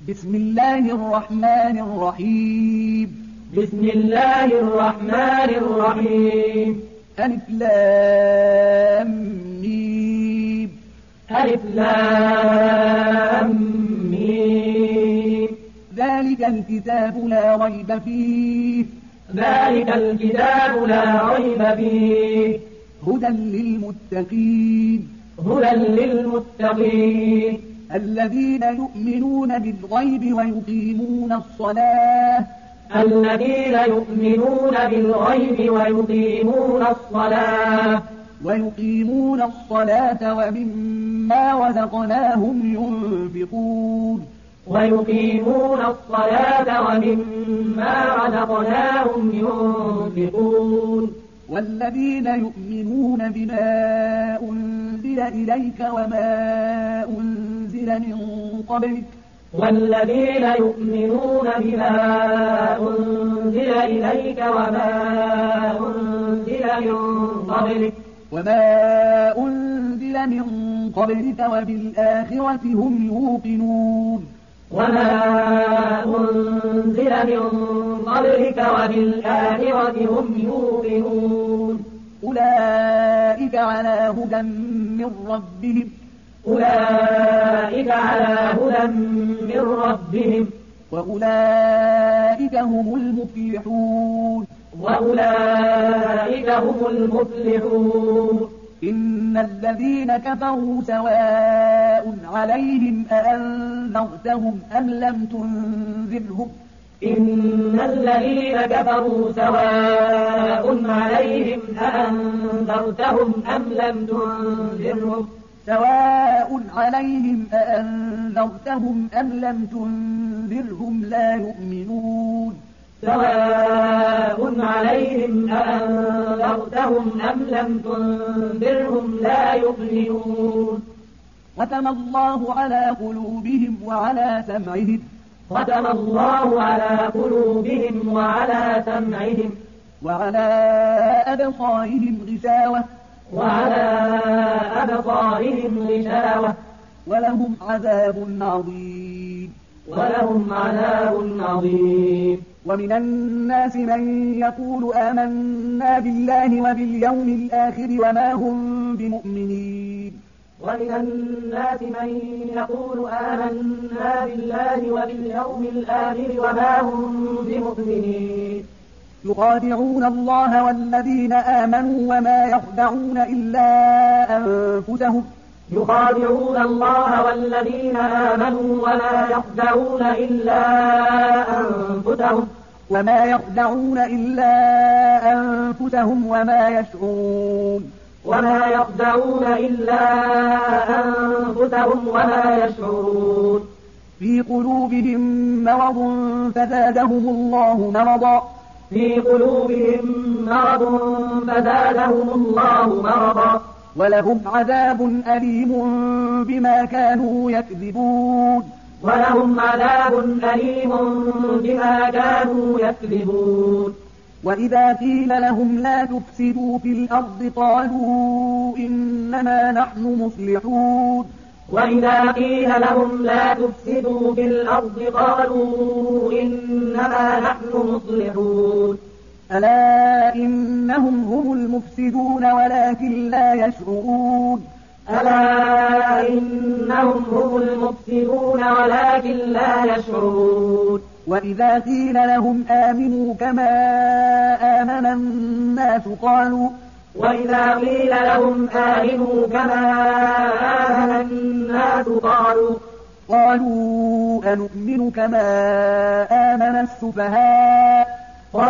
بسم الله الرحمن الرحيم. بسم الله الرحمن الرحيم. ألف لام ميم. ألف لام ميم. ذلك الكتاب لا ريب فيه. ذلك الكتاب لا ريب فيه. هدى للمتقين. هدى للمتقين. الذين يؤمنون بالغيب ويقيمون الصلاة. الذين يؤمنون بالغيب ويقيمون الصلاة ومما رزقناهم ينفقون. ويقيمون الصلاة ومما رزقناهم ينفقون. والذين يؤمنون بما أنزل إليك وما أنزل من قبلك. والذين يؤمنون بما أنزل إليك وما أنزل من قبلك وبالآخرة هم يوقنون. وما أنزل من قبلك وبالآخرة هم يوقنون. أولئك على هدى من ربهم. أولئك على هدى من ربهم. وأولئك هم المفلحون. وأولئك هم المفلحون. إن الذين كفروا سواء عليهم أأنذرتهم أم لم تنذرهم. إن الذين كفروا سواء عليهم أأنذرتهم أم لم تنذرهم. سواء عليهم أأنذرتهم أم لم تنذرهم لا يؤمنون. سواء عليهم أأنذرتهم أم لم تنذرهم لا يؤمنون. ختم الله على قلوبهم وعلى سمعهم. ختم الله على قلوبهم وعلى سمعهم. وعلى أبصارهم غشاوة. ولهم عذاب عظيم. ومن الناس من يقول آمنا بالله وباليوم الآخر وما هم بمؤمنين. ومن الناس من يقول آمنا بالله وباليوم الآخر وما هم بمؤمنين. يخادعون الله والذين آمنوا وما يخدعون إلا أنفسهم. يخادعون الله والذين آمنوا وما يخدعون إلا أنفسهم. وما يخدعون إلا أنفسهم وما يشعرون. وما يخدعون إلا أنفسهم وما يشعرون. في قلوبهم مرض فزادهم الله مرضا. في قلوبهم مرض فزادهم الله مرضا. ولهم عذاب أليم بما كانوا يكذبون. ولهم عذاب أليم بما كانوا يكذبون. وإذا قيل لهم لا تفسدوا في الأرض قالوا إنما نحن مصلحون. وإذا قيل لهم لا تفسدوا في الأرض قالوا إنما نحن مصلحون. ألا إنهم هم المفسدون ولكن لا يشعرون. ألا إنهم هم المفسدون ولكن لا يشعرون. وإذا قيل لهم آمنوا كما آمن الناس قالوا. وإذا قيل لهم آمنوا كما آمن الناس قالوا أنؤمن كما آمن السفهاء.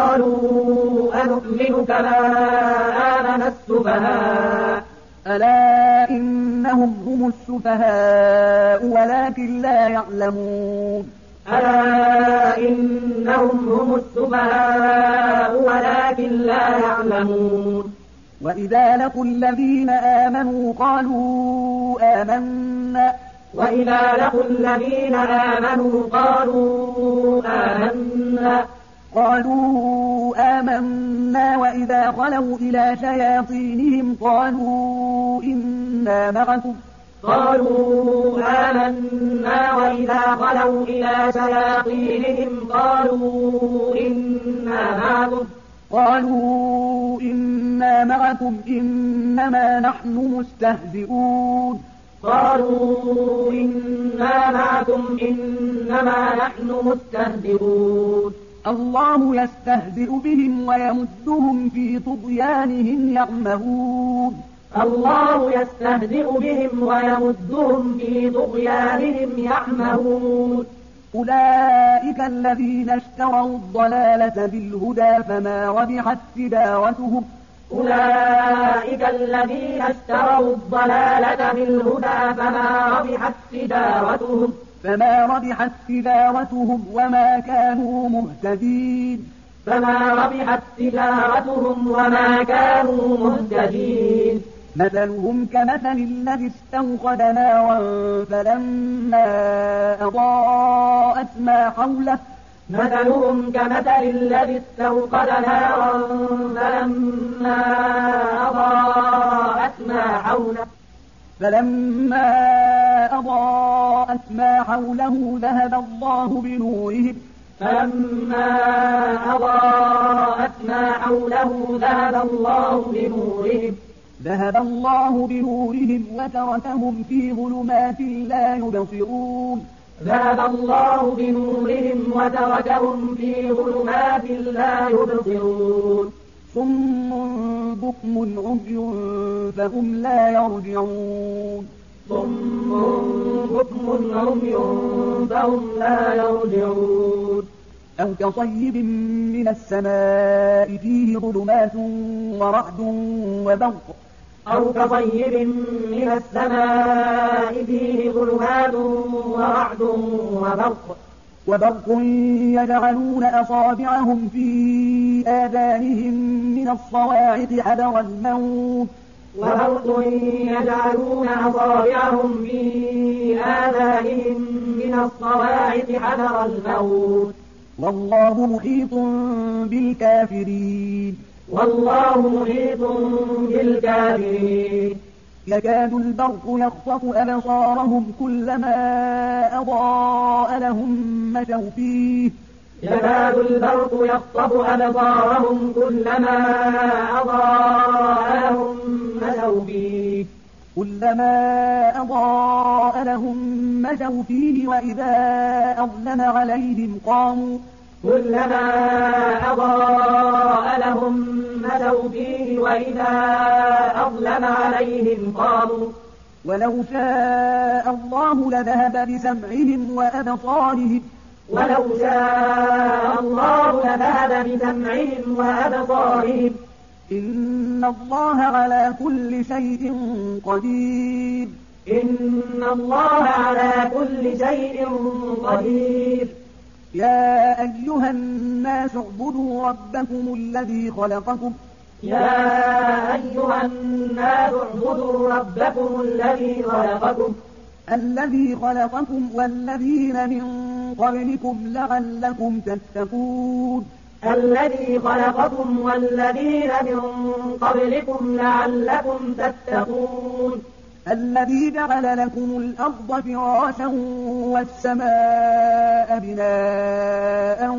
ألا إنهم هم السفهاء ولكن لا يعلمون. ألا إنهم هم السفهاء ولكن لا يعلمون. وإذا لقوا الذين آمنوا قالوا آمنا. وإذا لقوا الذين آمنوا قالوا آمنا وإذا خلوا إلى شياطينهم قالوا إنا معكم قالوا آمنا وإذا خلوا إلى شياطينهم قالوا إنا معكم إنما نحن مستهزئون الله يستهزئ بهم ويمدهم في طغيانهم يعمهون أولئك الذين اشتروا الضلالة بالهدى فما ربحت تجارتهم وما كانوا مهتدين مثلهم كمثل الذي استوقد نارا فلما أضاءت ما حوله ذهب الله بنورهم وتركهم في ظلمات لا يبصرون صم بكم عمي فهم لا يرجعون أو كصيب من السماء فيه ظلمات ورعد وبرق يجعلون أصابعهم في آذانهم من الصواعق حذر الموت والله محيط بالكافرين يكاد البرق يخطف أبصارهم كلما أضاء لهم مشوا فيه وإذا أظلم عليهم قاموا ولو شاء الله لذهب بسمعهم وأبصارهم إن الله على كل شيء قدير يا أيها الناس اعبدوا ربكم الذي خلقكم والذين من قبلكم لعلكم تتقون الذي جعل لكم الأرض فراشا والسماء بناء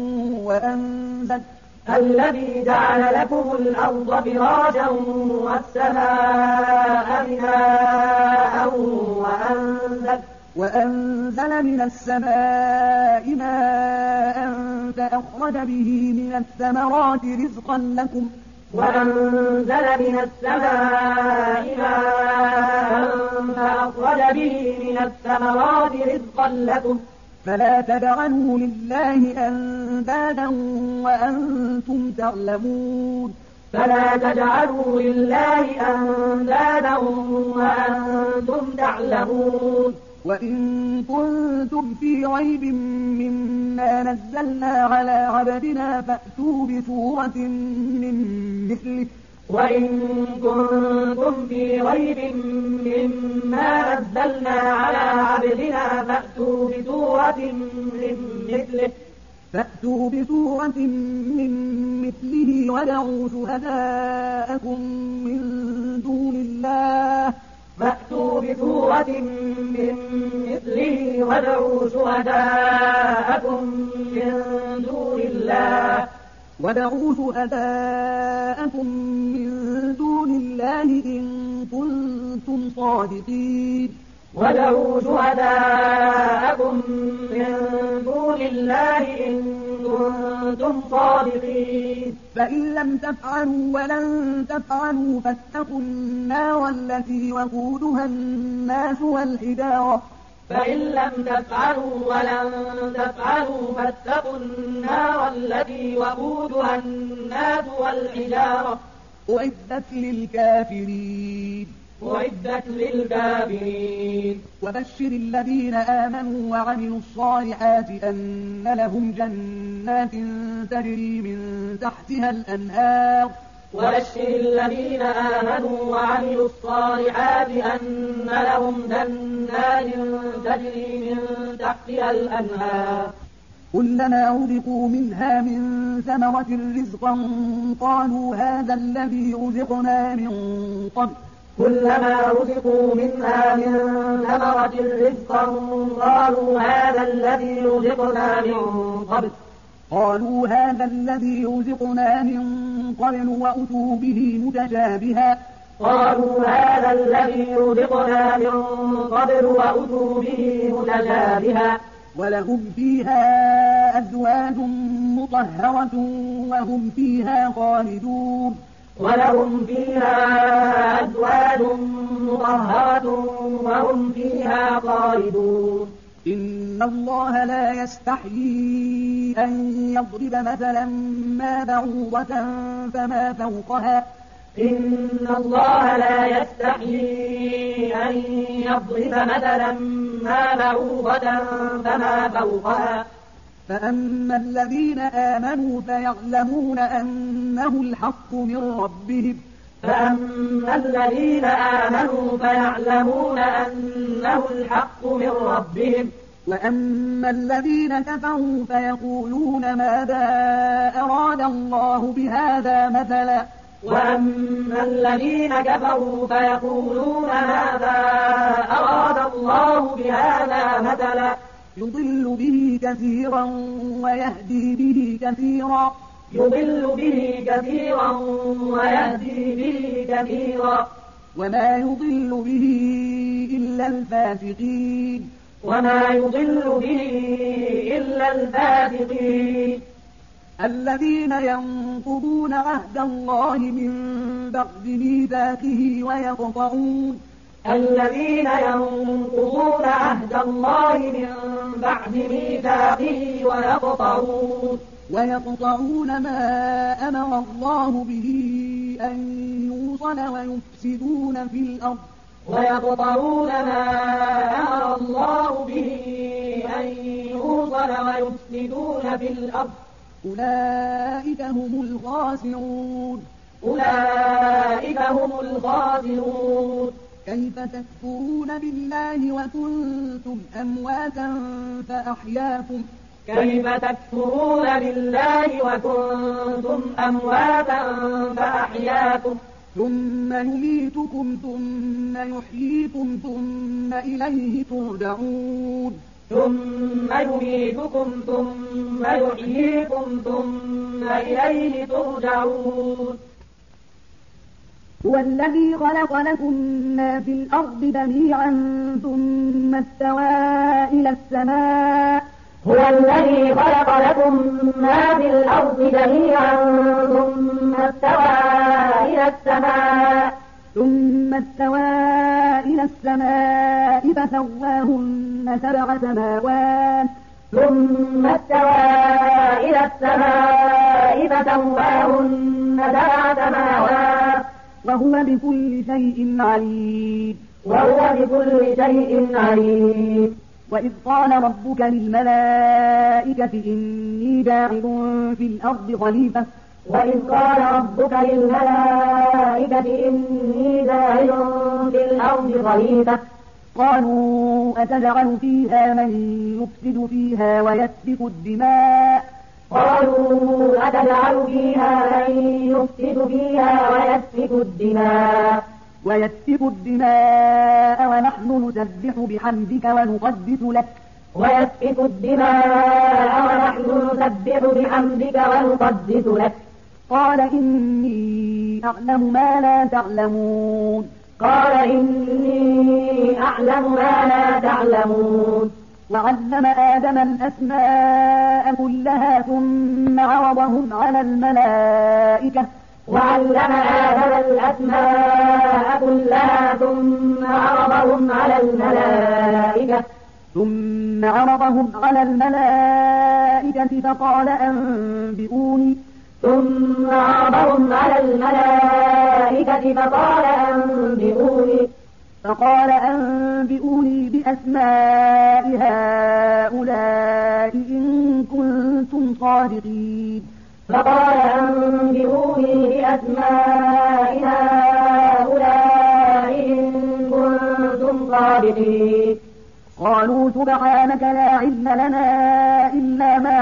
وأنزل من السماء ماء فأخرج به من الثمرات رزقا لكم فلا تجعلوا لله أندادا وأنتم تعلمون وإن كنتم في ريب مما نزلنا على عبدنا فأتوا بسورة من مثله وادعوا شهداءكم من دون الله فأتوا بسورة من مثله وادعوا شهداءكم من دون الله إن كنتم صادقين. وادعوا شهداءكم من دون الله إن كنتم صادقين. فإن لم تفعلوا ولن تفعلوا فاتقوا النار التي وقودها الناس والحجارة. فإن لم تفعلوا ولن تفعلوا فاتقوا النار التي وقودها الناس والحجارة. أعدت للكافرين. وبشر الذين آمنوا وعملوا الصالحات أن لهم جنات تجري من تحتها الأنهار. وبشر الذين آمنوا وعملوا الصالحات أن لهم جنات تجري من تحتها الأنهار. كلما رزقوا منها من ثمرة رزقا قالوا هذا الذي رزقنا من قبل. كلما رزقوا منها من ثمرة رزقا قالوا هذا الذي رزقنا من قبل. وأتوا به متشابها. ولهم فيها أزواج مطهرة وهم فيها خالدون. إن الله لا يستحيي أن يضرب مثلا ما بعوضة فما فوقها. فأما الذين آمنوا فيعلمون أنه الحق من ربهم. وأما الذين كفروا فيقولون ماذا أراد الله بهذا مثلا. يضل به كثيرا ويهدي به كثيرا. وما يضل به إلا الفاسقين. الذين ينقضون عهد الله من بعد ميثاقه ويقطعون ما أمر الله به أن يوصل ويفسدون في الأرض. أولئك هم الخاسرون. كيف تكفرون بالله وكنتم أمواتا فأحياكم. ثم يميتكم ثم يحييكم ثم إليه ترجعون. هو الذي خلق لكم ما في الأرض جميعا ثم استوى إلى السماء. فسواهن سبع سماوات وهو بكل شيء عليم. وإذ قال ربك للملائكة إني جاعل في الأرض خليفة. قالوا أتجعل فيها من يفسد فيها ويسفك الدماء ويسفك الدماء ونحن نسبح بحمدك ونقدس لك ويسفك الدماء ونحن نسبح بحمدك ونقدس لك قال إني أعلم ما لا تعلمون قال إني أعلم ما لا تعلمون وعلم آدم الأسماء كلها ثم عرضهم على الملائكة وعلم آدم الأسماء كلها ثم عرضهم على الملائكة فقال أنبئوني بأسماء هؤلاء إن كنتم صادقين قالوا سبحانك لا علم لنا إلا ما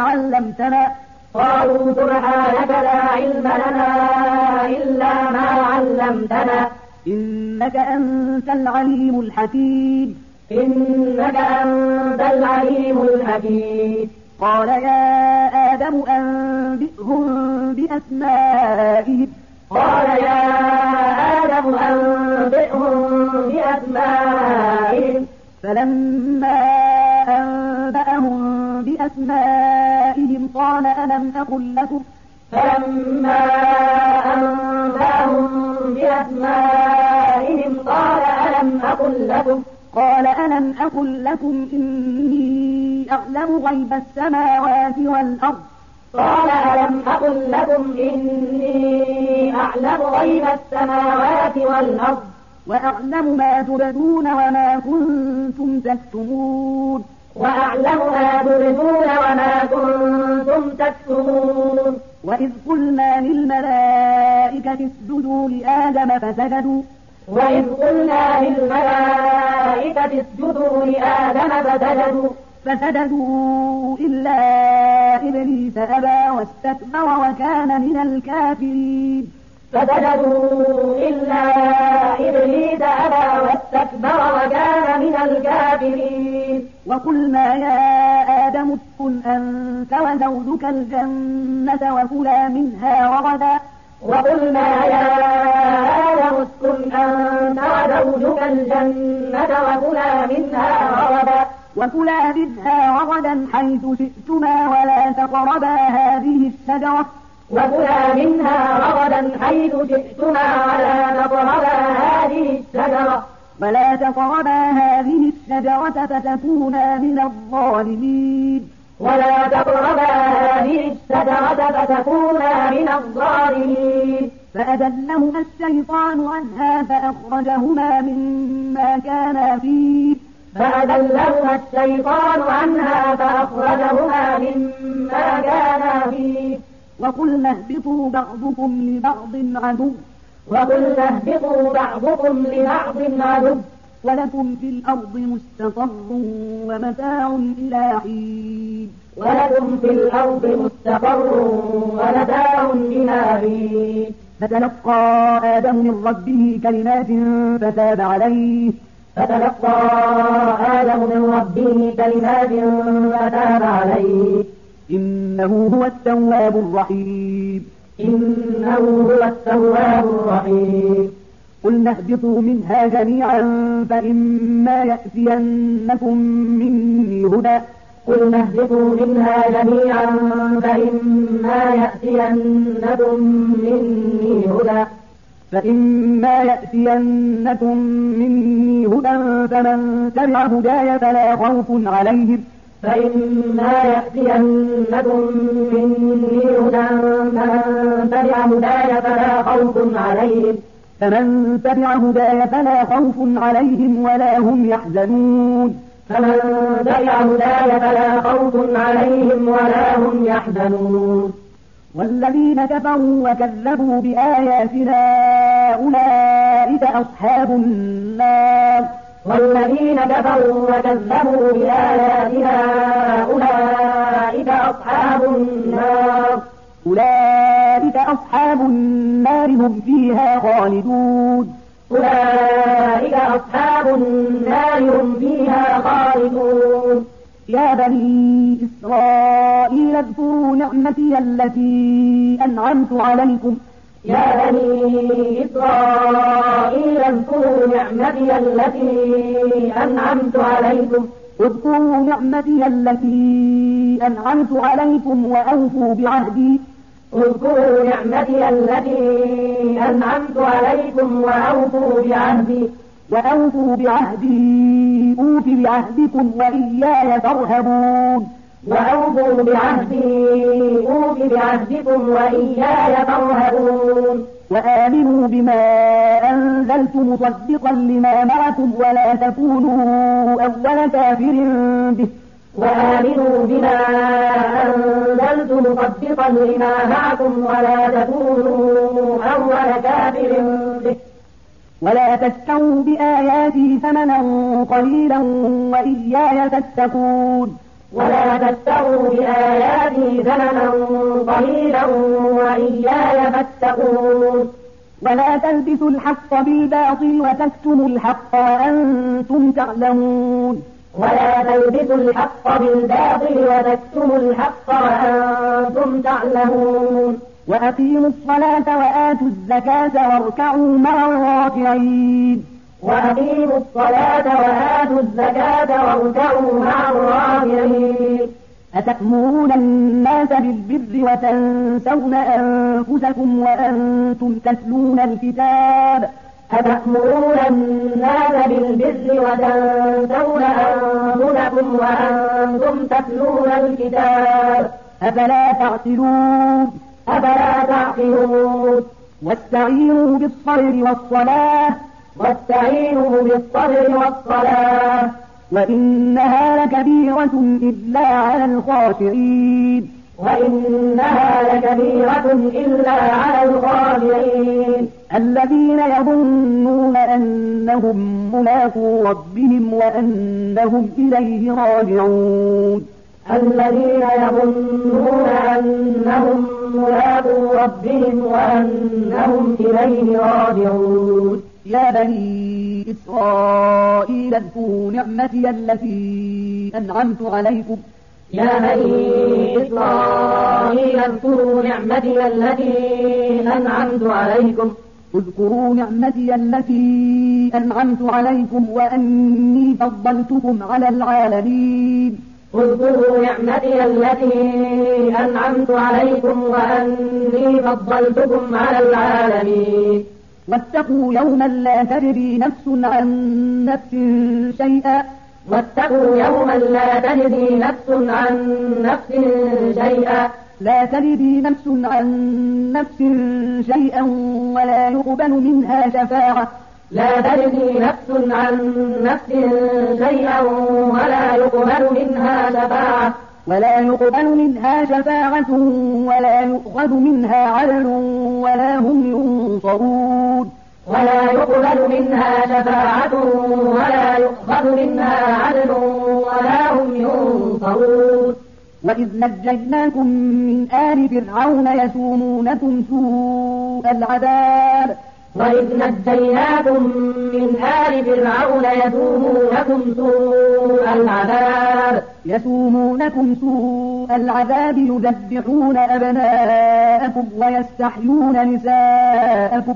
علمتنا إنك أنت العليم الحكيم قال يا آدم أنبئهم بأسمائهم فلما أنبأهم بأسمائهم قال ألم أقل لكم إني أعلم غيب السماوات والأرض وأعلم ما تبدون وما كنتم تكتمون وإذ قلنا للملائكة اسجدوا لآدم فسجدوا إلا إبليس أبى واستكبر وكان من الكافرين وقلنا يا آدم اسكن أنت وزوجك الجنة وكلا منها رغدا حيث شئتما ولا تقربا هذه الشجرة فتكونا من الظالمين فأذلهما الشيطان عنها فأخرجهما مما كانا فيه وقلنا اهبطوا بعضكم لبعض عدو ولكم في الأرض مستقر ومتاع إلى حين فتلقى آدم من ربه كلمات فتاب عليه إنه هو التواب الرحيم قلنا اهبطوا منها جميعا فإما يأتينكم مني هدى فمن تبع هداي فلا خوف عليهم ولا هم يحزنون والذين كفروا وكذبوا بآياتنا أولئك أصحاب النار أولئك أصحاب النار هم فيها خالدون أولئك أصحاب النار هم فيها خالدون. يا بني إسرائيل اذكروا نعمتي التي أنعمت عليكم يا بني إسرائيل اذكروا نعمتي التي أنعمت عليكم اذكروا نعمتي التي أنعمت عليكم وأوفوا بعهدي اذكروا نعمتي التي أنعمت عليكم وأوفوا بعهدي أوف بعهدكم وإياي فارهبون وآمنوا بما أنزلت مصدقا لما معكم ولا تكونوا أول كافر به ولا تشتروا بآياتي ثمنا قليلا وإياي فاتقون ولا تلبسوا الحق بالباطل وتكتموا الحق وأنتم تعلمون وأقيموا الصلاة وآتوا الزكاة واركعوا مع الراكعين أتأمرون الناس بالبر وتنسون أنفسكم وأنتم تتلون الكتاب أفلا تعقلون واستعينوا بالصبر والصلاة وإنها لكبيرة إلا على الخاشعين الذين يظنون أنهم ملاقو ربهم وأنهم إليه راجعون يا بني إسرائيل اذكروا نعمتي التي أنعمت عليكم اذكروا نعمتي التي أنعمت عليكم وأني فضلتكم على العالمين واتقوا يوما لا تجزي نفس عن نفس شيئا لا تجزي نفس عن نفس شيئا ولا يقبل منها شفاعة ولا يقبل منها شفاعة ولا يؤخذ منها عدل ولا هم ينصرون وإذ نجيناكم من آل فرعون يسومونكم سوء العذاب يذبحون أبناءكم ويستحيون نساءكم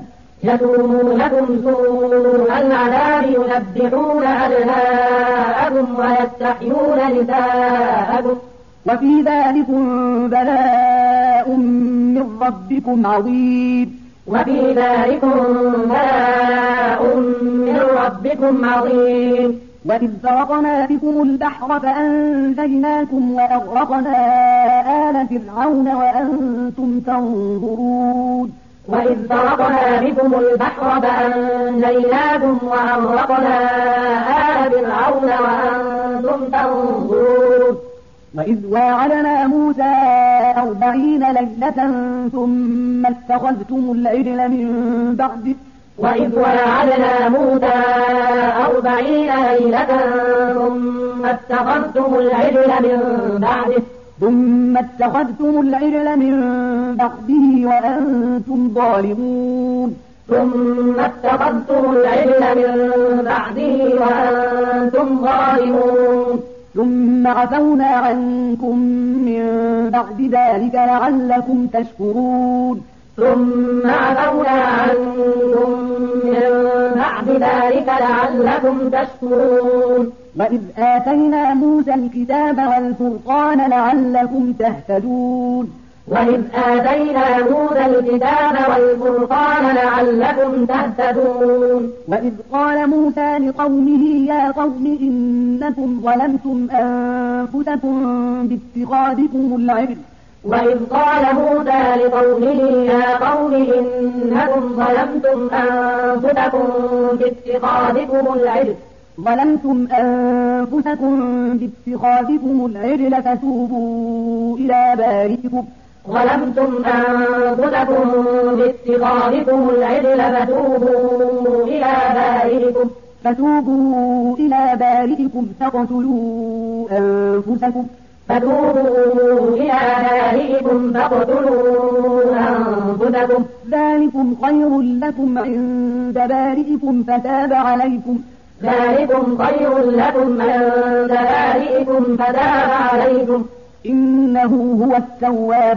وفي ذلكم بلاء من ربكم عظيم وإذ فرقنا بكم البحر فأنجيناكم وأغرقنا آل فرعون وأنتم تنظرون وإذ واعدنا موسى 40 ليلة ثم اتخذتم العجل من بعده وأنتم ظالمون ثم اتخذتم العجل من بعده وأنتم ظالمون ثم عفونا عنكم من بعد ذلك لعلكم تشكرون ثم عفونا عنكم من بعد ذلك لعلكم تشكرون وإذ آتينا موسى الكتاب والفرقان لعلكم تهتدون وإذ آتينا موسى الكتاب والفرقان لعلكم تهتدون وإذ قال موسى لقومه يا قوم إنكم ظلمتم أنفسكم باتخاذكم العجل وإذ قال موسى لقومه يا قوم إنكم ظلمتم أنفسكم باتخاذكم العجل فتوبوا إلى بارئكم فتوبوا إلى بارئكم فاقتلوا أنفسكم ذلكم خير لكم عند بارئكم فتاب عليكم إنه هو التواب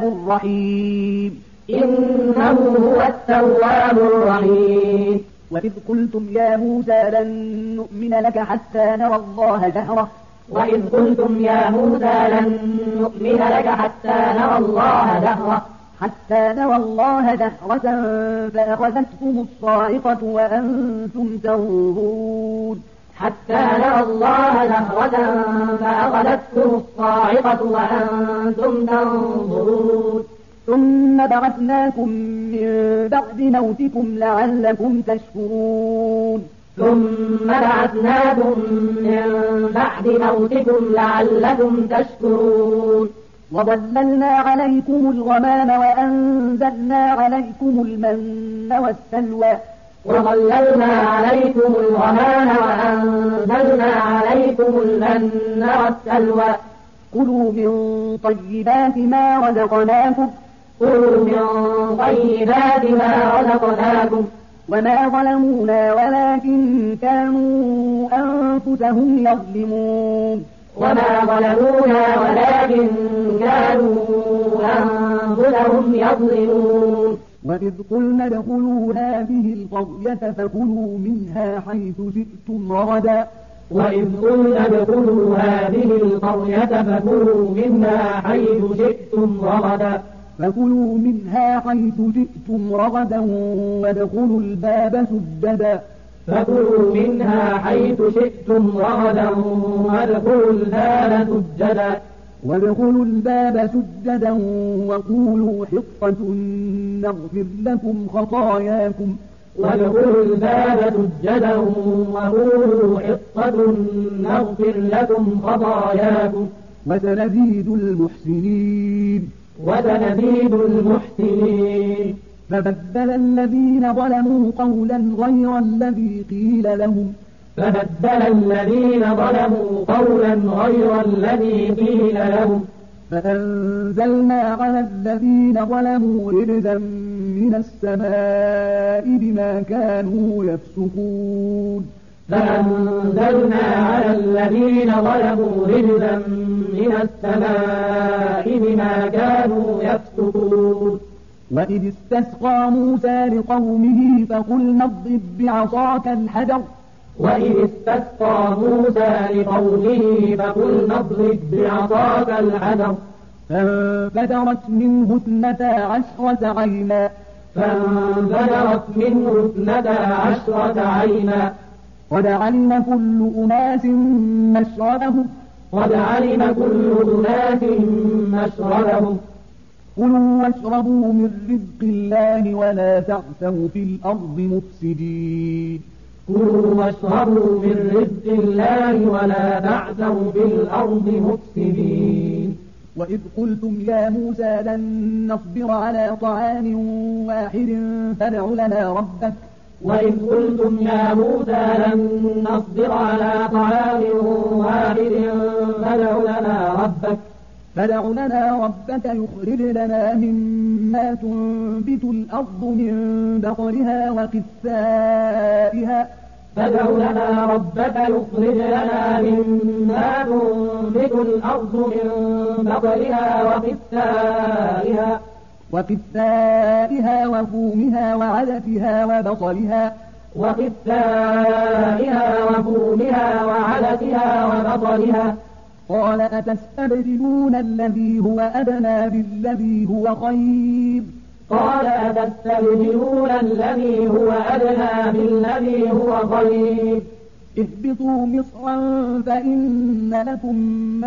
الرحيم وإذ قلتم يا موسى لن نؤمن لك حتى نرى الله جهرة فأخذتكم الصاعقة وأنتم تنظرون ثم بعثناكم من بعد موتكم لعلكم تشكرون وظللنا عليكم الغمام وأنزلنا عليكم المن والسلوى كلوا من طيبات ما رزقناكم وما ظلمونا ولكن كانوا أنفسهم يظلمون وإذ قلنا ادخلوا هذه القرية فكلوا منها حيث شئتم رغدا وادخلوا الباب سجدا وقولوا حطة نغفر لكم خطاياكم وسنزيد المحسنين فبدل الذين ظلموا قولا غير الذي قيل لهم فأنزلنا على الذين ظلموا رجزا من السماء بما كانوا يفسقون وإذ استسقى موسى لقومه فقلنا اضرب بعصاك الحجر فانفجرت منه 12 عينا قد علم كل أناس مشربهم كلوا واشربوا من رزق الله ولا تعثوا في الأرض مفسدين وإذ قلتم يا موسى لن نصبر على طعام واحد فادع لنا ربك فادع لنا ربك يخرج لنا مما تنبت الأرض من بقلها وقثائها فادع لنا ربك يخرج لنا مما تنبت الأرض من بقلها وقثائها وفومها وعدسها وبصلها قال أتستبدلون الذي هو أدنى بالذي هو خير اهبطوا مصرا فإن لكم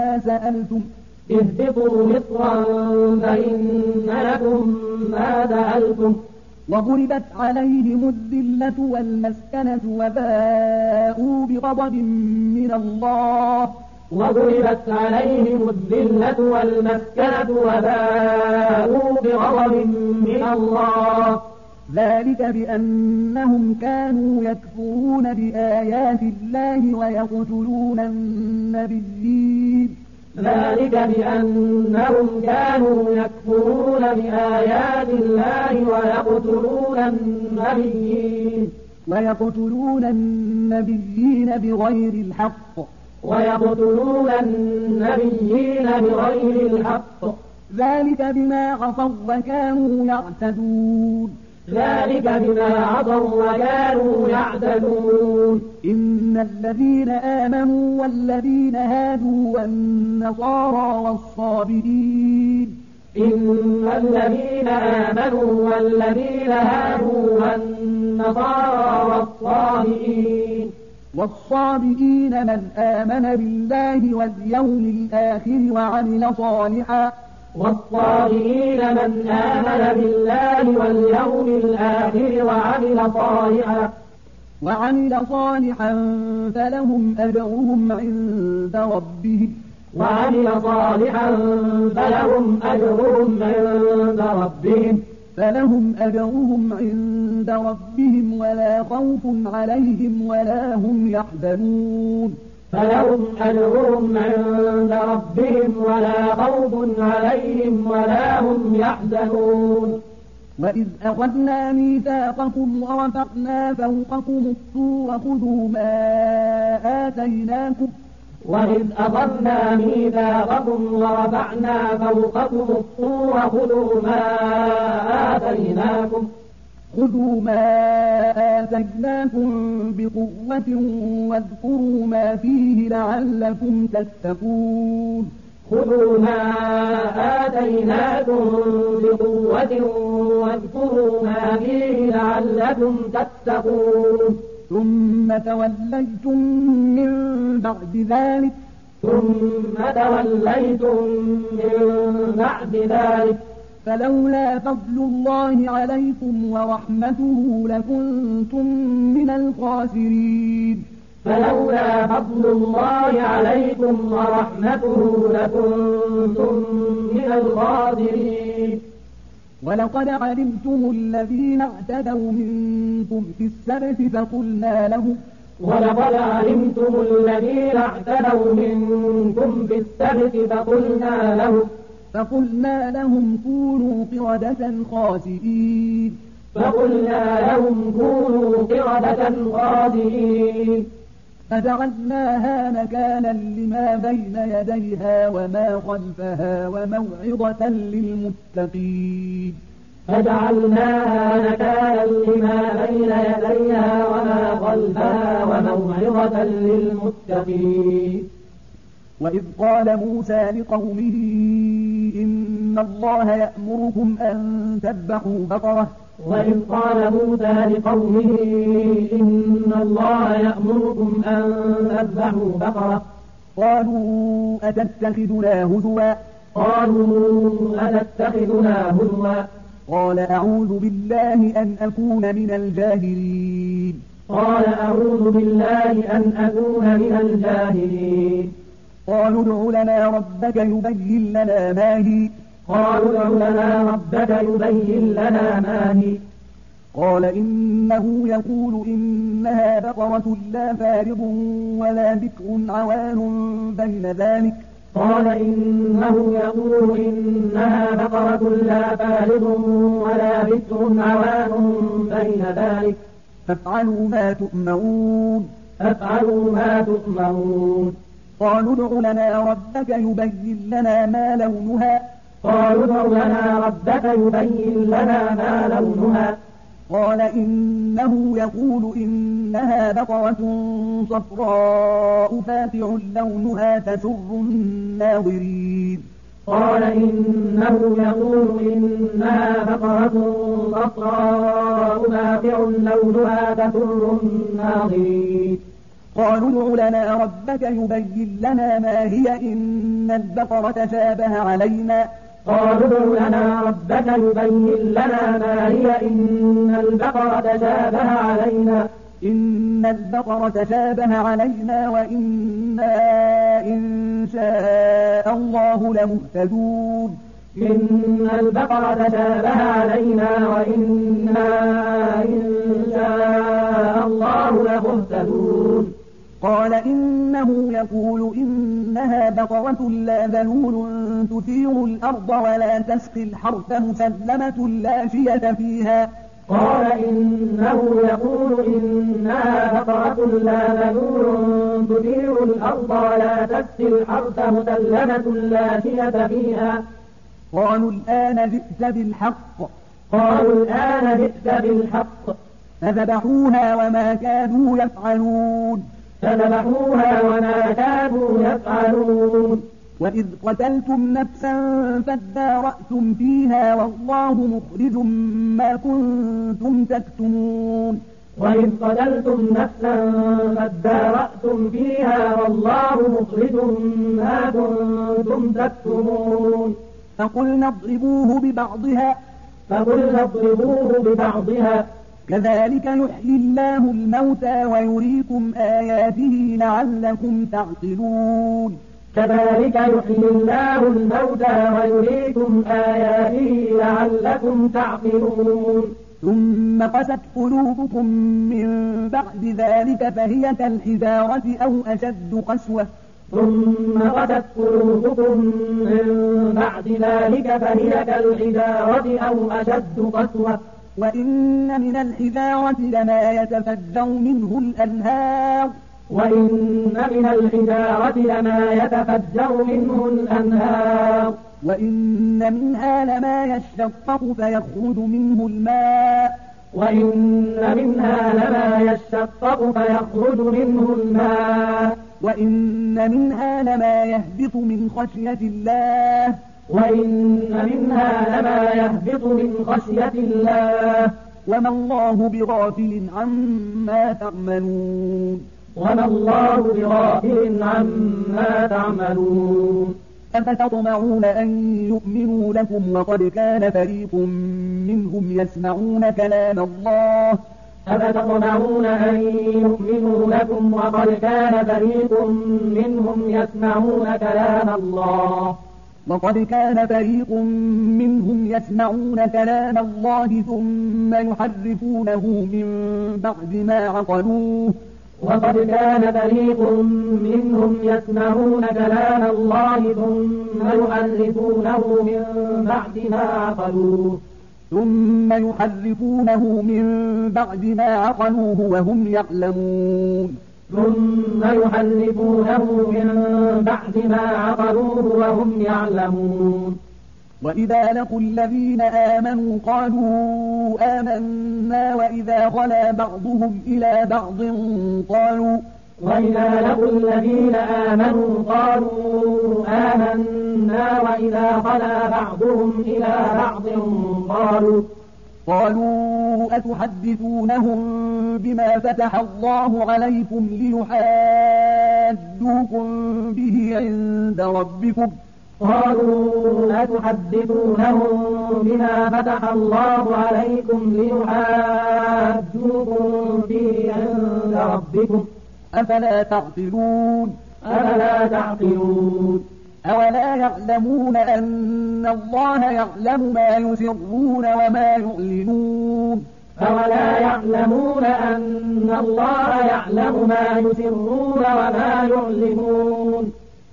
ما سألتم وضربت عليهم الذلة والمسكنة وباءوا بغضب من الله ذلك بأنهم كانوا يكفرون بآيات الله ويقتلون النبيين بغير الحق ذلك بما عصوا وكانوا يعتدون إن الذين آمنوا والذين هادوا والنصارى والصابئين من آمن بالله واليوم الآخر وعمل صالحا فلهم أجرهم عند ربهم ولا خوف عليهم ولا هم يحزنون وإذ أخذنا ميثاقكم ورفعنا فوقكم الطور خذوا ما آتيناكم بقوة واذكروا ما فيه لعلكم تتقون ثم توليتم من بعد ذلك فلولا فضل الله عليكم ورحمته لكنتم من الخاسرين ولقد علمتم الذين اعتدوا منكم في السبت فقلنا لهم كونوا قردة خاسئين فجعلناها نكالا لما بين يديها وما خلفها وموعظة للمتقين وإذ قال موسى لقومه إن الله يأمركم أن تذبحوا بقرة قالوا أتتخذنا هزوا قال أعوذ بالله أن أكون من الجاهلين قالوا ادع لنا ربك يبين لنا ما هي قال إنه يقول إنها بقرة لا فارض ولا بكر عوان بين ذلك قال إنه يقول إنها بقرة لا فارض ولا بكر عوان بين ذلك فافعلوا ما تؤمرون. قالوا ادع لنا ربك يبين لنا ما لونها. قال إنه يقول إنها بقرة صفراء فاقع لونها تسر الناظرين. قالوا ادع لنا ربك يبين لنا ما هي إن البقرة تشابه علينا. إن البقرة تشابه علينا وإنا إن شاء الله لمهتدون. قال إنه يقول إنها بقرة لا ذلول تثير الأرض ولا تسقي الحرث مسلمة لا شية فيها. قالوا الآن جئت بالحق. فذبحوها وما كادوا يفعلون. وإذ قتلتم نفسا فادارأتم فيها والله مخرج ما كنتم تكتمون. فقلنا اضربوه ببعضها كذلك يحيي الله الموتى ويريكم آياته لعلكم تعقلون. ثم قست قلوبكم من بعد ذلك فهي كالحجارة أو أشد قسوة. وإن من الحجارة لما يتفجر منه الأنهار. وإن منها لما يشقق فيخرج منه الماء. وإن منها لما يهبط من خشية الله. وما الله بغافل عما تعملون. أفتطمعون أن يؤمنوا لكم وقد كان فريق منهم يسمعون كلام الله. ثم يحرفونه من بعد ما عقلوه. وهم يعلمون. وإذا لقوا الذين آمنوا قالوا آمنا وإذا خلا بعضهم إلى بعض قالوا أتحدثونهم بما فتح الله عليكم ليحاجوكم به عند ربكم. أفلا تعقلون. أولا يعلمون أن الله يعلم ما يسرون وما يعلنون.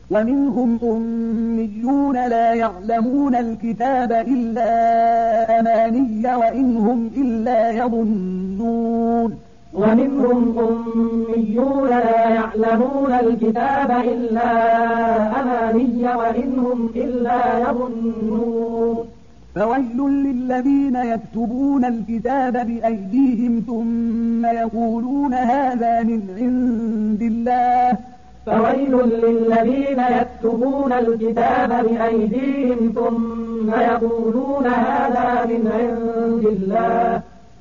ومنهم أميون لا يعلمون الكتاب إلا أماني وإن هم إلا يظنون ومنهم أميون لا يعلمون الكتاب إلا أماني وإن هم إلا يظنون فويل للذين يكتبون الكتاب بأيديهم ثم يقولون هذا من عند الله فويل للذين يكتبون الكتاب بأيديهم ثم يقولون هذا من عند الله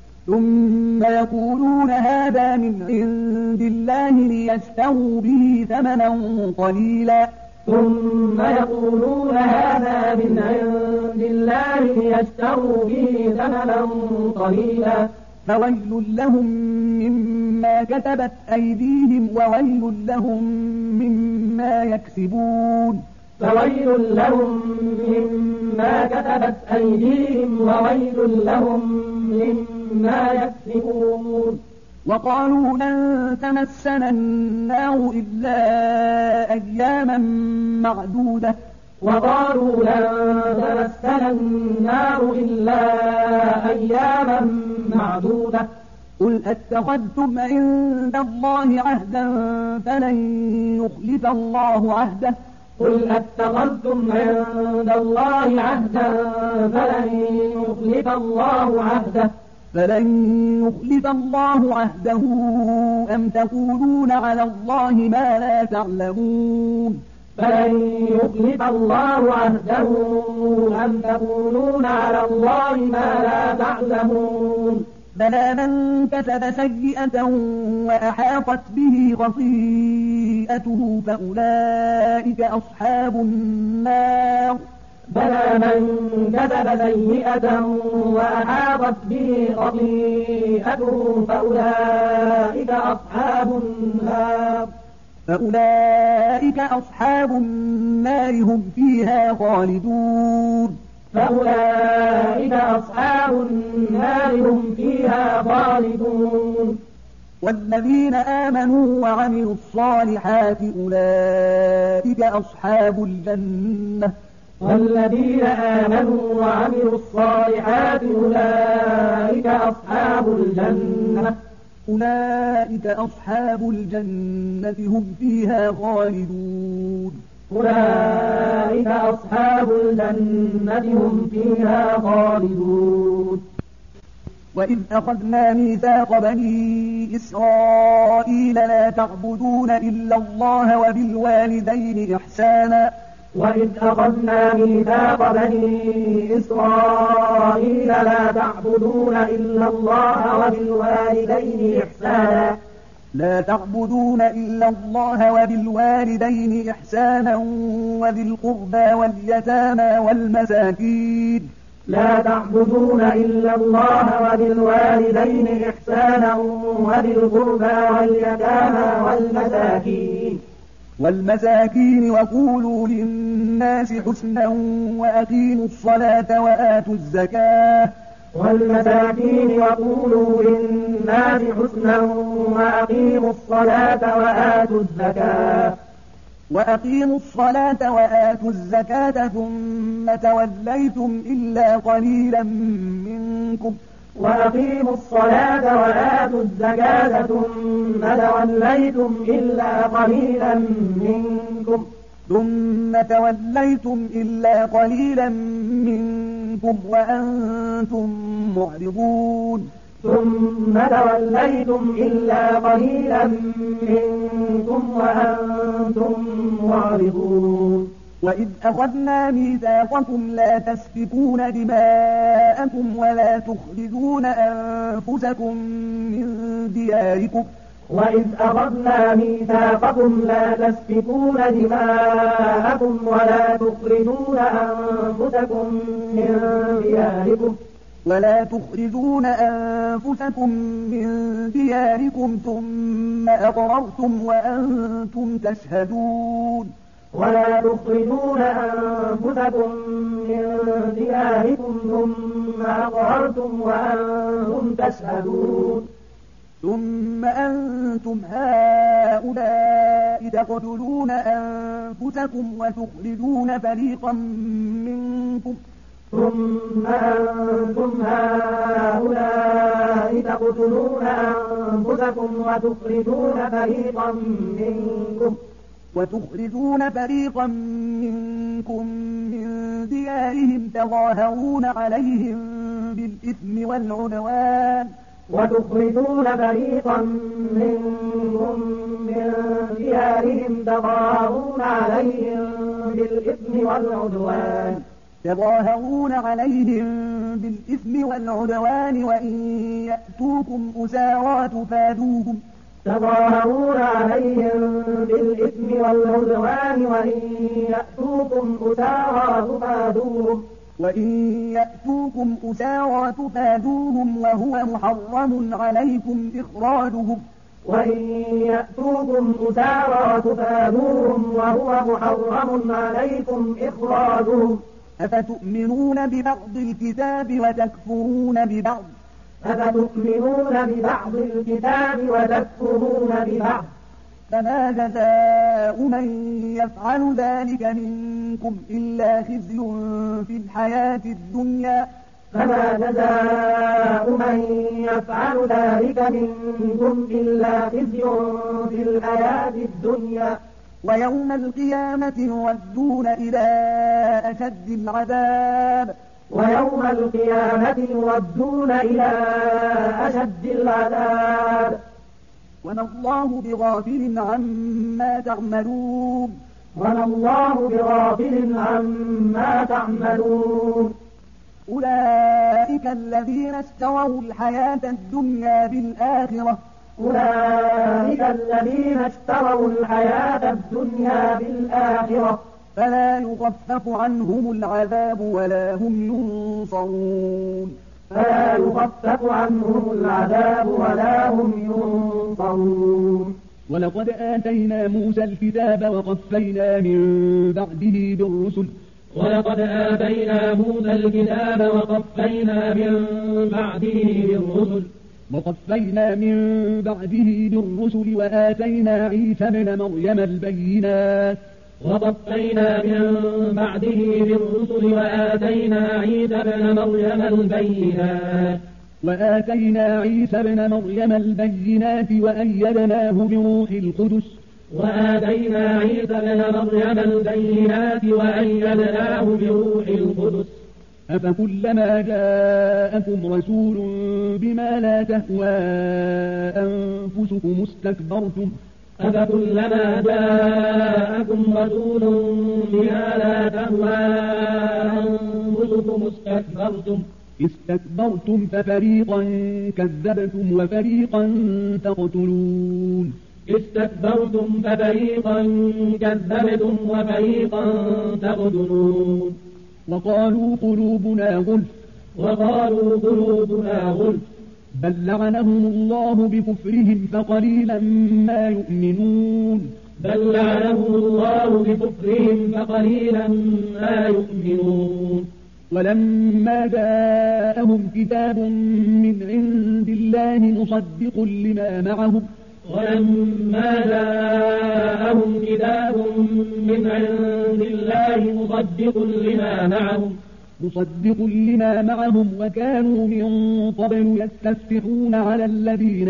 ليشتروا به ثمنا قليلا ثم يقولون هذا من عند الله ليشتروا به ثمنا قليلا فويل لهم مما كتبت أيديهم وويل لهم مما يكسبون فويل لهم مما كتبت أيديهم وويل لهم مما يكسبون وقالوا لن تمسنا النار إلا أياما معدودة وقالوا لن تمسنا النار إلا أياما معدودة قل أتخذتم عند الله عهدا فلن يخلف الله عهده قل أتخذتم عند الله عهدا فلن يخلف الله عهده أم تقولون على الله ما لا تعلمون فلن يخلف الله عهده أم تقولون على الله ما لا تعلمون بلى من كسب سيئة وأحاطت به خطيئته فأولئك أصحاب النار بلى من كسب سيئة وأحاطت به خطيئته فأولئك أصحاب النار هم فيها خالدون والذين آمنوا وعملوا الصالحات أولئك أصحاب الجنة أولئك أصحاب الجنة هم فيها خالدون وإذ أخذنا ميثاق بني إسرائيل لا تعبدون إلا الله وبالوالدين إحسانا وإذ أخذنا ميثاق بني إسرائيل لا تعبدون إلا الله وبالوالدين إحسانا وذي القربى واليتامى والمساكين وقولوا للناس حسنا وأقيموا الصلاة وآتوا الزكاة ثم توليتم إلا قليلا منكم وأنتم معرضون وإذ أخذنا ميثاقكم لا تسفكون دماءكم ولا تخرجون أنفسكم من دياركم ثم أقررتم وأنتم تشهدون ثم أنتم هؤلاء تقتلون أنفسكم وتخرجون فريقا منكم من ديارهم تظاهرون عليهم بالإثم والعدوان وإن يأتوكم أسارى تفادوهم وهو محرم عليكم إخراجهم أفتؤمنون ببعض الكتاب وتكفرون ببعض فما جزاء من يفعل ذلك منكم إلا خزي في الحياة الدنيا ويوم القيامة يردون إلى أشد العذاب وما الله بغافل عما تعملون أولئك الذين اشتروا الحياة الدنيا بالآخرة فلا يخفف عنهم العذاب ولا هم ينصرون ولقد آتينا موسى الكتاب وقفينا من بعده بالرسل وآتينا عيسى ابن مريم البينات وأيدناه بروح القدس أفكلما جاءكم رسول بما لا تهوى أنفسكم استكبرتم ففريقا كذبتم وفريقا تقتلون وقالوا قلوبنا غلف بل لعنهم الله بكفرهم فقليلا ما يؤمنون ولما جاءهم كتاب من عند الله مصدق لما معهم وكانوا من قبل يستفتحون على الذين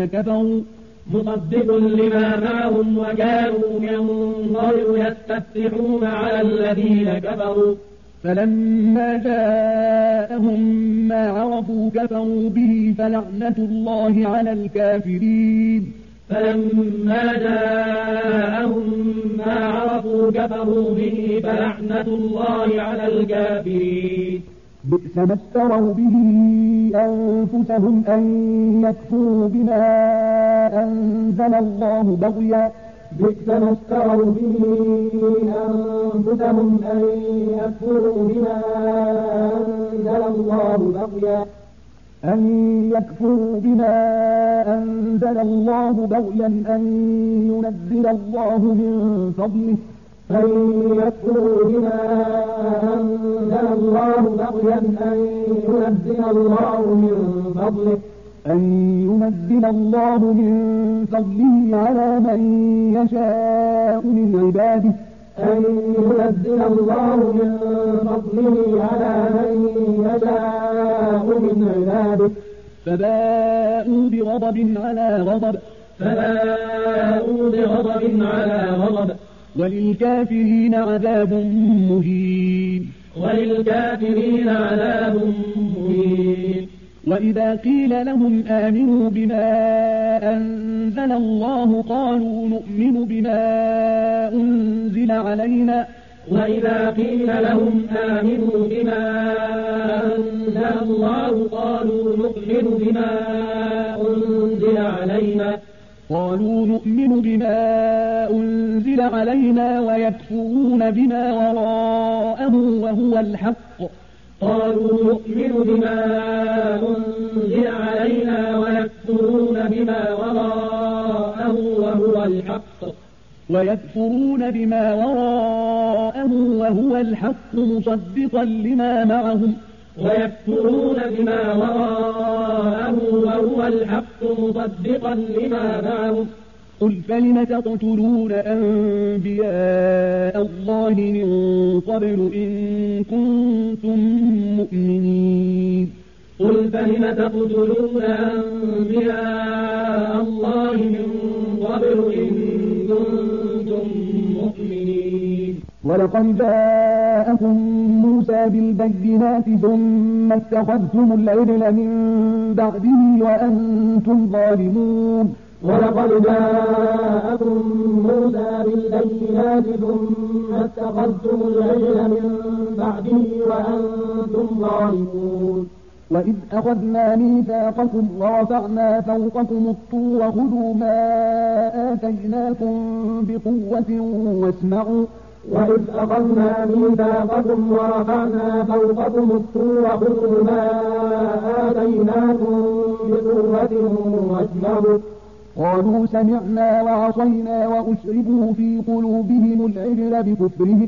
كفروا فلما جاءهم ما عرفوا كفروا به فلعنة الله على الكافرين بئس ما اشتروا به أنفسهم أن يكفروا بما أنزل الله بغيا أن ينزل الله من فضله أن ينزل الله من فضله على من يشاء من عباده أن ينزل الله من فضله على من يشاء من عباده فباءوا بغضب على غضب وللكافرين عذاب مهين وإذا قيل لهم آمنوا بما أنزل الله قالوا نؤمن بما أنزل علينا وإذا قيل لهم آمنوا بما أنزل الله قالوا نؤمن بما أنزل علينا ويكفرون بما وراءه وهو الحق مصدقا لما معهم قل فلم تقتلون أنبياء الله من قبل إن كنتم مؤمنين ولقد جاءكم موسى بالبينات ثم اتخذتم العجل من بعده وأنتم ظالمون وإذ أخذنا ميثاقكم ورفعنا فوقكم الطور خذوا ما آتيناكم بقوة واسمعوا قالوا سمعنا وعصينا وأشربوا في قلوبهم العجل بكفرهم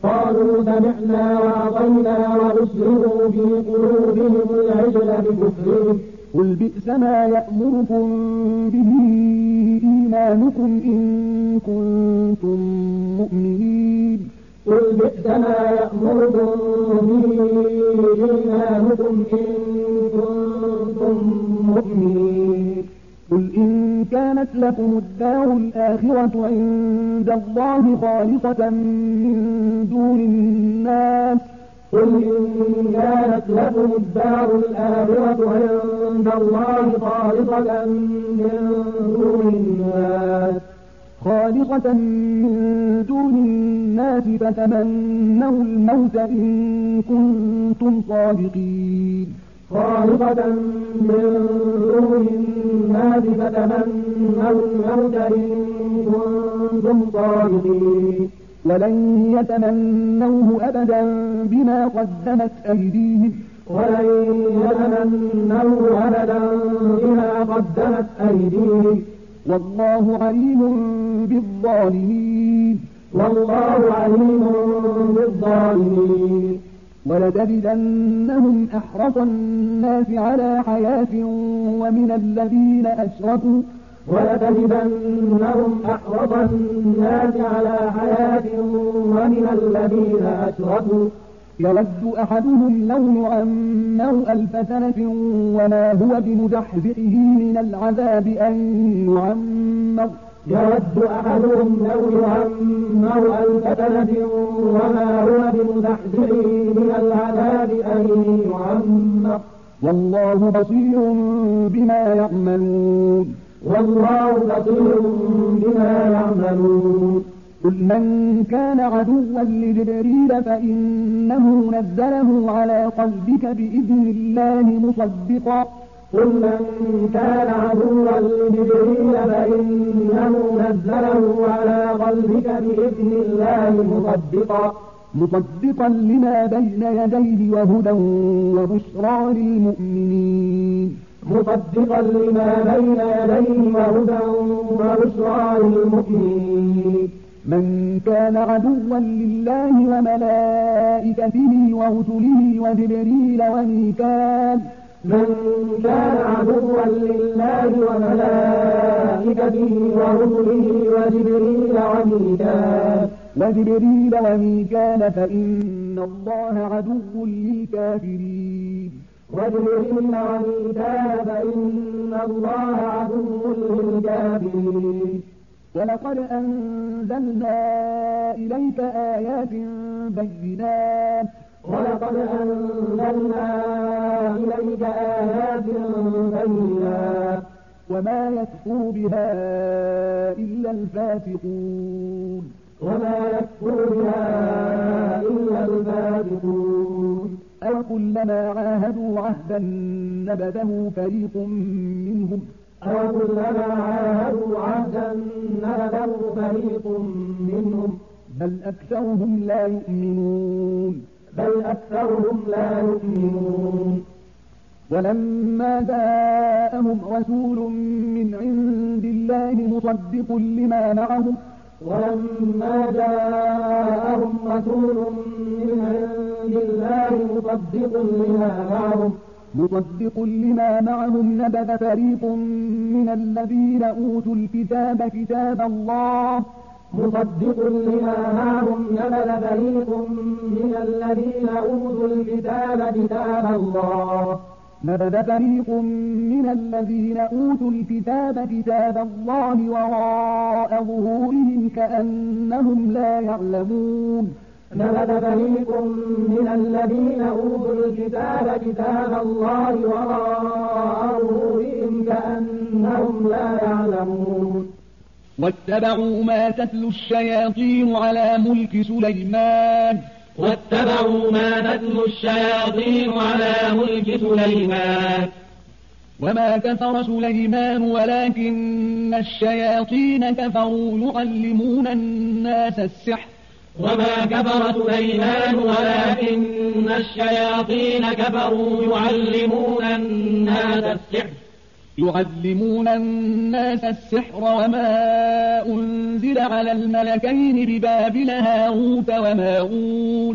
قل بئس ما يأمركم به إيمانكم إن كنتم مؤمنين قل إن كانت لكم الدار الآخرة عند الله خالصة من دون الناس فتمنوا الموت إن كنتم صادقين ولن يتمنوه أبدا بما قدمت أيديهم والله عليم بالظالمين ولتجدنهم أحرص الناس على حياة ومن الذين أشركوا يود أحدهم لو يعمر 1000 سنة وما هو بمزحزحه من العذاب أن يعمر والله بصير بما يعملون قل من كان عدوا لجبريل فإنه نزله على قلبك بإذن الله مصدقا مصدقا لما بين يديه وهدى وبشرى للمؤمنين من كان عدوا لله وملائكته ورسله وجبريل وميكال من كان عدوا لله وملائكته ورسله وجبريل وميكال فإن الله عدو للكافرين ولقد أنزلنا إليك آيات بينات وما يكفر بها إلا الفاسقون أوكلما عاهدوا عهدا نبذه فريق منهم بل أكثرهم لا يؤمنون ولما جاءهم رسول من عند الله مصدق لما معهم نبذ فريق من الذين أوتوا الكتاب كتاب الله وراء ظهورهم كأنهم لا يعلمون واتبعوا ما تتلو الشياطين على ملك سليمان وما كفر سليمان ولكن الشياطين كفروا يعلمون الناس السحر وما أنزل على الملكين ببابل هاروت وماروت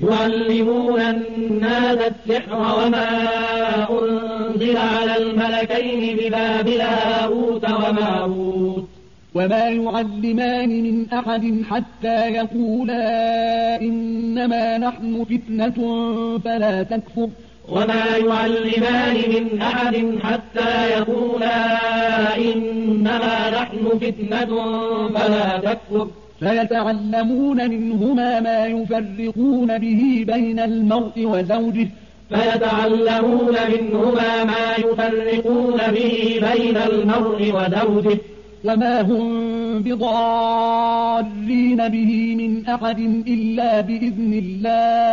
وما يعلمان من أحد حتى يقولا إنما نحن فتنة فلا تكفر فيتعلمون منهما ما يفرقون به بين المرء وزوجه وما هم بضارين به من أحد إلا بإذن الله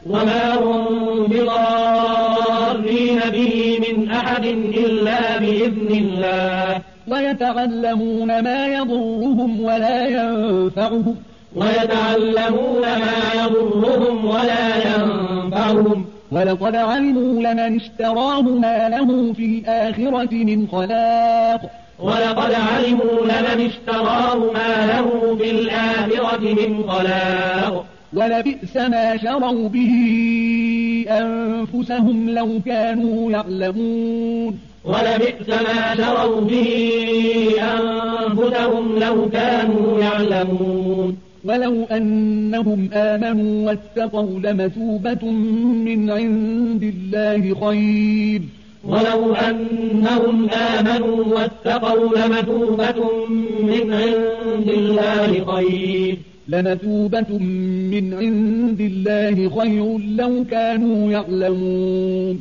ويتعلمون ما يضرهم ولا ينفعهم ولقد علموا لمن اشتراه ما له في الآخرة من خلاق ولبئس ما شروا به أنفسهم لو كانوا يعلمون ولو أنهم آمنوا واتقوا لمثوبة من عند الله خير لمثوبة من عند الله خير لو كانوا يعلمون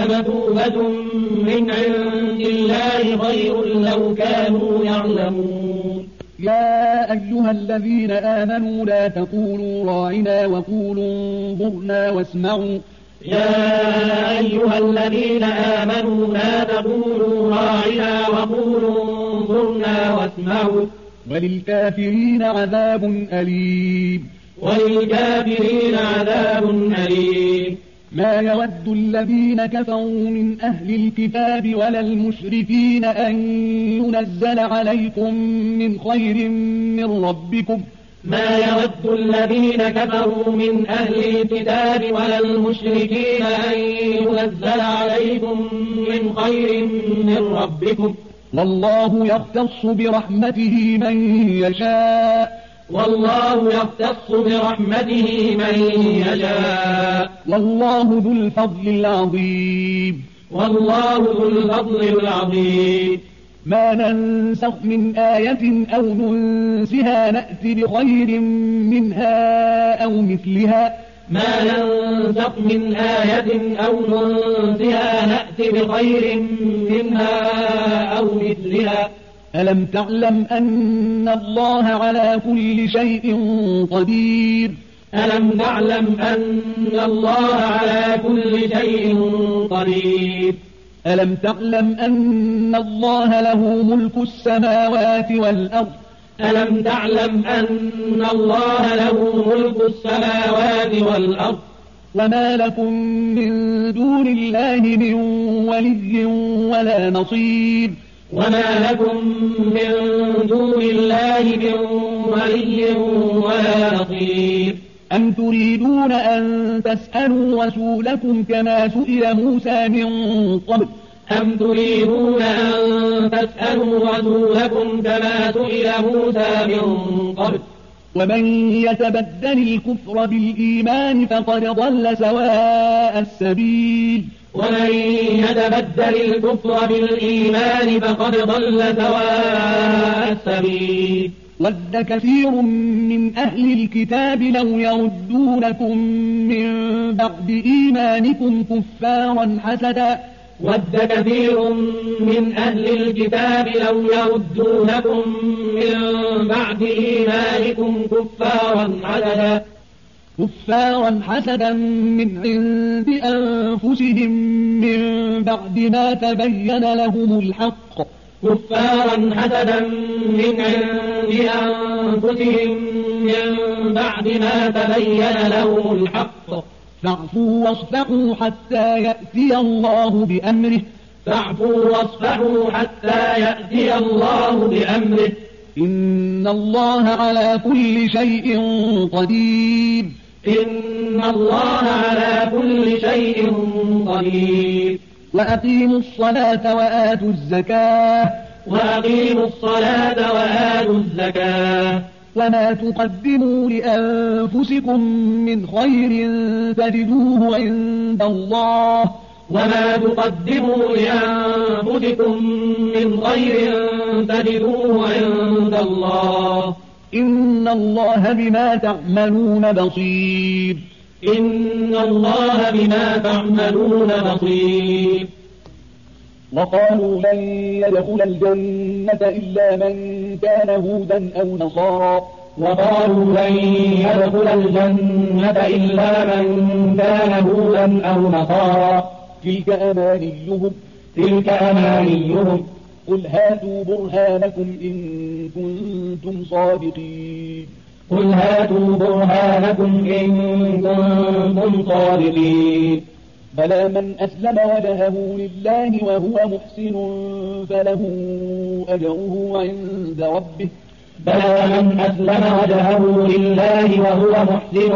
يا أيها الذين آمنوا لا تقولوا راعنا وقولوا انظرنا واسمعوا وللكافرين عذاب أليم ما يود الذين كفروا من أهل الكتاب ولا المشركين أن ينزل عليكم من خير من ربكم ما يود الذين كفروا من أهل الكتاب ولا المشركين أن ينزل عليكم من خير من ربكم والله يختص برحمته من يشاء والله يختص برحمته من يشاء والله ذو الفضل العظيم والله ذو الفضل العظيم ما ننسخ من آية أو ننسها نأت بخير منها أو مثلها ما ننسخ من آية أو ننسها نأت بخير منها أو مثلها ألم تعلم أن الله على كل شيء قدير ألم تعلم أن الله على كل شيء قدير ألم تعلم أن الله له ملك السماوات والأرض ألم تعلم أن الله له ملك السماوات والأرض وما لكم من دون الله من ولي ولا نصير وما لكم من دون الله من ولي ولا نصير أم تريدون أن تسألوا رسولكم كما سئل موسى من قبل أم تريدون أن تسألوا رسولكم كما سئل موسى من قبل ومن يتبدل الكفر بالإيمان فقد ضل سواء السبيل ومن يتبدل الكفر بالإيمان فقد ضل سواء السبيل ود كثير من أهل الكتاب لو يردونكم من بعد إيمانكم كفارا حسدا ود كثير من أهل الكتاب لو يردونكم من بعد إيمانكم كفارا حسدا من عند أنفسهم من بعد ما تبين لهم الحق كفارا حسدا من عند أنفسهم من بعد ما تبين لهم الحق فاعفوا واصفحوا حتى يأتي الله بأمره فاعفوا واصفحوا حتى يأتي الله بأمره إن الله على كل شيء قدير إن الله على كل شيء قدير وأقيموا الصلاة وآتوا الزكاة وأقيموا الصلاة وآتوا الزكاة وما تقدموا لأنفسكم من خير تجدوه عند الله وما تقدموا لأنفسكم من خير تجدوه عند الله إن الله بما تعملون بصير إن الله بما تعملون بصير وقالوا لن يدخل الجنة إلا من كان هودا أو نصارى وقالوا لن يدخل الجنة إلا من كان هودا أو نصارى تلك أمانيهم قل هاتوا برهانكم إن كنتم صادقين قل هاتوا برهانكم إن كنتم صادقين بلى من أسلم وجهه لله وهو محسن فله أجره عند ربه بلى من أسلم وجهه لله وهو محسن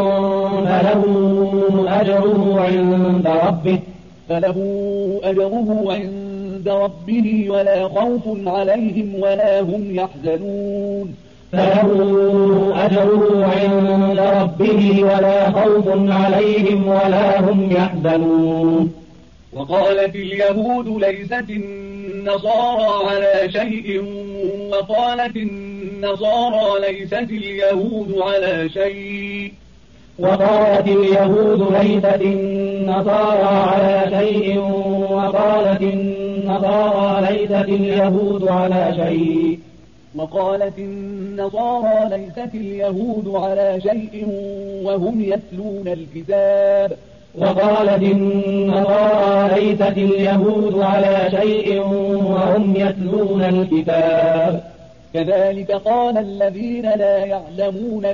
فله أجره عند ربه ولا خوف عليهم ولا هم يحزنون فله أجره عند ربه ولا خوف عليهم ولا هم يحزنون وقالت اليهود ليست النصارى على شيء وقالت النصارى ليست اليهود على شيء وقالت اليهود ليست النصارى على شيء وقالت النصارى ليست اليهود على شيء وقالت النصارى ليست اليهود على شيء وهم يتلون الكتاب وقالت النصارى ليست اليهود على شيء وهم يتلون الكتاب كذلك قال الذين لا يعلمون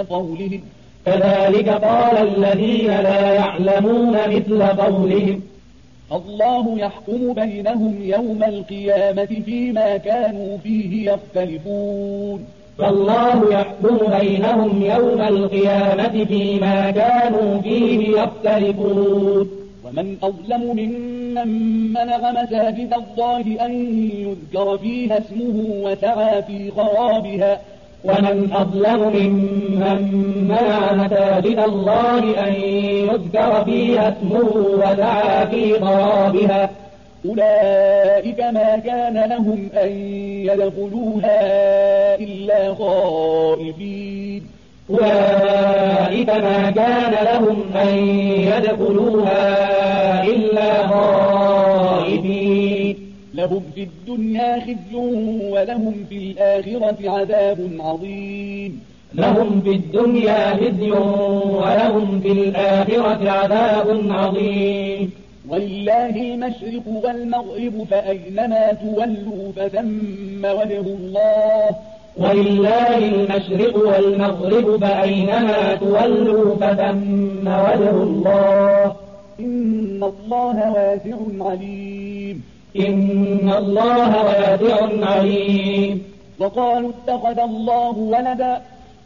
مثل قولهم الله يحكم بينهم يوم القيامة فيما كانوا فيه يختلفون فالله يحكم بينهم يوم القيامة فيما كانوا فيه يختلفون. ومن أظلم ممن منع مساجد الله أن يذكر فيها اسمه وسعى في خرابها ومن أظلم ممن منع مساجد الله أن يذكر فيها اسمه وسعى في خرابها أولئك ما كان لهم أن يدخلوها إلا خائفين أولئك ما كان لهم أن يدخلوها إلا خائفين لهم في الدنيا خزي ولهم في الآخرة عذاب عظيم لهم في الدنيا خزي ولهم في الآخرة عذاب عظيم ولله المشرق والمغرب فأينما تولوا فثم وجه الله ولله المشرق والمغرب فأينما تولوا فثم وجه الله إن الله واسع عليم إن الله واسع عليم وقالوا اتخذ الله ولدا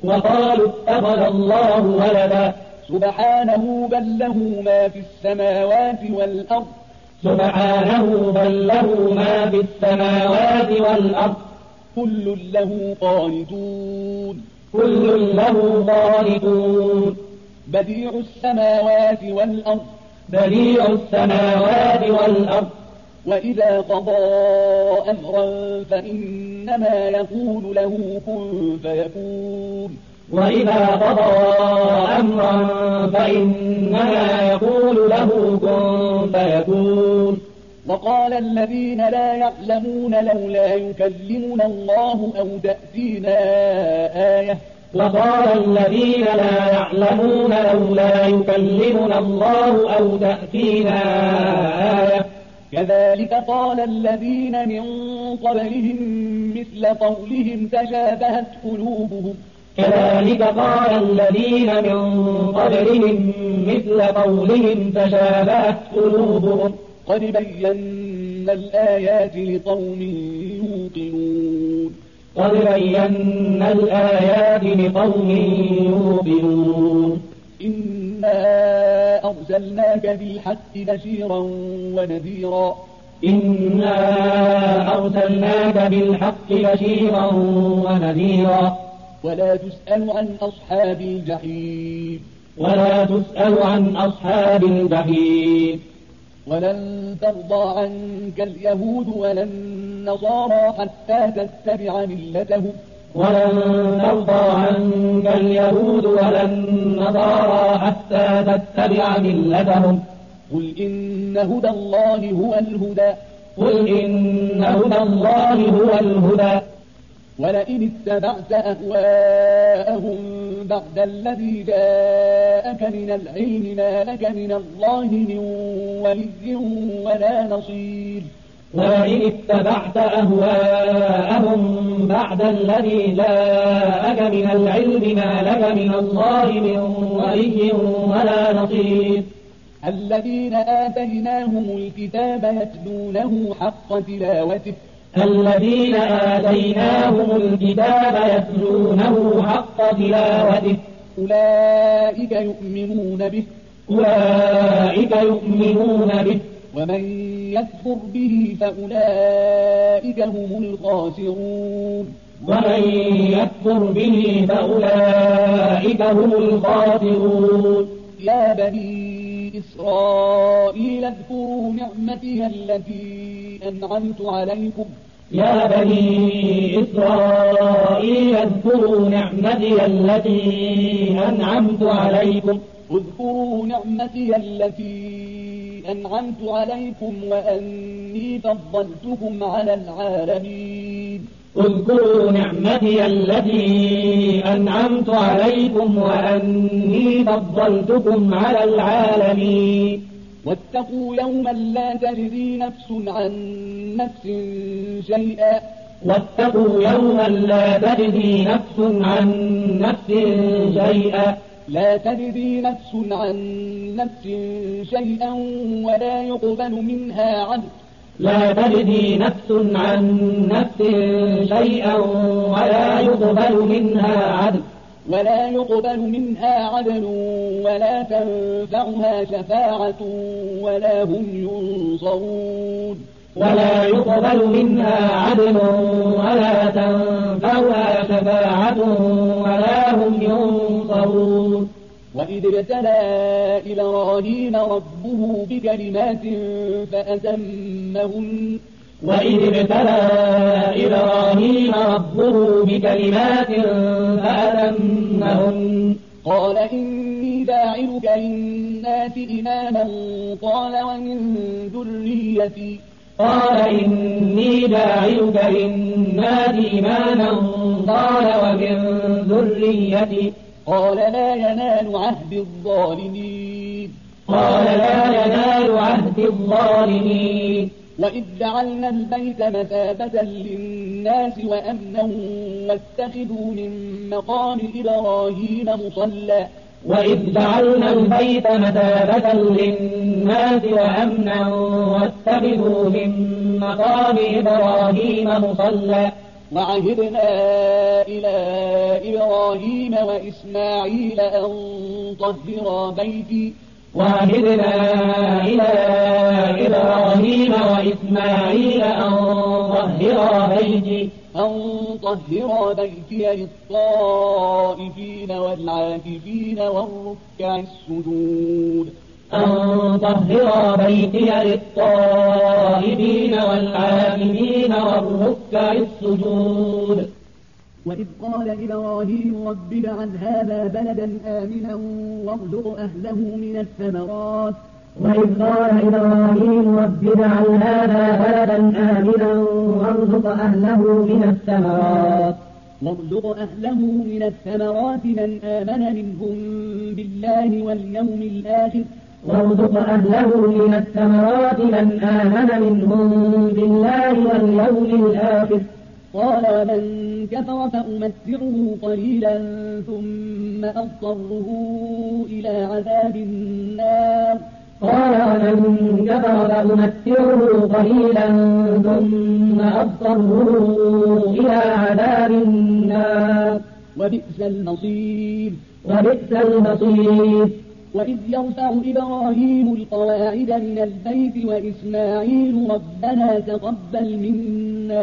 سبحانه بل له ما في السماوات والأرض سبحانه بل له ما في السماوات والأرض كل له قانتون بديع السماوات والأرض وإذا قضى أمرا فإنما يقول له كن فيكون وإذا قضى أمرا فإنما يقول له كن فيكون وقال الذين لا يعلمون لولا يكلمنا الله أو تأتينا آية كذلك قال الذين من قبلهم مثل قولهم تشابهت قلوبهم قد بينا الآيات لقوم يوقنون إنا أرسلناك بالحق بشيرا ونذيرا ولا تسأل عن أصحاب الجحيم ولن ترضى عنك اليهود ولا النصارى حتى تتبع ملتهم قل إن هدى الله هو الهدى ولئن اتبعت أهواءهم بعد الذي جاءك من العلم ما لك من الله من ولي ولا نصير ولئن اتبعت أهواءهم بعد الذي جاءك من العلم ما لك من الله من ولي ولا نصير الذين آتيناهم الكتاب يتلونه حق تلاوته أولئك يؤمنون به ومن يكفر به فأولئك هم الخاسرون يا بني إسرائيل اذكروا نعمتي التي أنعمت عليكم اذكروا نعمتي التي أنعمت عليكم وأني فضلتكم على العالمين واتقوا يوما لا تجزي نفس عن نفس شيئا ولا يقبل منها عدل لا تجزي نفس عن نفس شيئا ولا يقبل منها عدل ولا تنفعها شفاعة ولا هم ينصرون ولا يقبل منها عدل ولا تنفعها شفاعة ولا هم ينصرون وإذ ابتلى إبراهيم ربه بكلمات فأتمهن قال إني جاعلك للناس إماما قال ومن ذريتي قال لا ينال عهد الظالمين وإذ جعلنا البيت مثابة للناس وأمنا واتخذوا من مقام إبراهيم مصلى وعهدنا إلى إبراهيم وإسماعيل أن طهرا بيتي للطائفين والعاكفين والركع السجود وإذ قال إبراهيم رب اجعل هذا بلدا آمنا وارزق أهله من الثمرات من آمن منهم بالله واليوم الآخر قال ومن كفر فأمتعه قليلا ثم أضطره إلى عذاب النار وبئس المصير وإذ يرفع إبراهيم القواعد من البيت وإسماعيل ربنا تقبل منا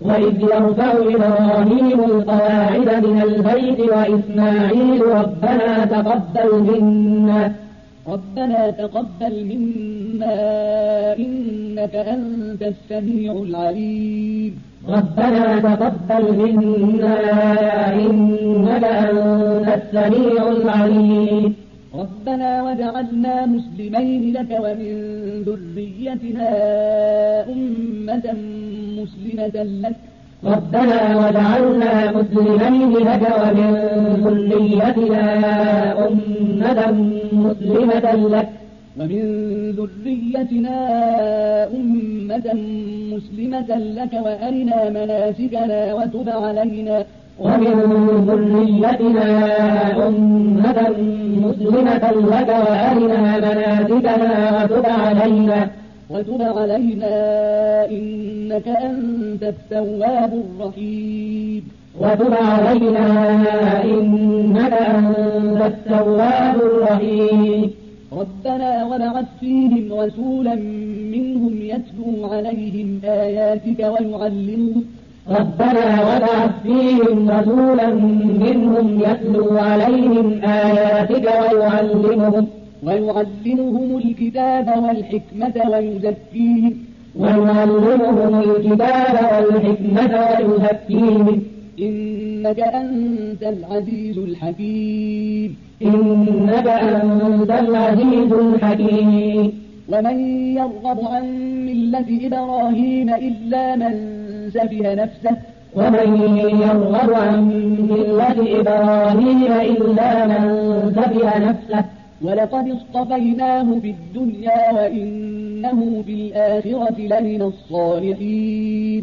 إنك أنت السميع العليم ربنا وجعلنا مسلمين لك ومن ذريتنا أمة مسلمة لك وأرنا مناسكنا وتب علينا إنك أنت التواب الرحيم ربنا وابعث فيهم رسولا منهم يتلو عليهم آياتك ويعلمهم الكتاب والحكمة ويزكيهم إنك أنت العزيز الحكيم ومن يرغب عن ملة إبراهيم إلا من سفه نفسه ولقد اصطفيناه في الدنيا وإنه في الآخرة لمن الصالحين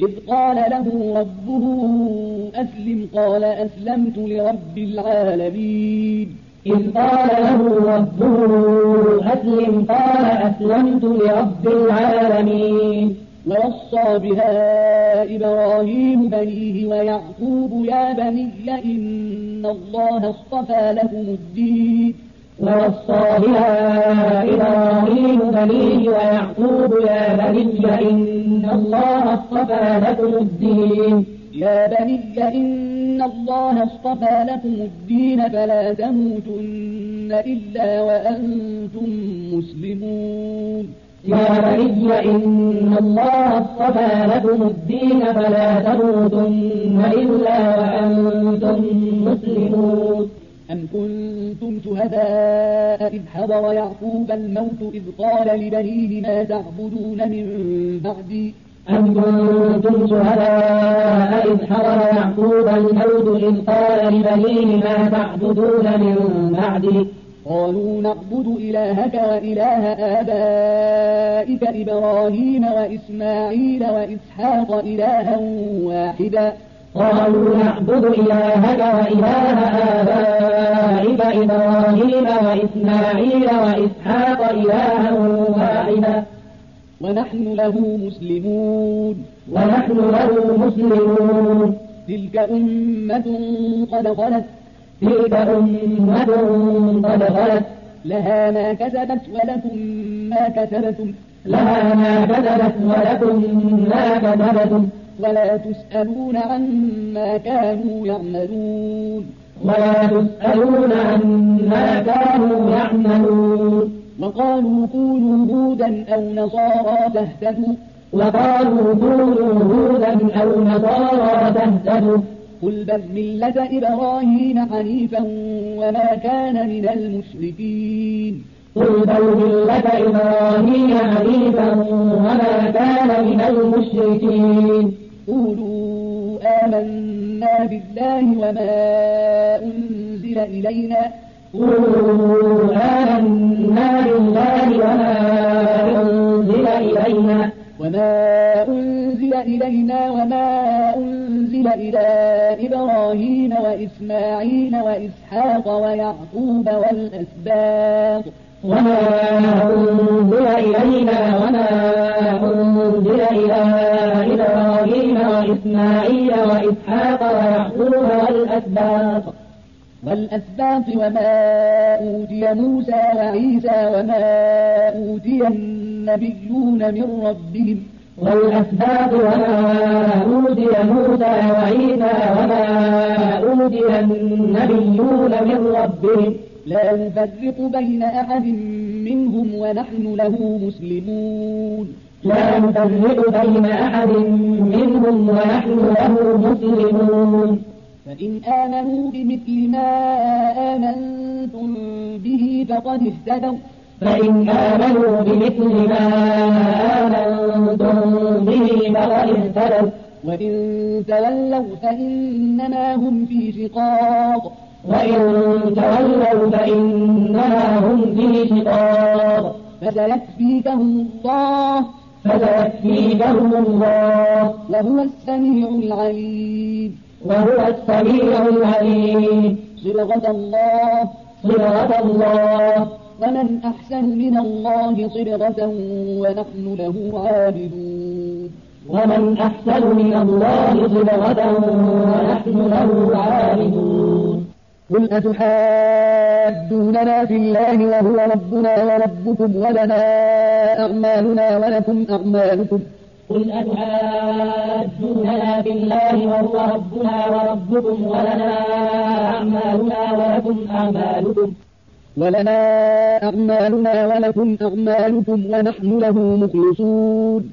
إذ قال له ربه أسلم قال أسلمت لرب العالمين إذ قال له ربه أسلم قال أسلمت لرب العالمين ووصى بها إبراهيم بنيه ويعقوب يا بني إن الله اصطفى لكم الدين ووصى بها إبراهيم بنيه ويعقوب يا بني إن الله اصطفى لكم الدين يا بني إن الله اصطفى لكم الدين فلا تموتن إلا وأنتم مسلمون يا بني إن الله اصطفى لكم الدين فلا تموتن إلا وأنتم مسلمون أم كنتم شهداء إذ حضر يعقوب الموت إذ قال لبنيه ما تعبدون من بعدي أم كنتم شهداء إذ حضر يعقوب الموت إذ قال لبنيه ما تعبدون من بعدي قالوا نعبد إلهك وإله آبائك إبراهيم وإسماعيل وإسحاق إلها واحدا قالوا نعبد إلهك وإله آبائك إبراهيم وإسماعيل وإسحاق إلها واحدا ونحن له مسلمون تلك أمة قد خلت لها ما كسبت ولكم ما كسبتم ولا تسألون عما كانوا يعملون وقالوا كونوا هودا أو نصارى تهتدوا قل بل ملة إبراهيم حنيفا وما كان من المشركين قولوا آمنا بالله وما أنزل إلينا وما أنزل إلى إبراهيم وإسماعيل وإسحاق ويعقوب والأسباط وما أوتي موسى وعيسى وما أوتي النبيون من ربهم لا نفرق بين أحد منهم ونحن له مسلمون فإن آمنوا بمثل ما آمنتم به فقد اهتدوا وإن تولوا فإنما هم في شقاق فسيكفيكهم الله وهو السميع العليم صبغة الله ومن أحسن من الله صبغة ونحن له عابدون قل أتحاجوننا في الله وهو ربنا وربكم ولنا أعمالنا ولكم أعمالكم قل أتحاجوننا في الله وهو ربنا وربكم ولنا أعمالنا ولكم أعمالكم ونحن له مخلصون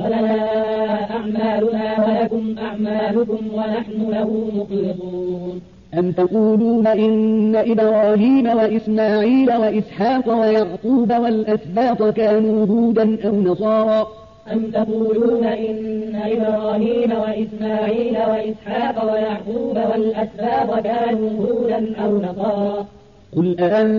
أم تقولون إن إبراهيم وإسماعيل وإسحاق ويعقوب والأسباط كانوا هودا أو نصارى قل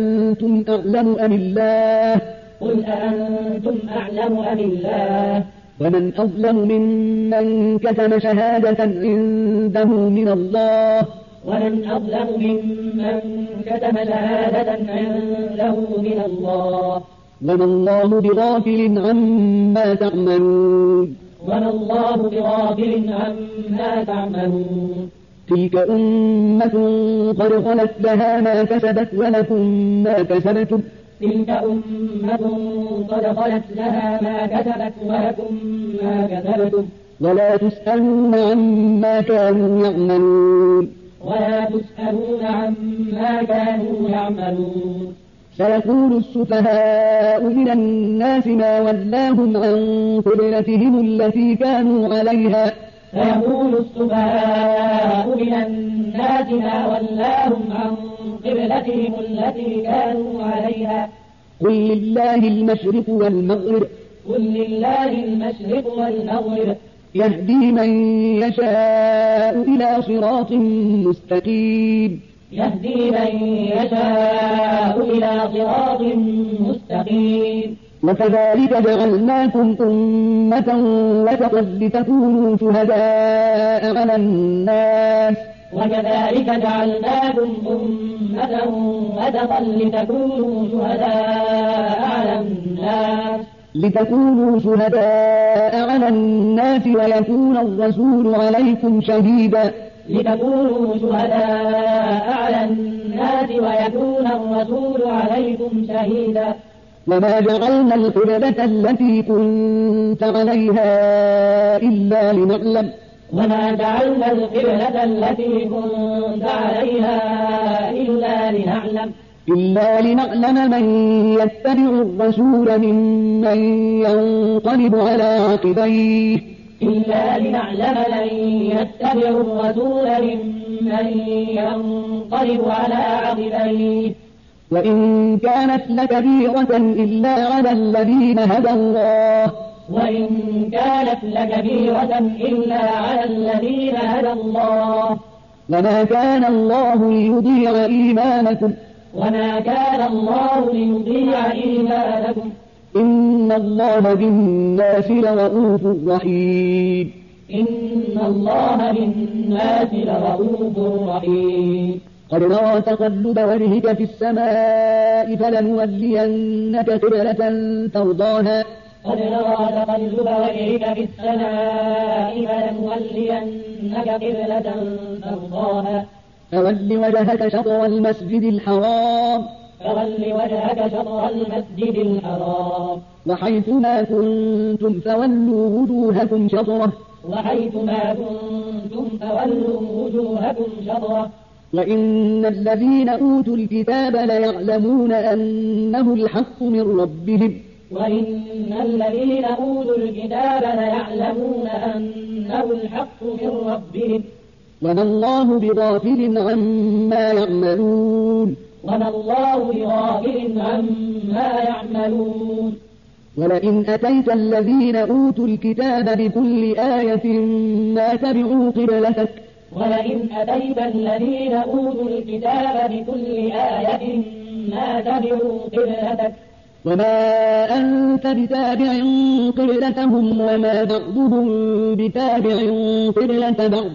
أأنتم أعلم أم الله ومن أظلم ممن كتم شهادة عنده من الله ومن أظلم ممن كتم شهادة عنده من الله وما الله بغافل عما تعملون وما الله بغافل عما تعملون تلك أمة قد خلت لها ما كسبت ولكم ما كسبتم تلك أمة قد خلت لها ما كسبت ولكم ما كسبتم ولا تسألون عما كانوا يعملون ولا تسألون عما كانوا يعملون سيقول السفهاء من الناس ما ولاهم عن قبلتهم التي كانوا عليها سيقول السفهاء من الناس ما ولاهم عن قبلتهم التي كانوا عليها قل لله المشرق والمغرب قل لله المشرق والمغرب يهدي من يشاء إلى صراط مستقيم يهدي من يشاء إلى صراط مستقيم وكذلك جعلناكم أمة وسطا لتكونوا شهداء على الناس وكذلك جعلناكم أمة وسطا لتكونوا شهداء على الناس ويكون الرسول عليكم شهيدا وما جعلنا القبلة التي كنت عليها إلا لنعلم من يتبع الرسول ممن ينقلب على عقبيه وإن كانت لكبيرة إلا على الذين هدى الله وما كان الله ليضيع إيمانكم إن الله بالناس لرؤوف رحيم قد نرى تقلب وجهك في السماء فلنولينك قبلة ترضاها فول وجهك شطر المسجد الحرام وحيثما كنتم فولوا وجوهكم شطره وإن الذين أوتوا الكتاب ليعلمون أنه الحق من ربهم وما الله بغافل عما يعملون ولئن أتيت الذين أوتوا الكتاب بكل آية ما تبعوا قبلتك وما أنت بتابع قبلتهم وما بعضهم بتابع قبلة بعض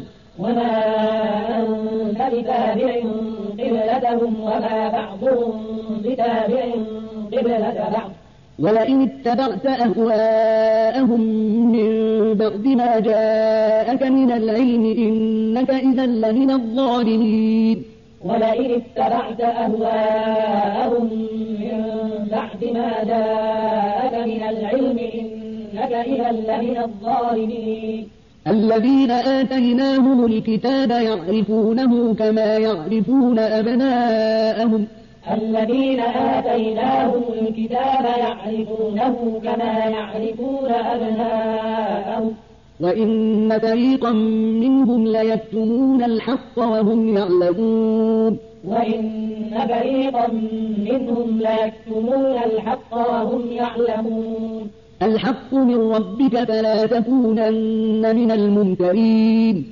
ولئن اتبعت أهواءهم من بعد ما جاءك من العلم إنك إذا لمن الظالمين الذين آتيناهم الكتاب يعرفونه كما يعرفون أبناءهم وإن فريقا منهم ليكتمون الحق وهم يعلمون الحق من ربك فلا تكونن من الممترين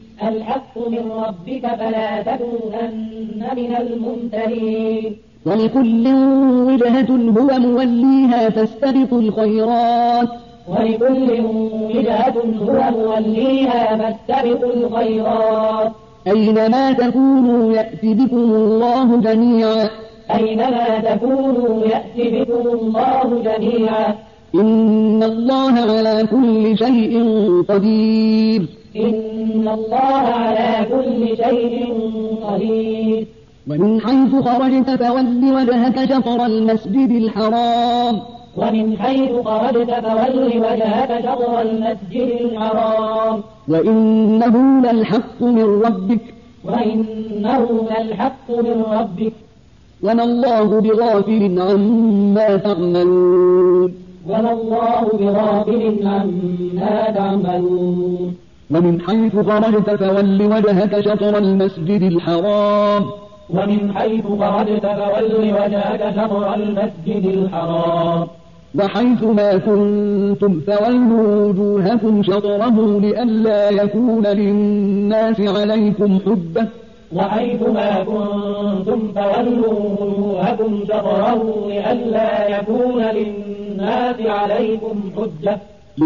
ولكل وجهة هو موليها فاستبقوا الخيرات ولكل وجهة هو موليها فاستبقوا الخيرات أينما تكونوا يأت بكم الله جميعا أينما تكونوا يأت بكم الله جميعا إن الله على كل شيء قدير إن الله على كل شيء قدير ومن حيث خرجت فول وجهك شطر المسجد الحرام ومن حيث خرجت فول وجهك شطر المسجد الحرام وإنه للحق من ربك وإنه للحق من ربك وما الله بغافل عما تعملون وما الله بغافل عما تعملون ومن حيث خرجت فول وجهك شطر المسجد الحرام ومن حيث خرجت فول وجهك شطر المسجد الحرام وحيث ما كنتم فولوا وجوهكم شطره لئلا يكون للناس عليكم حجة وحيث ما كنتم فولوا وجوهكم شطره لئلا يكون للناس عليكم حجة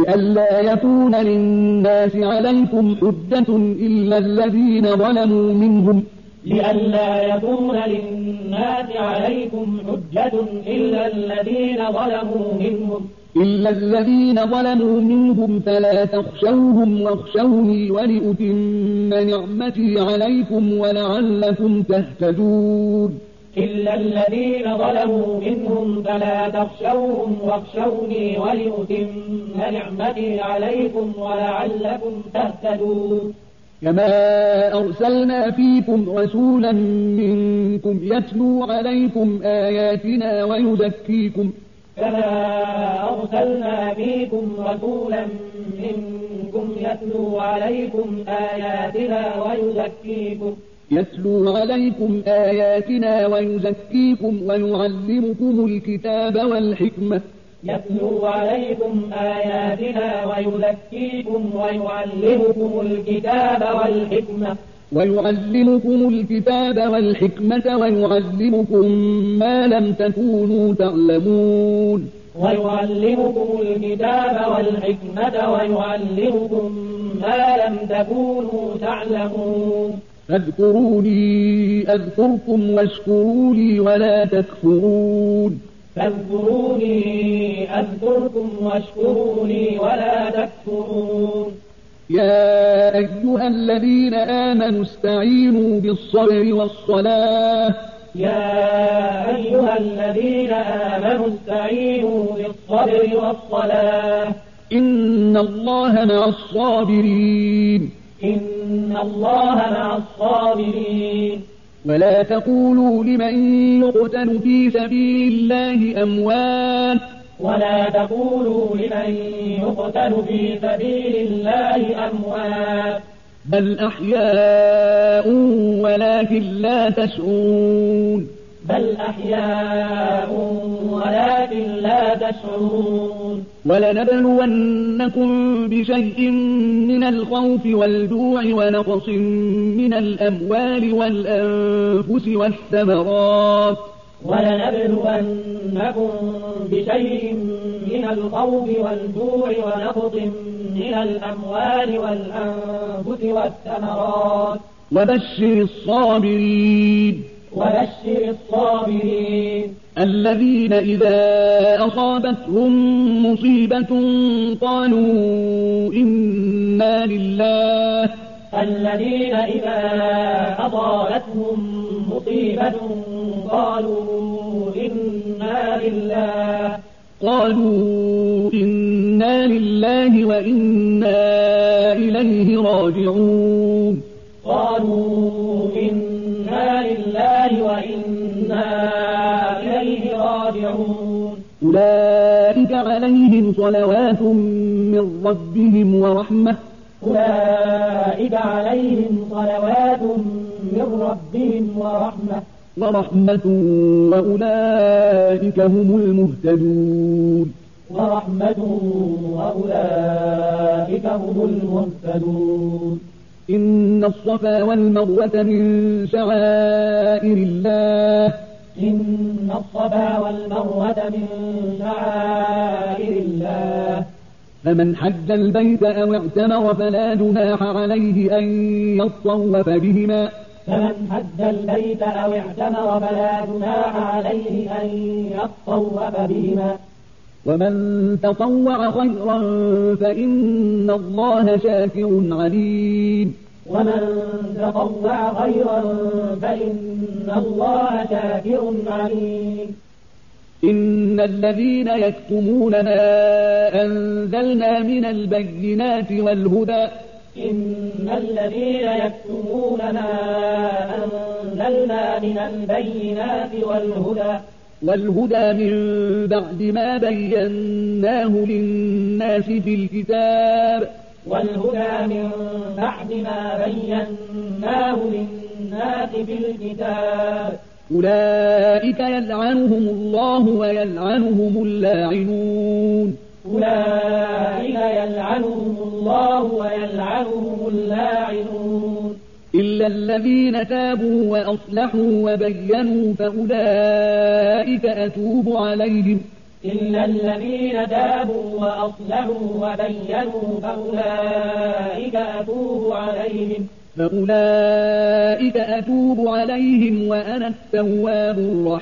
إلا الذين ظلموا منهم لئلا يكون للناس عليكم حجة إلا الذين ظلموا منهم فلا تخشوهم واخشوني ولأتم نعمتي عليكم ولعلكم تهتدون إلا الذين ظلموا منهم فلا تخشوهم واخشوني ولأتم نعمتي عليكم ولعلكم تهتدون كما أرسلنا فيكم رسولا منكم يتلو عليكم آياتنا ويزكيكم كما أرسلنا فيكم رسولا منكم يتلو عليكم آياتنا ويزكيكم ويعلمكم الكتاب والحكمة يتلو عليكم آياتنا ويزكيكم ويعلمكم الكتاب والحكمة ويعلمكم ما لم تكونوا تعلمون فاذكروني أذكركم واشكروا لي ولا تكفرون يا أيها الذين آمنوا استعينوا بالصبر والصلاة إن الله مع الصابرين ولا تقولوا لمن يقتل في سبيل الله أموات بل أحياء ولكن لا تشعرون ولنبلونكم بشيء من الخوف والجوع ونقص من الأموال والأنفس والثمرات وبشر الصابرين الذين إذا أصابتهم مصيبة قالوا إنا لله وإنا إليه راجعون أولئك عليهم صلوات من ربهم ورحمة وأولئك هم المهتدون إن الصفا والمروة من شعائر الله فمن حج البيت أو اعتمر فلا جناح عليه أن يطوف بهما فمن حج البيت أو اعتمر فلا جناح عليه أن يطوف بهما ومن تطوع خيرا فإن الله شاكر عليم ومن تطوع خيرا فإن الله شاكر عليم إن الذين يكتمون ما أنزلنا من البينات والهدى إن الذين يكتمون ما أنزلنا من البينات والهدى من بعد ما بيناه للناس في الكتاب من بعد ما بيناه للناس في الكتاب أولئك يلعنهم الله ويلعنهم اللاعنون إلا الذين تابوا وأصلحوا وبينوا فأولئك أتوب عليهم فأولئك أتوب عليهم وأنا التواب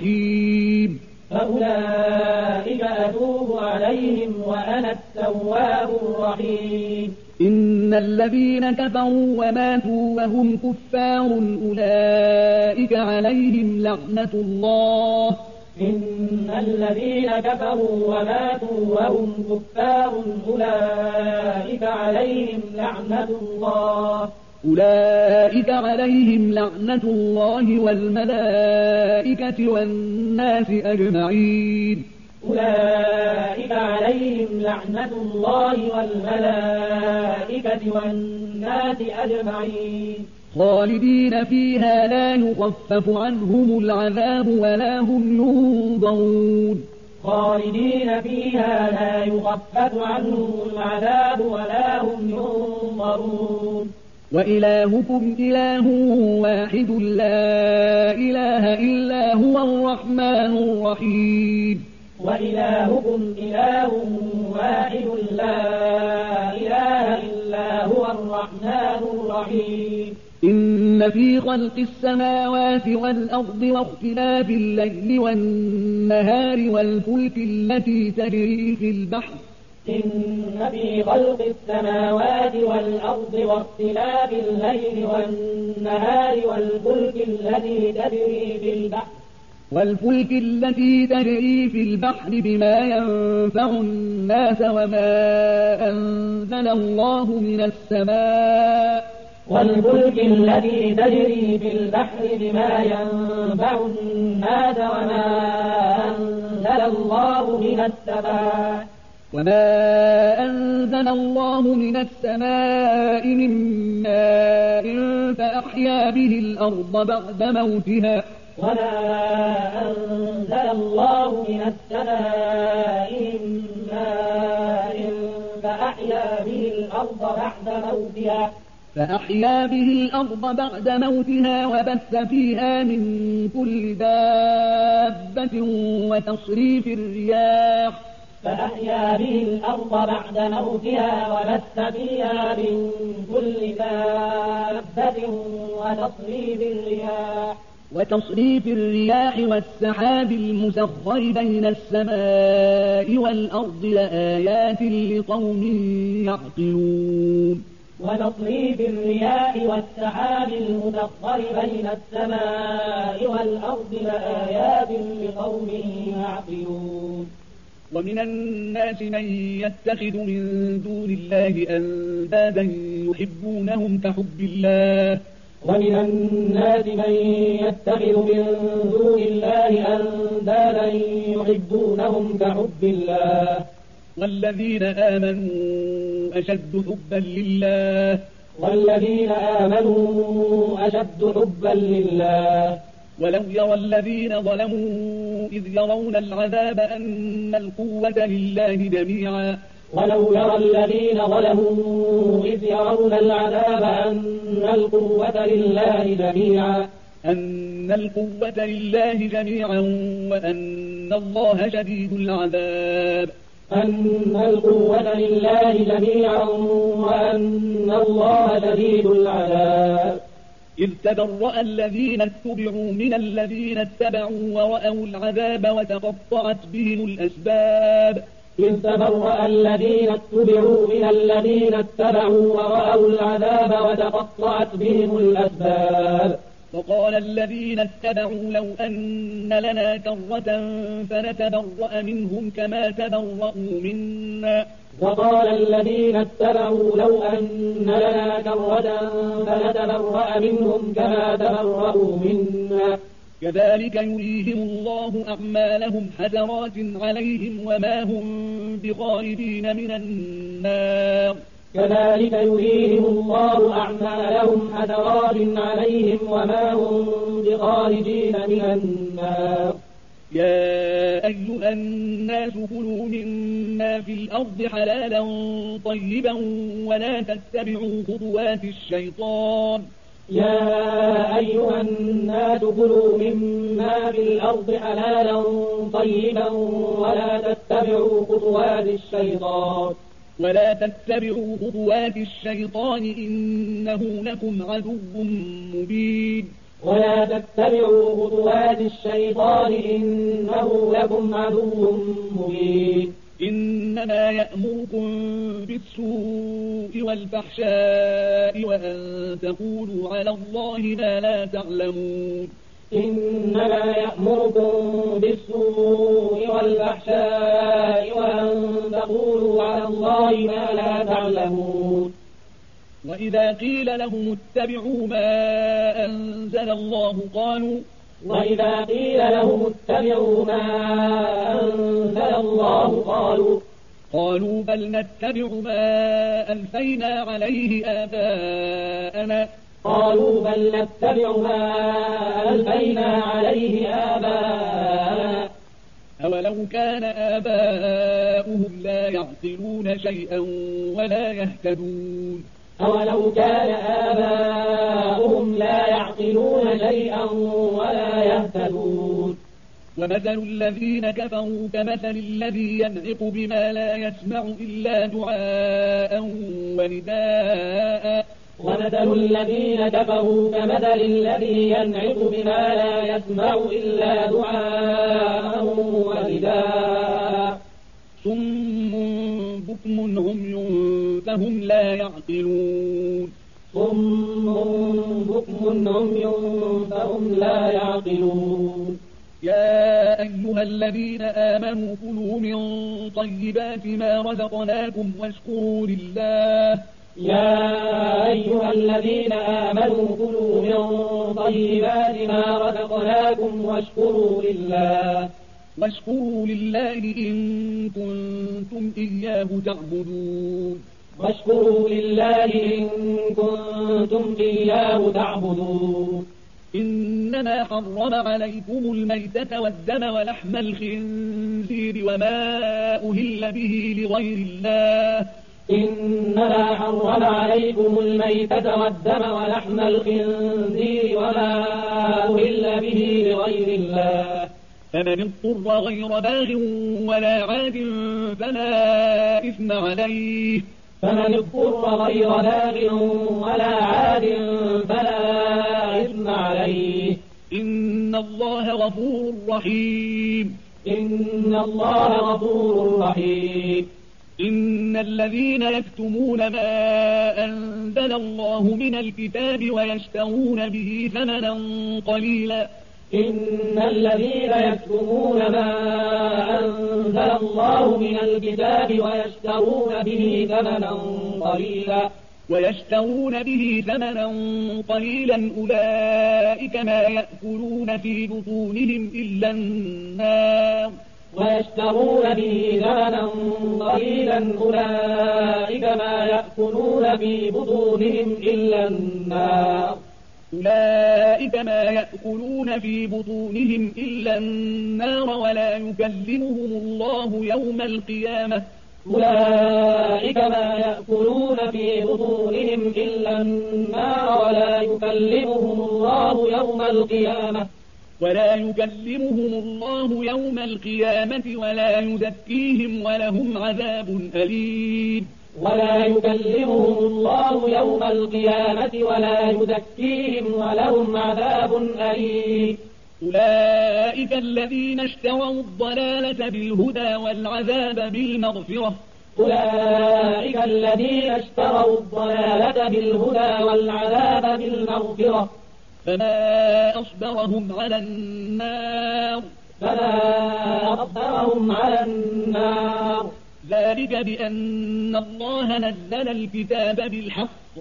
الرحيم إن الذين كفروا وماتوا وهم كفار أولئك عليهم لعنة الله والملائكة والناس أجمعين خالدين فيها لا يخفف عنهم العذاب ولا هم ينظرون وإلهكم إله واحد لا إله إلا هو الرحمن الرحيم إن في خلق السماوات والأرض واختلاف الليل والنهار والفلك التي تجري في البحر بما ينفع الناس وما أنزل الله من السماء من ماء فأحيا به الأرض بعد موتها وبث فيها من كل دابة وتصريف الرياح والسحاب المسخر بين السماء والأرض لآيات لقوم يعقلون ومن الناس من يتخذ من دون الله أندادا يحبونهم كحب الله والذين آمنوا أشد حبا لله ولو يرى الذين ظلموا إذ يرون العذاب أن القوة لله جميعا وأن الله شديد العذاب أن القوة لله جميعا وأن الله شديد العذاب. إذ تبرأ الذين اتبعوا من الذين اتبعوا ورأوا العذاب وتقطعت بهم الأسباب. إذ تبرأ الذين اتبعوا من الذين اتبعوا ورأوا العذاب وتقطعت بهم الأسباب. وقال الذين اتبعوا لو أن لنا كرة فنتبرأ منهم كما تبرأوا منا. وقال الذين اتبعوا لو أن لنا كرة فنتبرأ منهم كما تبرأوا منا. كذلك يريهم الله أعمالهم حسرات عليهم وما هم بخارجين من النار. كذلك يريهم الله أعمالهم حسرات عليهم وما هم بخارجين من النار. يا أيها الناس كلوا مما في الأرض حلالا طيبا ولا تتبعوا خطوات الشيطان. يا أيها الناس كلوا مما في الأرض حلالا طيبا ولا تتبعوا خطوات الشيطان إنه لكم عدو مبين. ولا تتبعوا خطوات الشيطان إنه لكم عدو مبين. إنما يأمركم بالسوء والفحشاء وأن تقولوا على الله ما لا تعلمون. إنما يأمركم بالسوء والفحشاء وأن تقولوا على الله ما لا تعلمون. وإذا قيل لهم اتبعوا ما أنزل الله قالوا بل نتبع ما ألفينا عليه آباءنا. أولو كان آباؤهم لا يعقلون شيئا ولا يهتدون. ومثل الذين كفروا كمثل الذي ينعق بما لا يسمع إلا دعاء ونداء. صم بكم عمي فهم لا يعقلون. يا أيها الذين آمنوا كلوا من طيبات ما رزقناكم واشكروا لله. واشكروا لله إن كنتم إياه تعبدون. إنما حرم عليكم الميتة والدم ولحم الخنزير وما أهل به لغير الله. فمن اضطر غير باغ ولا عاد فلا إثم عليه. إن الله غفور رحيم. إن الذين يكتمون ما أنزل الله من الكتاب ويشترون به ثمنا قليلا أولئك ما يأكلون في بطونهم إلا النار. ولا يكلمهم الله يوم القيامة. ولا يكلمهم الله يوم القيامة ولا يزكيهم ولهم عذاب أليم ولا يكلمهم الله يوم القيامة ولا يزكيهم ولهم عذاب أليم أولئك الذين اشتروا الضلالة بالهدى والعذاب بالمغفرة أولئك الذين اشتروا الضلالة بالهدى والعذاب بالمغفرة فما أصبرهم على النار النار ذلك بأن الله نزل الكتاب بالحق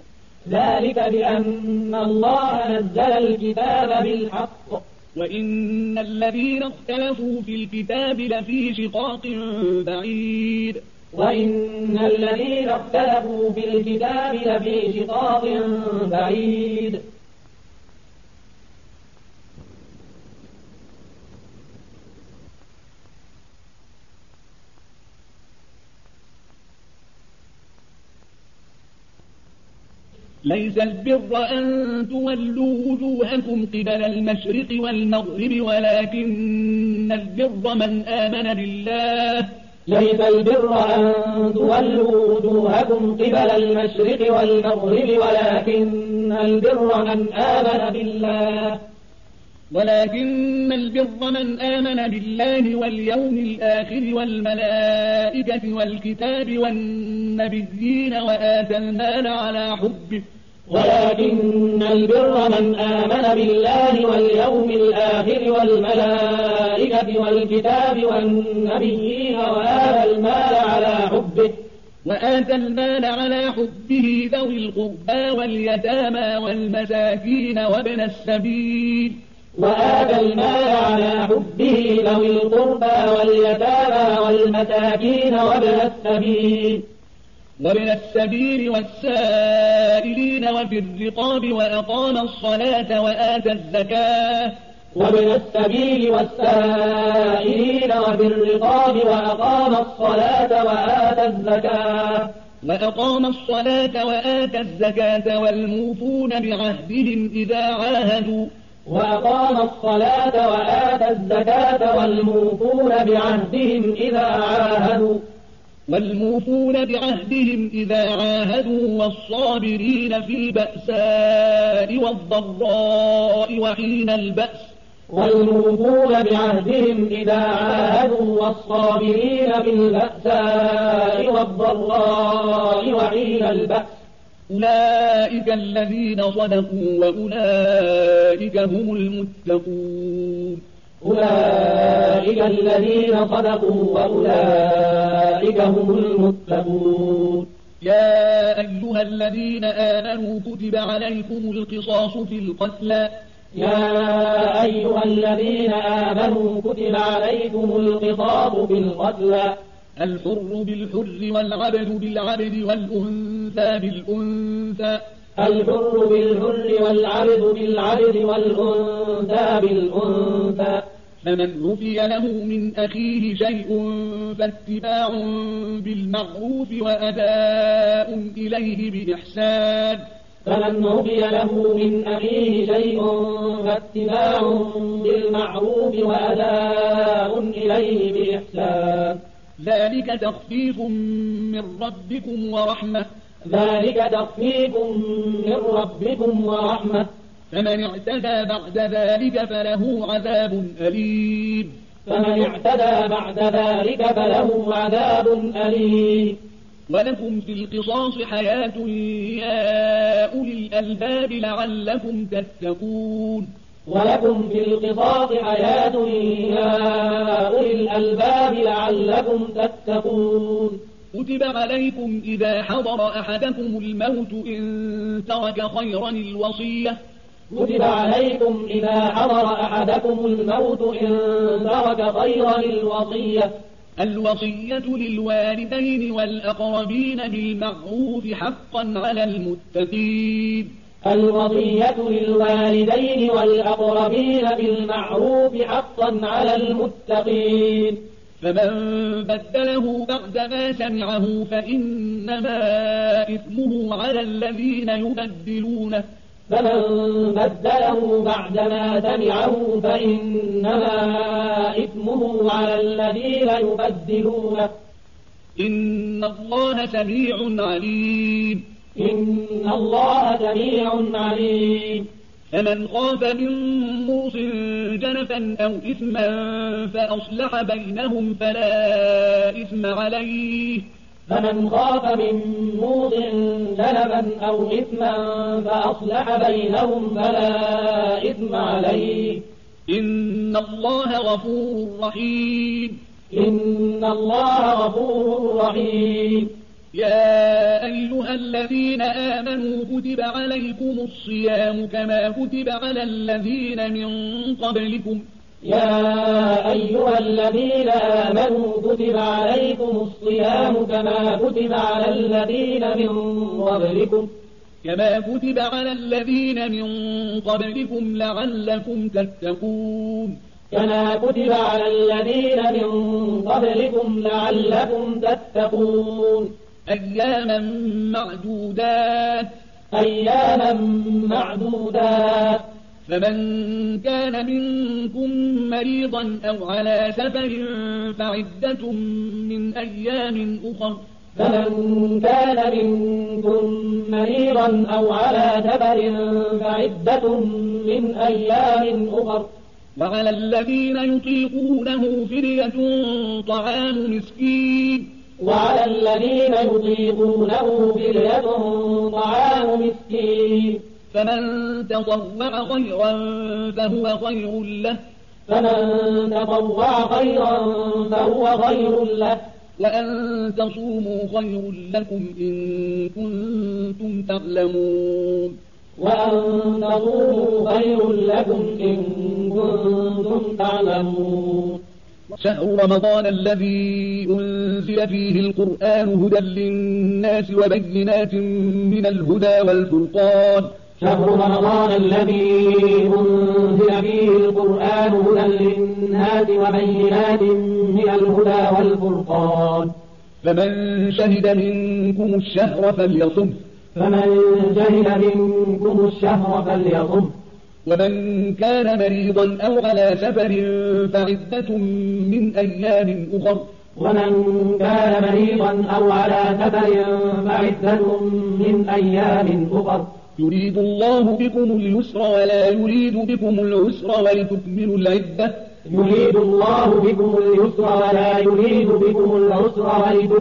وإن الذين اختلفوا في الكتاب لفي شقاق بعيد ليس البر أن تولوا وجوهكم قبل المشرق والمغرب ولكن البر من آمن بالله ليس البر أن تولوا وجوهكم قبل المشرق والمغرب ولكن البر من آمن بالله واليوم الآخر والملائكة والكتاب والنبيين وآتى المال على حبه ذوي القربى واليتامى والمساكين وابن السبيل والسائلين وفي الرقاب وأقام الصلاة وآتى الزكاة والموفون بعهدهم إذا عاهدوا والصابرين في البأساء والضراء وحين البأس أولئك الذين صدقوا وأولئك هم المتقون يا أيها الذين آمنوا كتب عليكم القصاص في القتلى الحر بالحر والعبد بالعبد والأنثى بالأنثى فمن عفي له من أخيه شيء فاتباع بالمعروف وأداء إليه بإحسان ذلك تخفيف من ربكم ورحمة فمن اعتدى بعد ذلك فله عذاب أليم ولكم في القصاص حياة يا أولي الألباب لعلكم تتقون كتب عليكم إذا حضر أحدكم الموت إن ترك خيرا الوصية للوالدين والأقربين بالمعروف حقا على المتقين فمن بدله بعدما سمعه فإنما إثمه على الذين يبدلونه فمن بدله بعدما سمعه فإنما إثمه على الذين يبدلونه إن الله سميع عليم. إن الله سميع عليم. فمن خاف من موص جنفا أو إثما فأصلح بينهم فلا إثم عليه. فمن خاف من موص جنفا أو إثما فأصلح بينهم فلا إثم عليه. إن الله غفور رحيم. إن الله غفور رحيم. يا أيها الذين آمنوا كتب عليكم الصيام كما كتب على الذين من قبلكم. يا أيها الذين آمنوا كتب عليكم الصيام كما كتب على الذين من قبلكم. كما كتب على الذين من قبلكم لعلكم تتقون. كما كتب على الذين من قبلكم لعلكم تتقون. أياما معدودات. أياما معدودات. فمن كان منكم مريضا أو على سفر فعدة من أيام أخر. فمن كان منكم مريضا أو على سفر فعدة من أيام أخر. وعلى الذين يطيقونه فدية طعام مسكين. وعلى الذين يطيقونه فدية طعام مسكين. فمن تطوع خيرا فهو خير له. فمن تطوع خيرا فهو خير له. وأن تصوموا خير لكم إن كنتم تعلمون. وأن تصوموا خير لكم إن كنتم تعلمون. شهر رمضان الذي أنزل فيه القرآن هدى للناس وبينات من الهدى والفرقان. شهر رمضان الذي أنزل فيه القرآن هدى للناس وبينات من الهدى والفرقان. فمن شهد منكم الشهر فليصم. فمن شهد منكم الشهر فليصم. ومن كان مريضا أو على سفر فعدة من أيام أخر. ومن كان مريضا أو على سفر فعدة من أيام أخر. يريد الله بكم اليسر ولا يريد بكم العسر ولتكملوا العدة. يريد الله بكم اليسر ولا يريد بكم العسر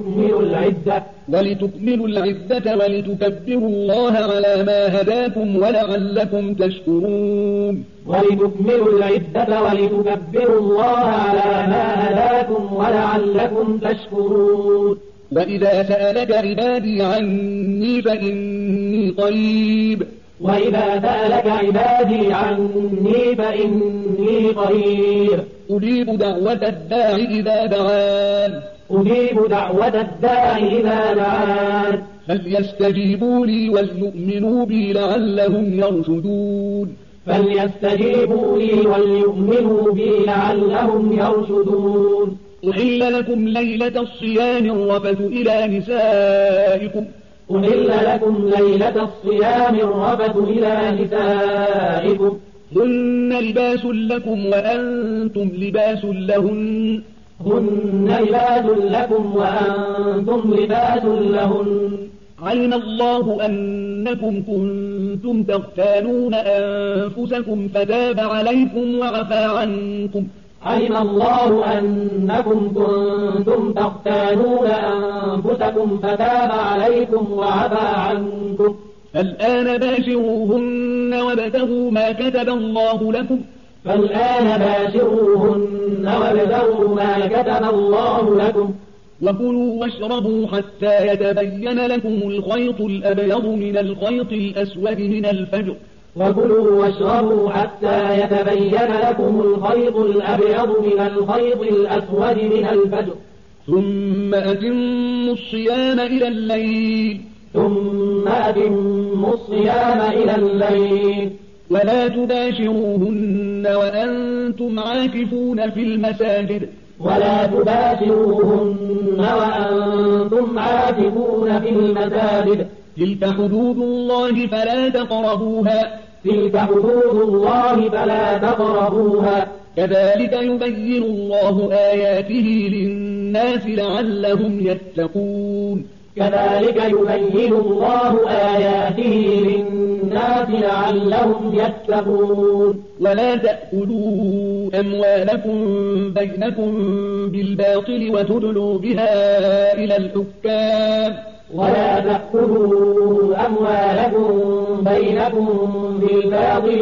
ولتكملوا العدة ولتكبروا الله على ما هداكم ولعلكم تشكرون. ولتكملوا العدة ولتكبروا الله على ما هداكم ولعلكم تشكرون. وإذا سألك عبادي عني فإني قريب. وإذا سألك عبادي عني فإني قريب. أجيب دعوة الداع إذا دعان. أجيب دعوة الداع إذا دعان. فليستجيبوا لي وليؤمنوا بي لعلهم يرشدون. فليستجيبوا لي وليؤمنوا بي لعلهم يرشدون. أحل لكم ليلة الصيام الرفث إلى نسائكم. أحل لكم ليلة الصيام الرفث إلى نسائكم. هن لباس لكم وأنتم لباس لهن. هن لباس لكم وأنتم لباس لهن. علم الله أنكم كنتم تختانون أنفسكم فتاب عليكم وعفى عنكم. علم الله أنكم كنتم تختانون أنفسكم فتاب عليكم وعفى عنكم. فالآن باشروهن وابتغوا ما كتب الله لكم. فالآن باشروهن وابتغوا ما كتب الله لكم. وكلوا واشربوا حتى يتبين لكم الخيط الأبيض من الخيط الأسود من الفجر. وكلوا واشربوا حتى يتبين لكم الخيط الأبيض من الخيط الأسود من الفجر. ثم أتموا الصيام إلى الليل. ثم أتموا الصيام إلى الليل. ولا تباشروهن وأنتم عاكفون في المساجد. ولا تباشروهن وأنتم عاكفون في المساجد. تلك حدود الله فلا تقربوها تلك حدود الله فلا تقربوها كذلك يبين الله آياته للناس لعلهم يتقون كذلك يبين الله آياته للناس لعلهم يتقون ولا تأكلوا أموالكم بينكم بالباطل وتدلوا بها إلى الحكام ولا تأكلوا أموالكم بينكم بالباطل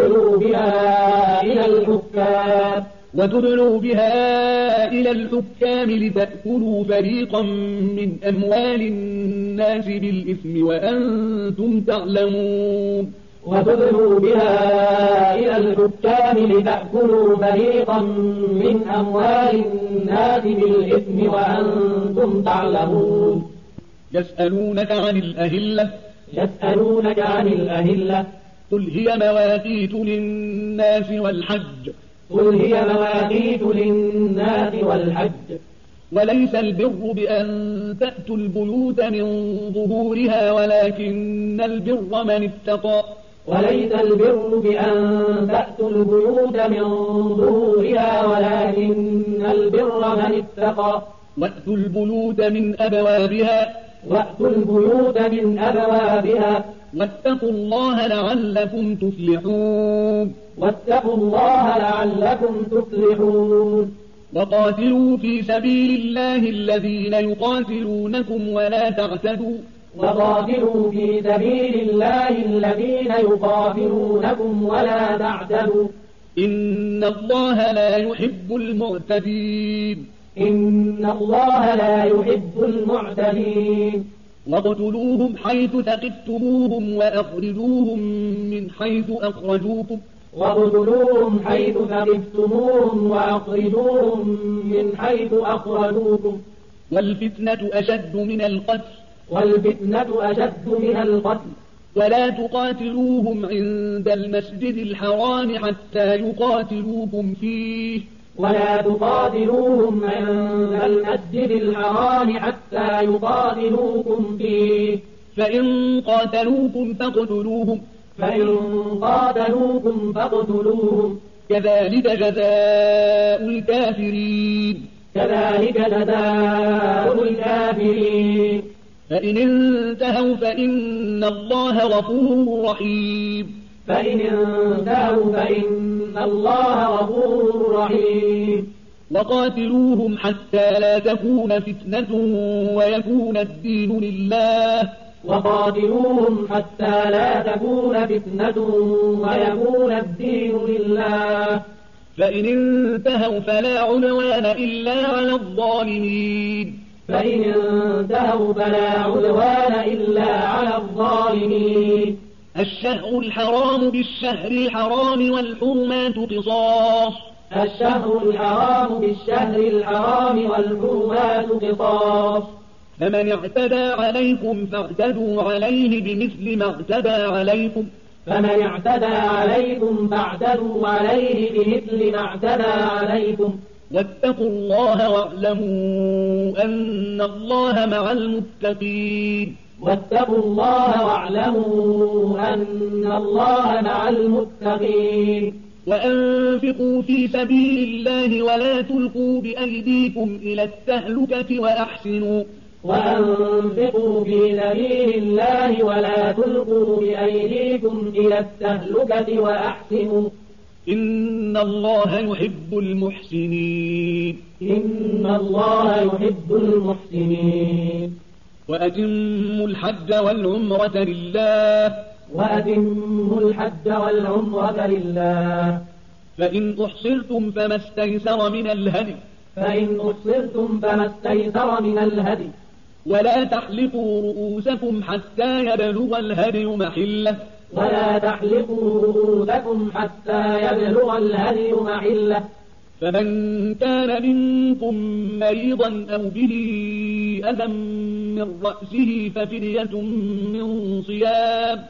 وتدلوا بها إلى الحكام لتأكلوا فريقا من أموال الناس بالإثم وأنتم تعلمون وتدلوا بها إلى الحكام لتأكلوا فريقا من أموال الناس بالإثم وأنتم تعلمون يسألونك عن الأهلة قل هي مواقيت للناس والحج وليس البر بأن تأتوا البيوت من ظهورها ولكن البر من اتقى وأتوا البيوت من أبوابها واتقوا الله لعلكم تفلحون وقاتلوا في سبيل الله الذين يقاتلونكم ولا تعتدوا إن الله لا يحب المعتدين واقتلوهم حيث ثقفتموهم وأخرجوهم من حيث أخرجوكم والفتنة أشد من القتل ولا تقاتلوهم عند المسجد الحرام حتى يقاتلوكم فيه فإن قاتلوكم فاقتلوهم كذلك جزاء الكافرين فإن انتهوا فإن الله غفور رحيم وقاتلوهم حتى لا تكون فتنة ويكون الدين لله فإن انتهوا فلا عدوان إلا على الظالمين الشهر الحرام بالشهر الحرام والحرمات قصاص فمن اعتدى عليكم فاعتدوا عليه بمثل ما اعتدى عليكم واتقوا الله واعلموا أن الله مع المتقين وأنفقوا في سبيل الله ولا تلقوا بأيديكم إلى التهلكة وأحسنوا إن الله يحب المحسنين وأتموا الحج والعمرة لله فإن أحصرتم فما استيسر من الهدي ولا تحلقوا رؤوسكم حتى يبلغ الهدي محله فمن كان منكم مريضا أو به أذى من رأسه ففدية من صيام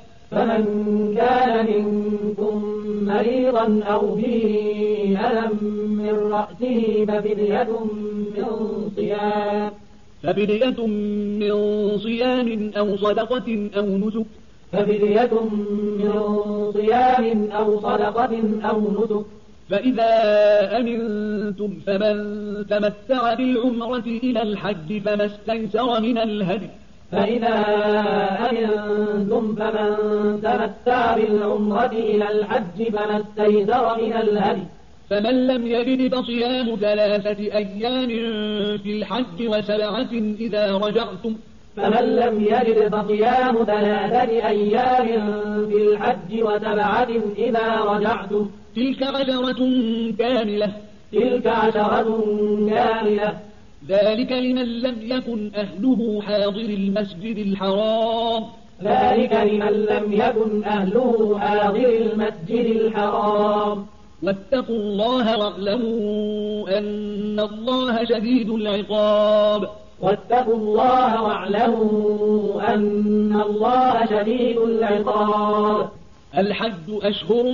ففدية من صيام أو صدقة أو نسك ففدية من صيام أو صدقة أو نسك فإذا أمنتم فمن تمتع بالعمرة إلى الحج فما استيسر من الهدي فإذا أمنتم فمن تمتع بالعمرة إلى الحج فما استيسر من الهدي فمن لم يجد فصيام 3 أيام في الحج و7 إذا رجعتم فمن لم يجد فصيام 3 أيام في الحج و7 إذا رجعتم تلك 10 كاملة ذلك لمن لم يكن أهله حاضر المسجد الحرام واتقوا الله واعلموا أن الله شديد العقاب الحج أشهر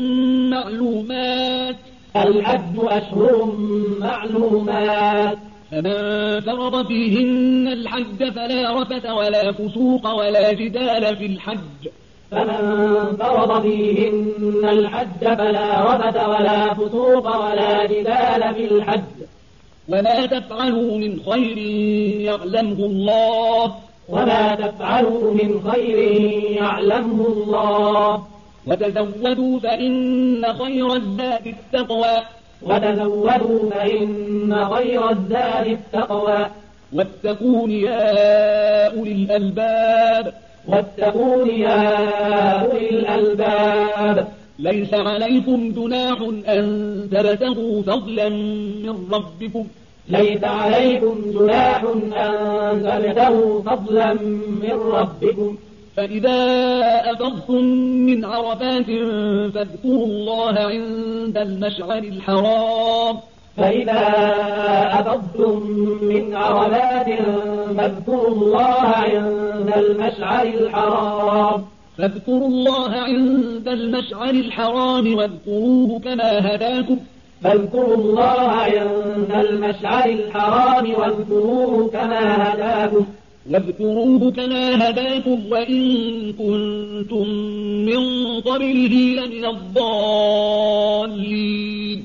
معلومات فمن فرض فيهن الحج فلا رفث ولا فسوق ولا جدال في الحج وما تفعلوا من خير يعلمه الله وتزودوا فإن خير الزاد التقوى واتقون يا أولي الألباب ليس عليكم جناح أن تبتغوا فضلا من ربكم فإذا أفضتم من عرفات فاذكروا الله عند المشعر الحرام فاذكروا الله عند المشعر الحرام واذكروه كما هداكم وإن كنتم من قبله لمن الضالين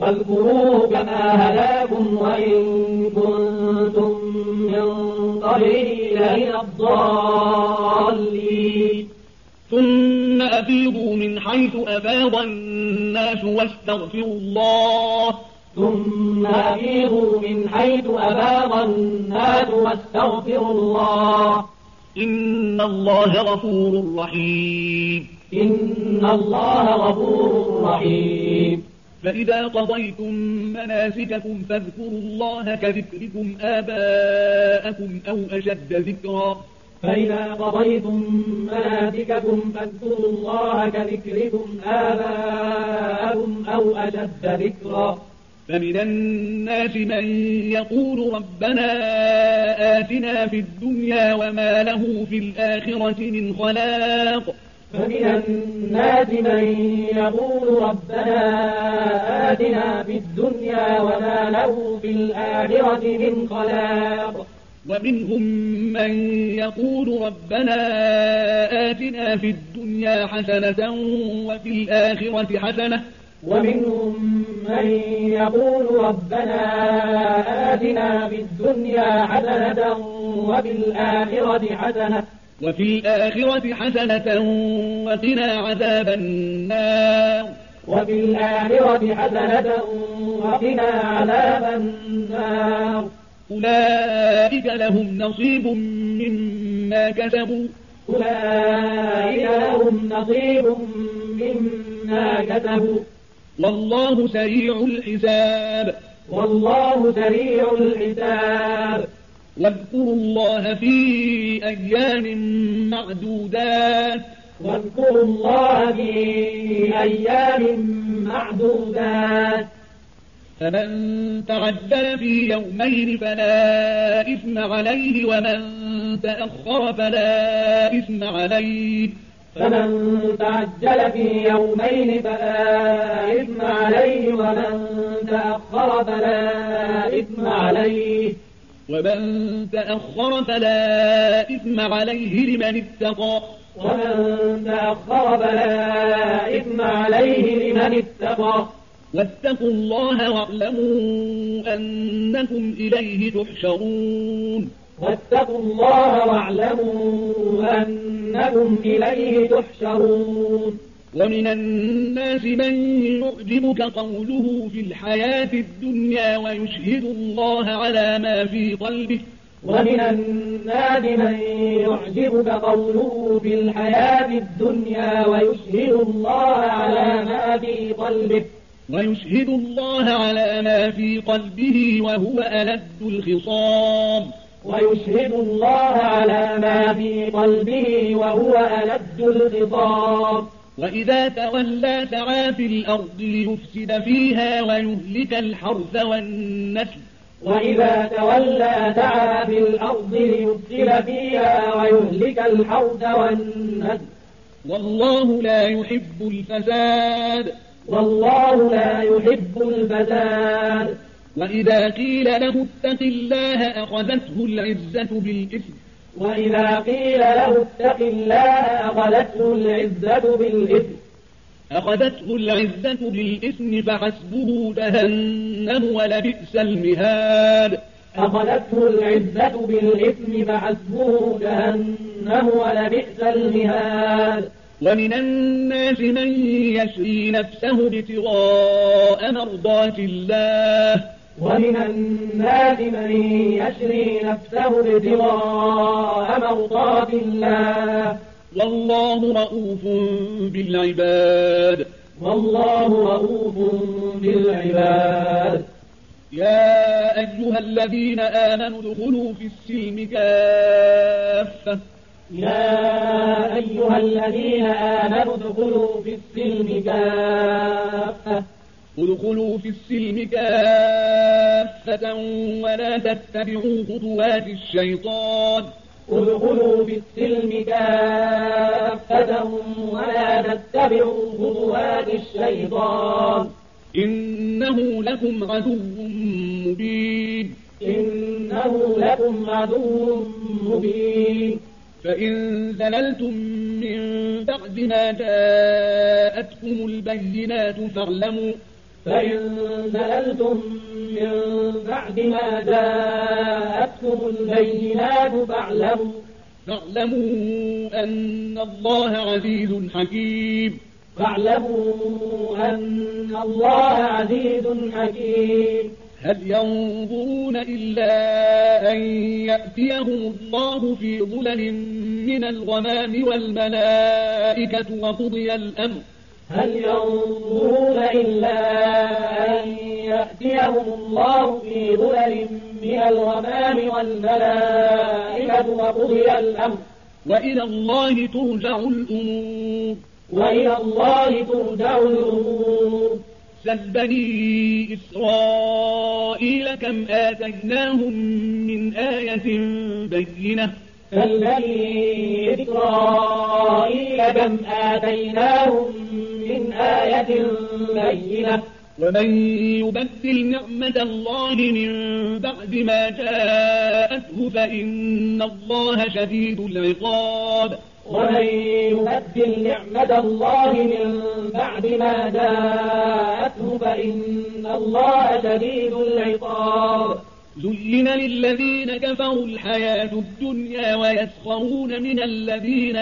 ثم أفيضوا من حيث أفاض الناس واستغفروا الله إن الله غفور رحيم فإذا قضيتم مناسككم فاذكروا الله كذكركم آباءكم أو أشد ذكرا فمن الناس من يقول ربنا آتنا في الدنيا وما له في الآخرة من خلاق ومنهم من يقول ربنا آتنا في الدنيا حسنة وفي الآخرة حسنة وفي الآخرة حسنة وقنا عذاب النار أولئك لهم نصيب مما كسبوا والله سريع الحساب واذكروا الله في أيام معدودات فمن تعجل في يومين فلا إثم عليه ومن تأخر فلا إثم عليه ومن تأخر فلا إثم عليه لمن اتقى ومن تأخر فلا إثم عليه لمن اتقى واتقوا الله واعلموا أنكم إليه تحشرون واتقوا الله واعلموا أنكم إليه تحشرون ومن الناس من يعجبك قوله في الحياة الدنيا ويشهد الله على ما في قلبه ومن الناس من يعجبك قوله في الحياة الدنيا ويشهد الله على ما في قلبه وهو ألد الخصام ويشهد الله على ما في قلبه وهو ألد الخصام وإذا تولى سعى في الأرض ليفسد فيها ويهلك الحرث والنسل وإذا تولى سعى في الأرض ليفسد فيها ويهلك الحرث والنسل والله لا يحب الفساد وإذا قيل له اتق الله أخذته العزة بالإثم فحسبه جهنم ولبئس المهاد ومن الناس من يشري نفسه ابتغاء مرضات الله والله رؤوف بالعباد يا أيها الذين آمنوا ادخلوا في السلم كافة ادخلوا في السلم كافة ولا تتبعوا خطوات الشيطان إنه لكم عدو مبين فإن زللتم من بعد ما جاءتكم البينات فاعلموا أن الله عزيز حكيم هل ينظرون إلا أن يأتيهم الله في ظلل من الغمام والملائكة وقضي الأمر وإلى الله ترجع الأمور سل بني إسرائيل كم آتيناهم من آية بينة ومن يبدل نعمة الله من بعد ما جاءته فإن الله شديد العقاب زين للذين كفروا الحياة الدنيا ويسخرون من الذين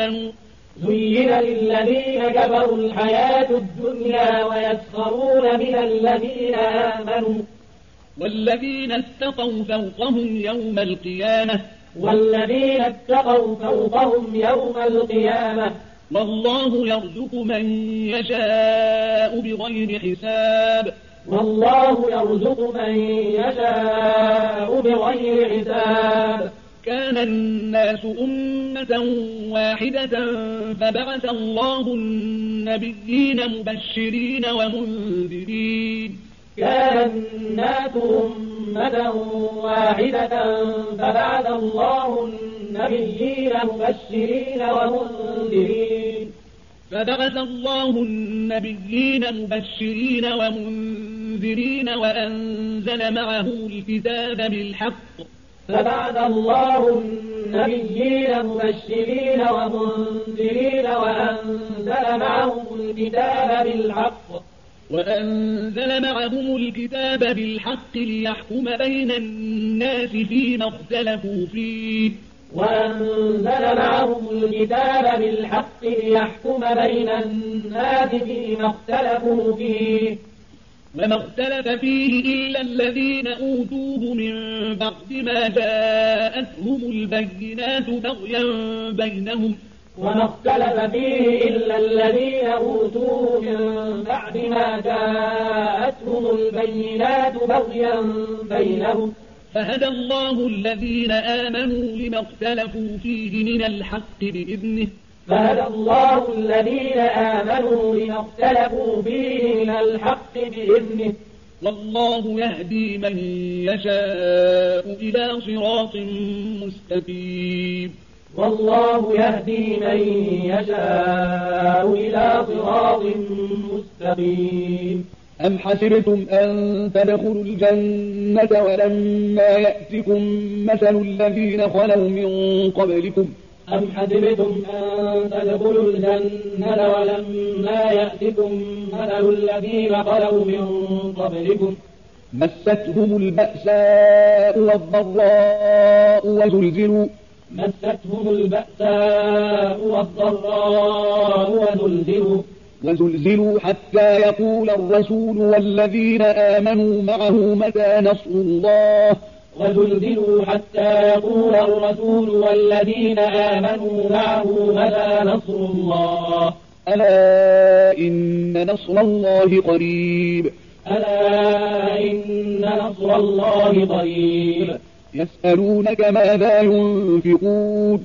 آمنوا والذين اتقوا فوقهم يوم القيامة والله يرزق من يشاء بغير حساب كان الناس أمة واحدة فبعث الله النبيين مبشرين ومنذرين فبعث الله النبيين مبشرين ومنذرين منذرين وأنزل معهم الكتاب بالحق فبعث الله النبيين مبشرين ومنذرين وأنزل معهم الكتاب بالحق ليحكم بين الناس فيما اختلفوا فيه وما اختلف فيه إلا الذين أوتوه من بعد ما جاءتهم البينات بغيا بينهم فهدى الله الذين آمنوا لما اختلفوا فيه من الحق بإذنه والله يهدي من يشاء إلى صراط مستقيم أم حسبتم أن تدخلوا الجنة ولما يأتكم مثل الذين خلوا من قبلكم مستهم البأساء والضراء وزلزلوا حتى يقول الرسول والذين آمنوا معه متى نصر الله ألا إن نصر الله قريب يسألونك ماذا ينفقون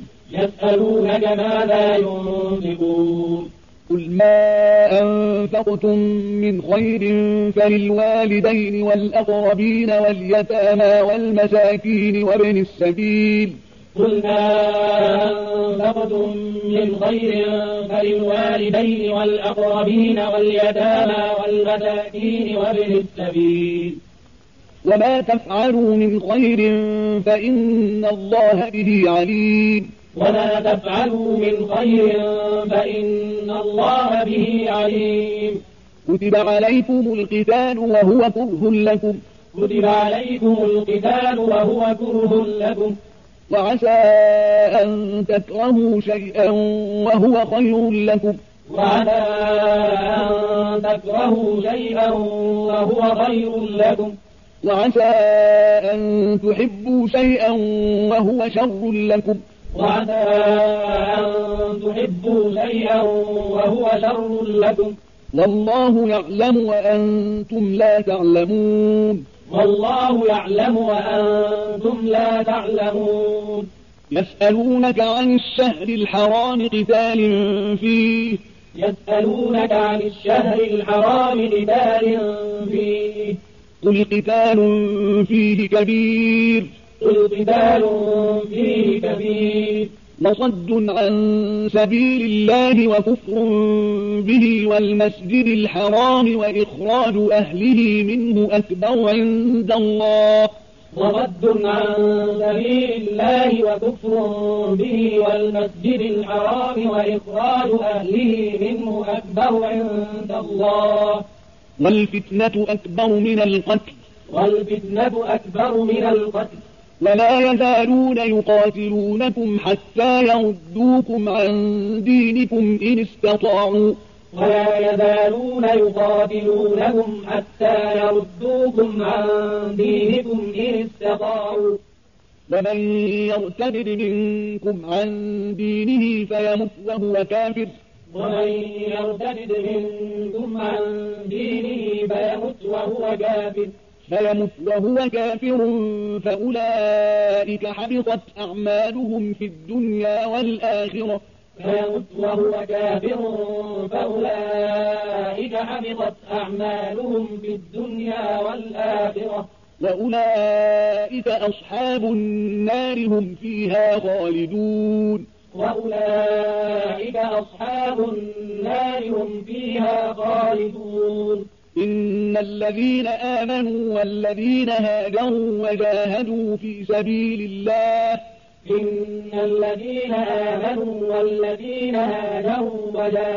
قل ما أنفقتم من خير فللوالدين والأقربين واليتامى والمساكين وابن السبيل وما تفعلوا من خير فإن الله به عليم كتب عليكم القتال وهو كره لكم وعسى أن تكرهوا شيئا وهو خير لكم وعسى أن تحبوا شيئا وهو شر لكم والله يعلم وأنتم لا تعلمون يسألونك عن الشهر الحرام قتال فيه قل قتال فيه كبير وصد عن سبيل الله وكفر به والمسجد الحرام وإخراج أهله منه أكبر عند الله والفتنة أكبر من القتل ولا يزالون يقاتلونكم حتى يردوكم عن دينكم إن استطاعوا ومن يرتد منكم عن دينه فيمت وهو كافر فأولئك حبطت أعمالهم في الدنيا والآخرة وأولئك أصحاب النار هم فيها خالدون إن الذين آمنوا والذين هاجروا وجاهدوا في سبيل الله إن الذين آمنوا والذين هاجروا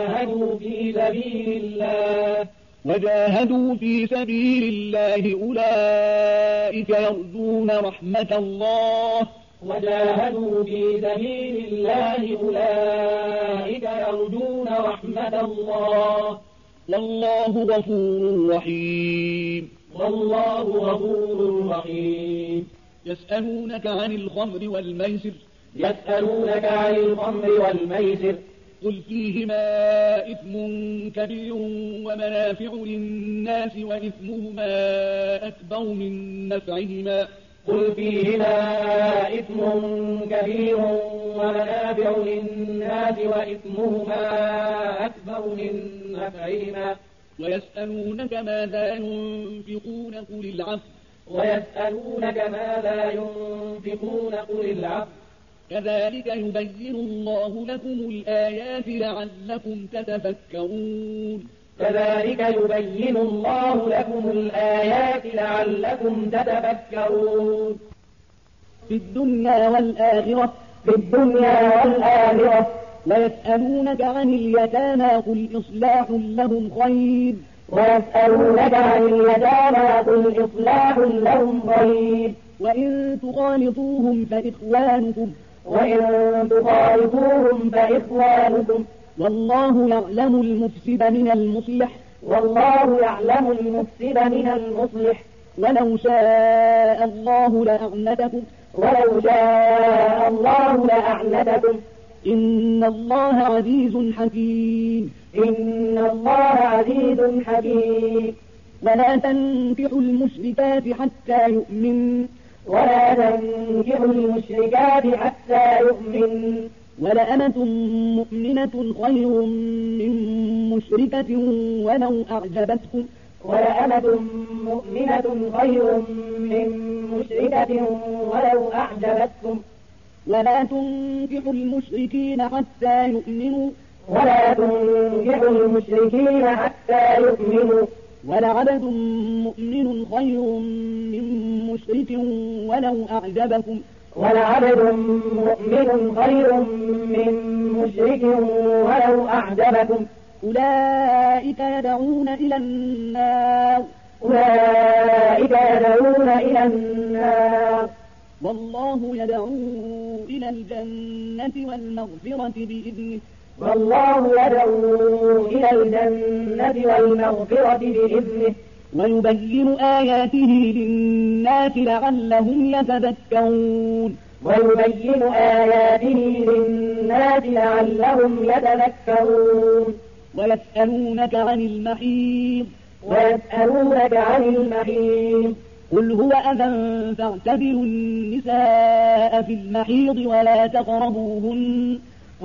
وجاهدوا في سبيل الله أولئك يرجون رحمة الله والله غفور رحيم يسألونك عن الخمر والميسر قل فيهما إثم كبير ومنافع للناس وإثمهما أكبر من نفعهما ويسألونك ماذا ينفقون قل العفو كذلك يبين الله لكم الآيات لعلكم تتفكرون في الدنيا والآخرة ويسألونك عن اليتامى قل إصلاح لهم خير وإن تخالطوهم فإخوانكم والله يعلم المفسد من المصلح ولو شاء الله لأعنتكم إن الله عزيز حكيم ولا تنكحوا المشركات حتى يؤمنوا ولأمة مؤمنة خير من مشركة ولو أعجبتكم ولا تنكحوا المشركين حتى يؤمنوا ولعبد مؤمن خير من مشرك ولو أعجبكم أولئك يدعون إلى النار والله يدعو إلى الجنة والمغفرة بإذنه ويبين آياته للناس لعلهم يتذكرون ويسألونك عن المحيض قل هو أذى فاعتزلوا النساء في المحيض ولا تقربوهن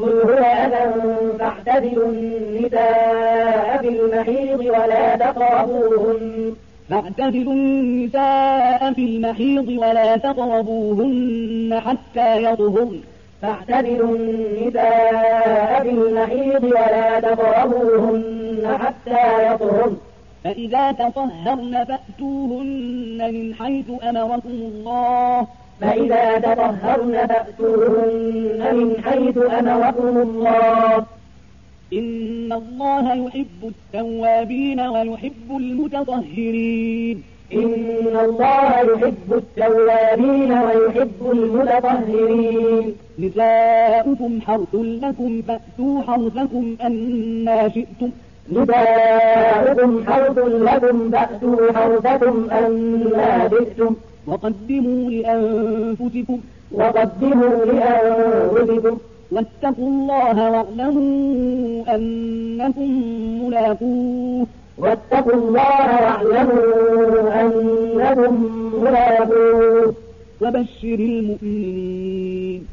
حتى يطهرن فإذا تطهرن فأتوهن من حيث أمركم الله إن الله يحب التوابين ويحب المتطهرين نساؤكم حرث لكم فأتوا حرثكم أنى شئتم وقدموا لأنفسكم واتقوا الله واعلموا أنكم ملاقوه وبشر المؤمنين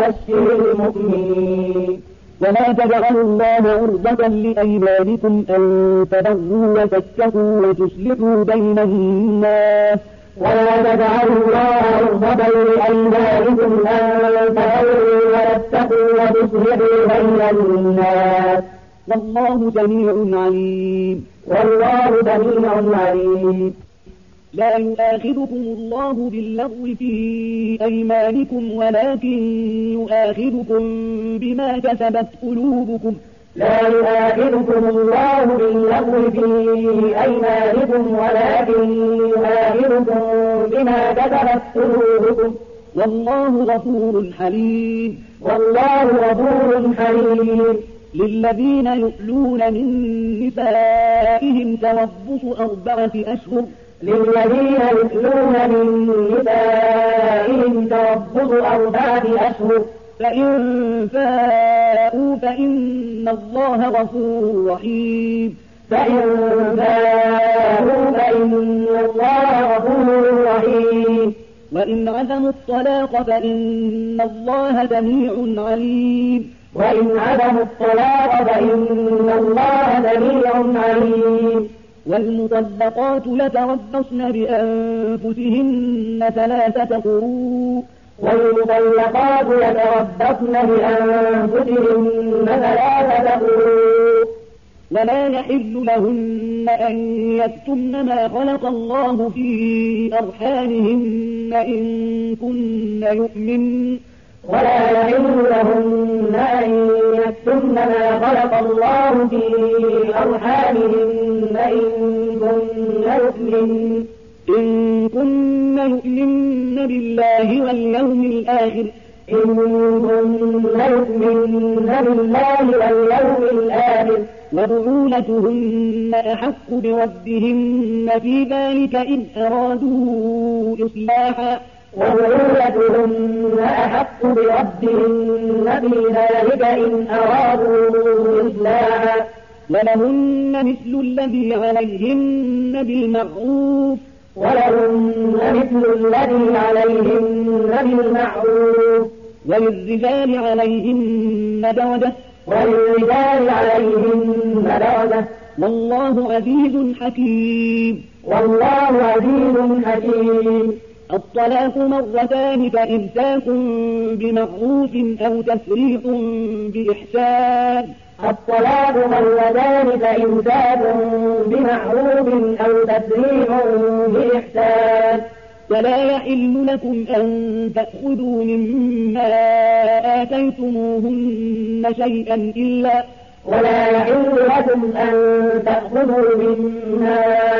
ولا تجعلوا الله عرضة لأيمانكم أن تبروا وتتقوا وتصلحوا بين الناس ولا تجعلوا الله عرضة لأيمانكم أن تبروا وتتقوا وتصلحوا بين الناس والله سميع عليم. والله سميع عليم. لا يؤاخذكم الله باللغو في أيمانكم ولكن يؤاخذكم بما كسبت قلوبكم. لا يؤاخذكم الله باللغو في أيمانكم ولكن يؤاخذكم بما كسبت قلوبكم. والله غفور حليم. والله غفور حليم. للذين يؤلون من نسائهم تربص 4 أشهر. للذين يؤلون من نسائهم تربص 4 أشهر. فإن فاءوا فإن الله غفور رحيم. فإن فاءوا فإن الله غفور رحيم. وإن عزموا الطلاق فإن الله سميع عليم. وإن عزموا الطلاق فإن الله سميع عليم. والمطلقات يتربصن بأنفسهن 3 قروء. والمطلقات يتربصن بأنفسهن 3 قروء. ولا يحل لهن أن يكتمن ما خلق الله في أرحامهن إن كن يؤمن. ولا يحل لهن أن يكتمن ما خلق الله في أرحامهن إن كن يؤمن بالله واليوم الآخر. إن كن يؤمن بالله واليوم الآخر. وبعولتهن أحق بردهن في ذلك إن أرادوا إصلاحا. وبعولتهن أحق بردهن في ذلك إن أرادوا إصلاحا. ولهن مثل الذي عليهن بالمعروف. ولهن مثل الذي عليهن بالمعروف. وللرجال عليهن درجة. وللرجال عليهن درجة. والله عزيز حكيم. والله عزيز حكيم. الطلاق 2 فإمساك بمعروف أو تسريح بإحسان. الطلاق 2 فإمساك بمعروف أو تسريح بإحسان. ولا يحل لكم أن تأخذوا مما آتيتموهن شيئا إلا. ولا يحل لكم أن تأخذوا مما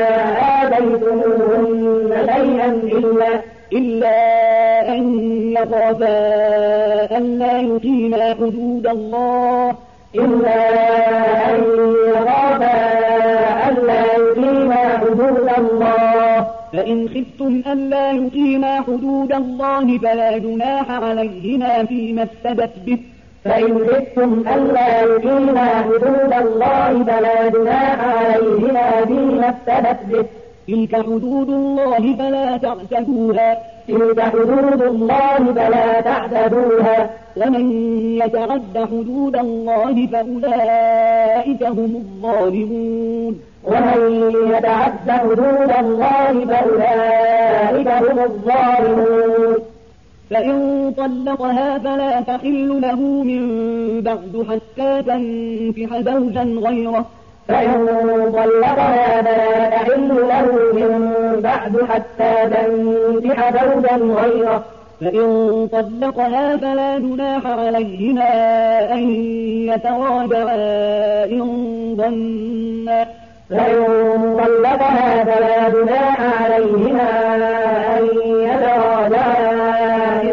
آتيتموهن شيئا إلا أن يخافا ألا يقيما حدود الله. إلا أن يخافا ألا يقيما حدود الله. فإن خفتم ألا يقيما حدود الله فلا جناح عليهما فيما افتدت به. فإن خفتم ألا يقيما حدود الله فلا جناح عليهما فيما افتدت به. تلك حدود الله فلا تعتدوها. تلك حدود الله فلا تعتدوها. ومن يتعد حدود الله فأولئك هم الظالمون. ومن يتعد حدود الله فأولئك هم الظالمون. فإن طلقها فلا تحل له من بعد حتى تنكح زوجا غيره. فإن طلقها فلا تحل له من بعد حتى تنكح زوجا غيره. فإن طلقها فلا جناح عليهما أن يتراجعا إن ظنا. فإن طلقها فلا جناح عليهما أن يتراجعا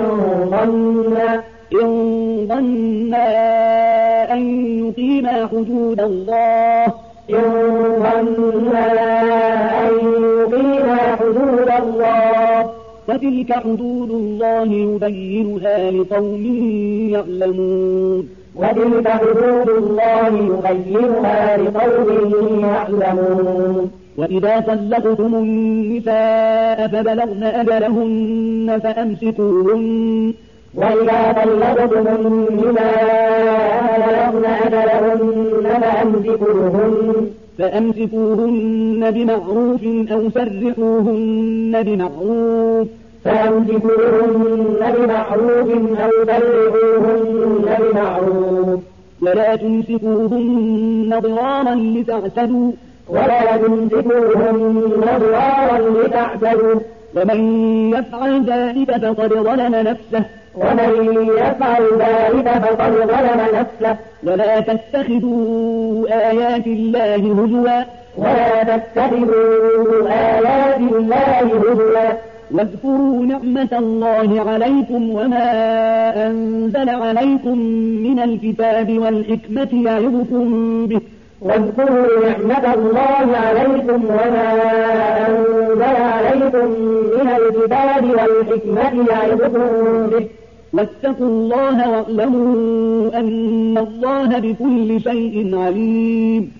إن ظنا أن يقيما حدود الله. إن ظنا أن يقيما حدود الله. وتلك حدود الله يبينها لقوم يعلمون. وتلك حدود الله يبينها لقوم يعلمون. وإذا طلقتم النساء فبلغن أجلهن فأمسكوهن. وإذا طلقتم النساء فبلغن أجلهن فأمسكوهن بمعروف أو سرحوهن بمعروف. فأمسكوهن بمعروف أو سرحوهن بمعروف. ولا تمسكوهن ضرارا لتعتدوا ومن يفعل ذلك فقد ظلم نفسه ولا تتخذوا آيات الله هزوا واذكروا نعمة الله عليكم وما أنزل عليكم من الكتاب والحكمة يعظكم به واتقوا الله واعلموا أن الله بكل شيء عليم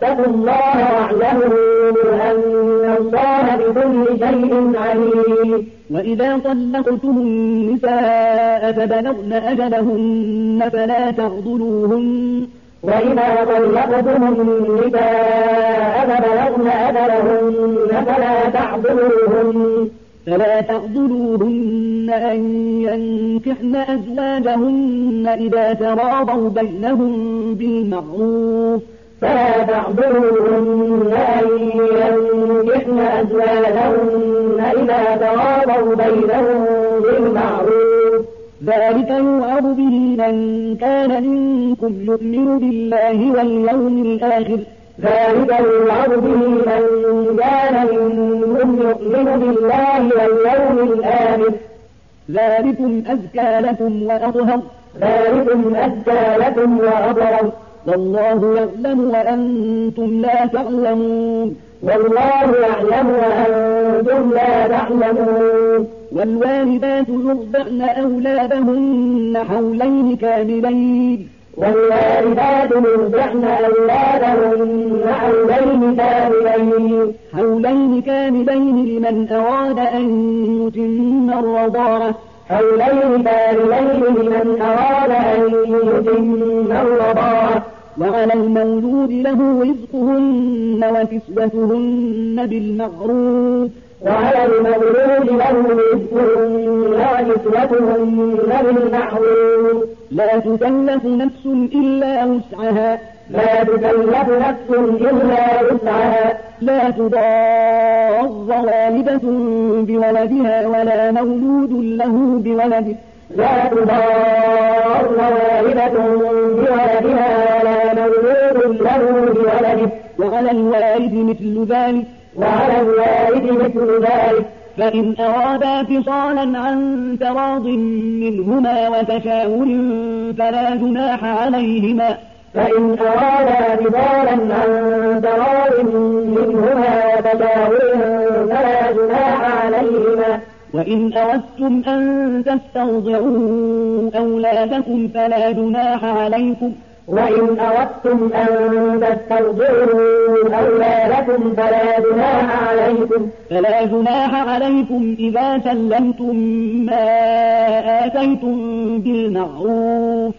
وإذا طلقتم النساء فبلغن أجلهن فلا تعضلوهن أن ينكحن أزواجهن إذا تراضوا بينهم بالمعروف ذلك يوعظ به من كان منكم يؤمن بالله واليوم الآخر ذلكم أزكى لكم وأطهر والله يعلم وأنتم لا تعلمون والوالدات يرضعن أولادهن حولين كاملين لمن أراد أن يتم الرضاعة وعلى المولود له رزقهن وكسوتهن بالمعروف لا تكلف نفس إلا وسعها لا تضار والدة بولدها ولا مولود له بولده وعلى الوالد مثل ذلك فإن أرادا فصالا عن تراض منهما وتشاور فلا جناح عليهما وإن أردتم أن تسترضعوا أولادكم فلا جناح عليكم إذا سلمتم ما آتيتم بالمعروف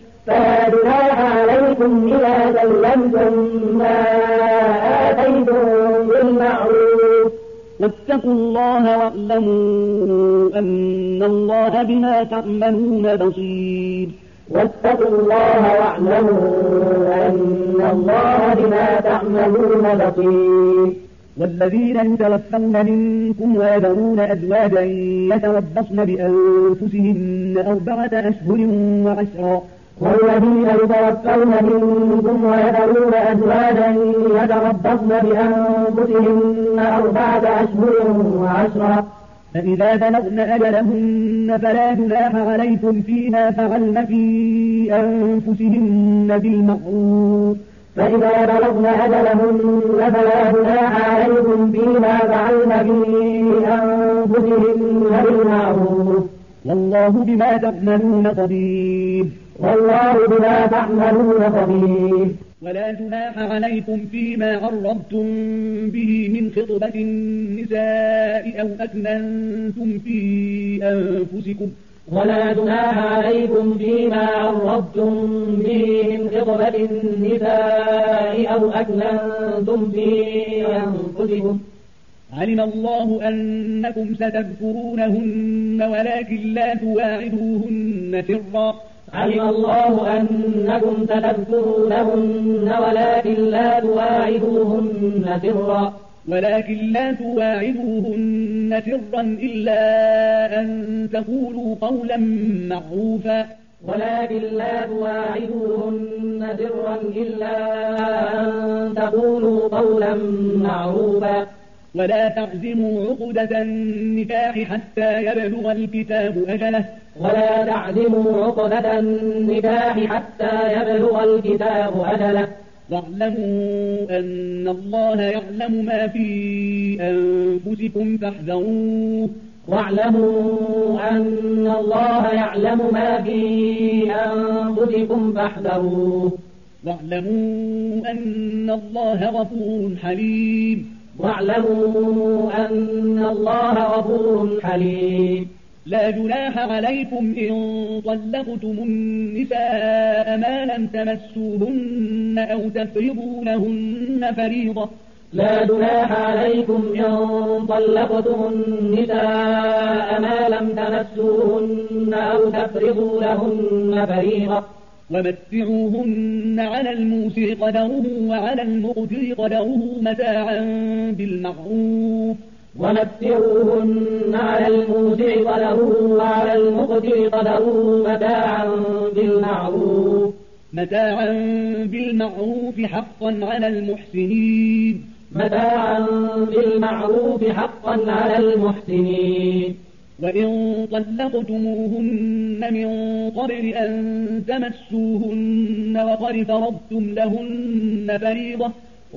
واتقوا الله واعلموا أن الله بما تعملون بصير والذين يتوفون منكم ويذرون أزواجا يتربصن بأنفسهن 4 أشهر وعشرا فإذا بلغن أجلهن فلا جناح عليكم فيما فعلن في أنفسهن بالمعروف والله بما تعملون خبير ولا جناح عليكم فيما عرضتم به من خطبة النساء أو أكننتم في أنفسكم ولا جناح عليكم فيما عرضتم به من خطبة النساء أو أكننتم في أنفسكم علم الله أنكم ستذكرونهن ولكن لا تواعدوهن سرا علم الله أنكم ستذكرونهن ولكن لا تواعدوهن سرا إلا أن تقولوا قولا معروفا ولا تعزموا عقدة النكاح حتى يبلغ الكتاب أجله واعلموا أن الله يعلم ما في أنفسكم فاحذروه واعلموا أن الله غفور حليم لا جناح عليكم إن طلقتم النساء ما لم تمسوهن أو تفرضوا لهن فريضة ومتعوهن على الموسع قدره وعلى المقتر قدره متاعا بالمعروف حقا على المحسنين وإن طلقتموهن من قبل أن تمسوهن وقد فرضتم لهن فريضة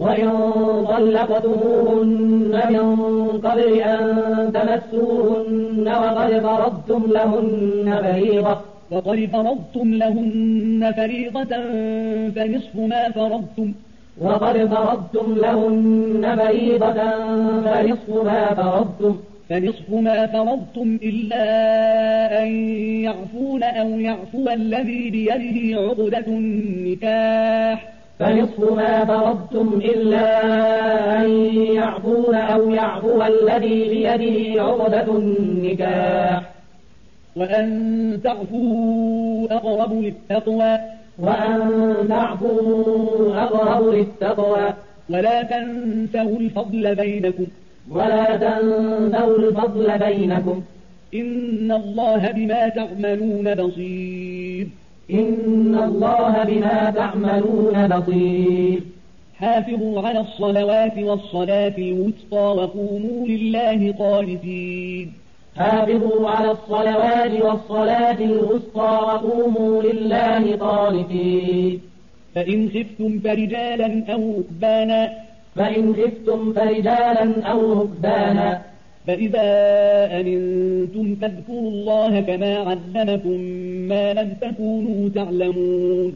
فنصف ما فرضتم إلا أن يعفون أو يعفو الذي بيده عقدة النكاح وأن تعفوا أقرب للتقوى ولا تنسوا الفضل بينكم إن الله بما تعملون بصير حافظوا على الصلوات والصلاة الوسطى وقوموا لله قانتين فإن خفتم فرجالا أو ركبانا فإذا أمنتم فاذكروا الله كما علمكم ما لم تكونوا تعلمون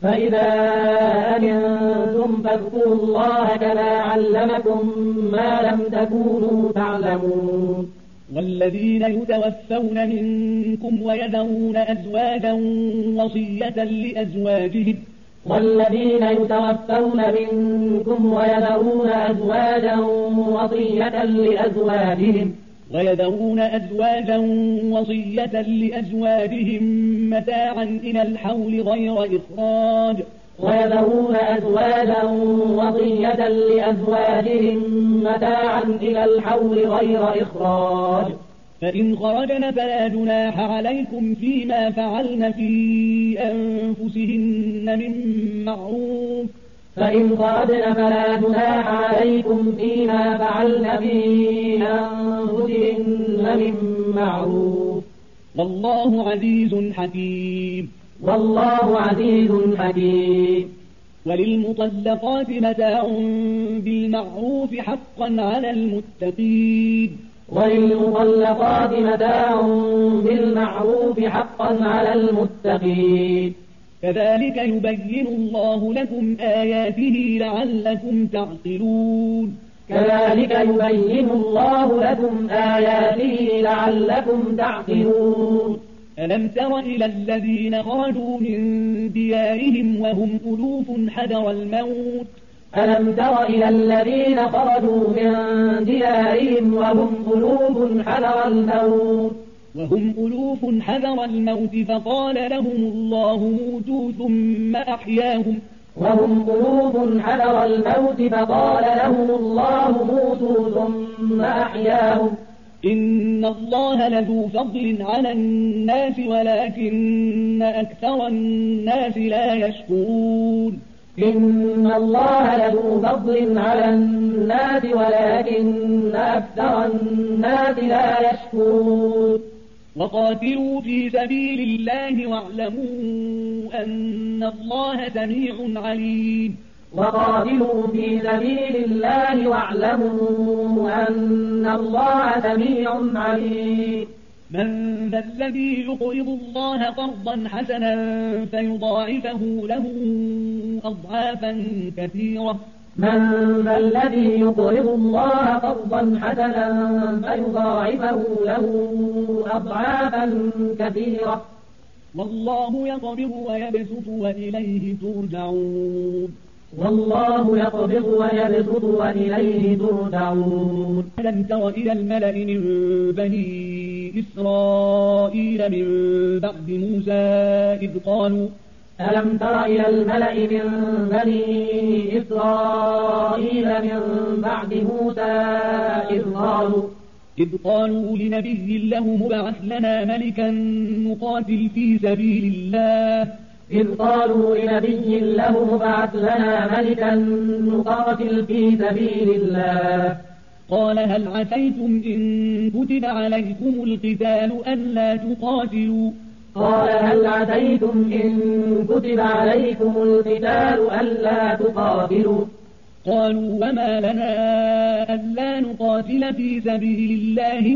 والذين يتوفون منكم ويذرون أزواجا وصية لأزواجهم متاعا إلى الحول غير إخراج فإن خرجن فلا جناح عليكم فيما فعلن في أنفسهن من معروف والله عزيز حكيم وللمطلقات متاع بالمعروف حقا على المتقين كذلك يبين الله لكم آياته لعلكم تعقلون ألم تر إلى الذين خرجوا من ديارهم وهم ألوف حذر الموت وهم ألوف حذر الموت فقال لهم الله موتوا ثم أحياهم وهم ألوف حذر الموت فقال لهم الله موتوا ثم أحياهم إن الله لذو فضل على الناس ولكن أكثر الناس لا يشكرون إن الله لذو فضل على الناس ولكن أكثر الناس لا يشكرون وقاتلوا في سبيل الله واعلموا أن الله سميع عليم وقاتلوا في سبيل الله واعلموا أن الله سميع عليم من ذا الذي يقرض الله قرضا حسنا فيضاعفه له أضعافا كثيرة من ذا الذي يقرض الله قرضا حسنا فيضاعفه له أضعافا كثيرة والله يقبض ويبسط وإليه ترجعون والله يقبض ويبسط وإليه ترجعون ألم تر إلى الملأ من بني إسرائيل من بعد موسى ألم تر إلى الملأ من بني إسرائيل من بعد موسى إذ قالوا لنبي له مبعث لنا ملكا نقاتل في سبيل الله إذ قالوا لنبي له مبعث لنا ملكا نقاتل في سبيل الله قال هل عسيتم إن كتب عليكم القتال ألا تقاتلوا قال هل عسيتم إن كتب عليكم القتال ألا تقاتلوا قالوا وما لنا ألا نقاتل في سبيل الله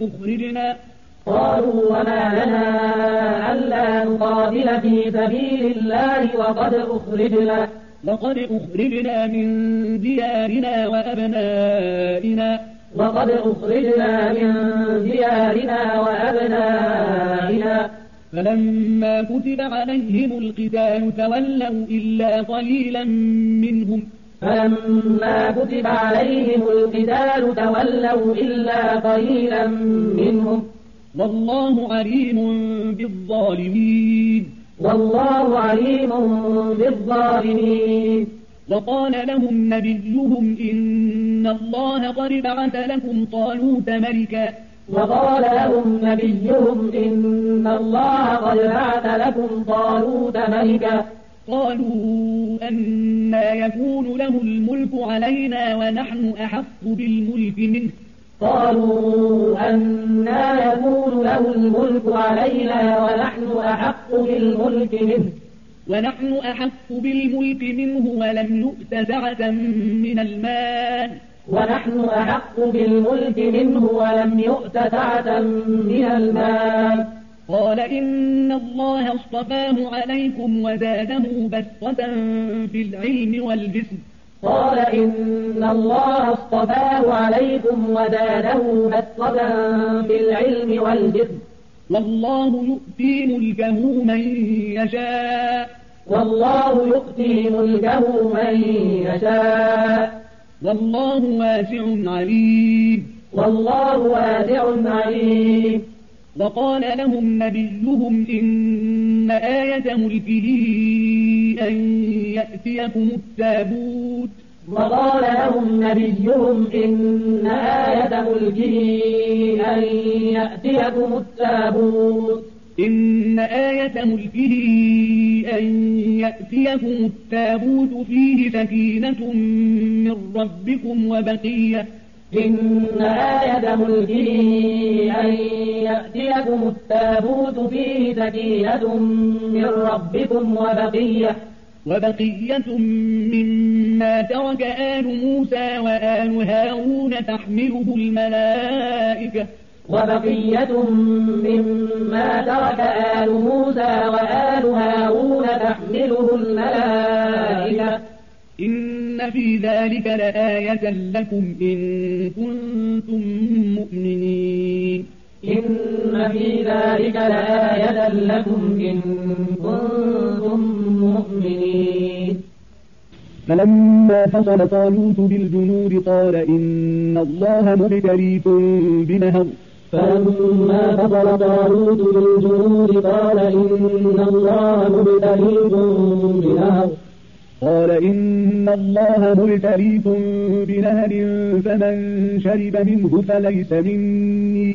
قالوا وما لنا ألا نقاتل في سبيل الله وقد أخرجنا من ديارنا وأبنائنا فلما كتب عليهم القتال تولوا إلا قليلا منهم والله عليم بالظالمين وقال لهم نبيهم إن الله قد بعث لكم طالوت ملكا قالوا أنى يكون له الملك علينا ونحن أحق بالملك منه ولم يؤت سعة من المال قال إن الله اصطفاه عليكم وزاده بسطة في العلم والجسم والله يؤتي ملكه من يشاء والله واسع عليم وقال لهم نبيهم إن آية ملكه أن يأتيكم التابوت فيه سكينة من ربكم وبقية مما ترك آل موسى وآل هارون تحمله الملائكة إن في ذلك لآية لكم إن كنتم مؤمنين فلما فصل طالوت بالجنود قال إن الله مبتليكم بنهر فلما فصل طالوت بالجنود قال إن الله مبتليكم بنهر فمن شرب منه فليس مني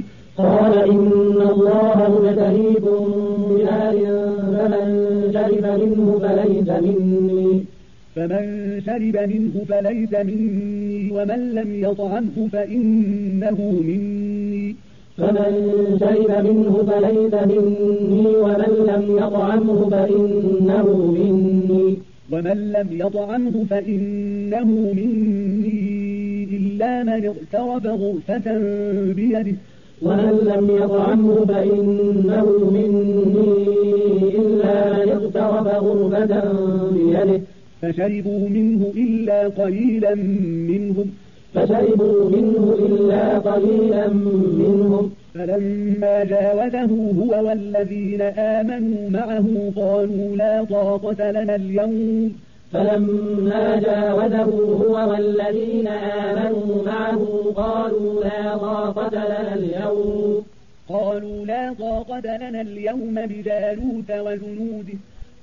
ومن لم يطعمه فإنه مني إلا من اغترف غرفة بيده فشربوا منه إلا قليلا منهم فلما جاوزه هو والذين آمنوا معه قالوا لا طاقة لنا اليوم بجالوت وجنوده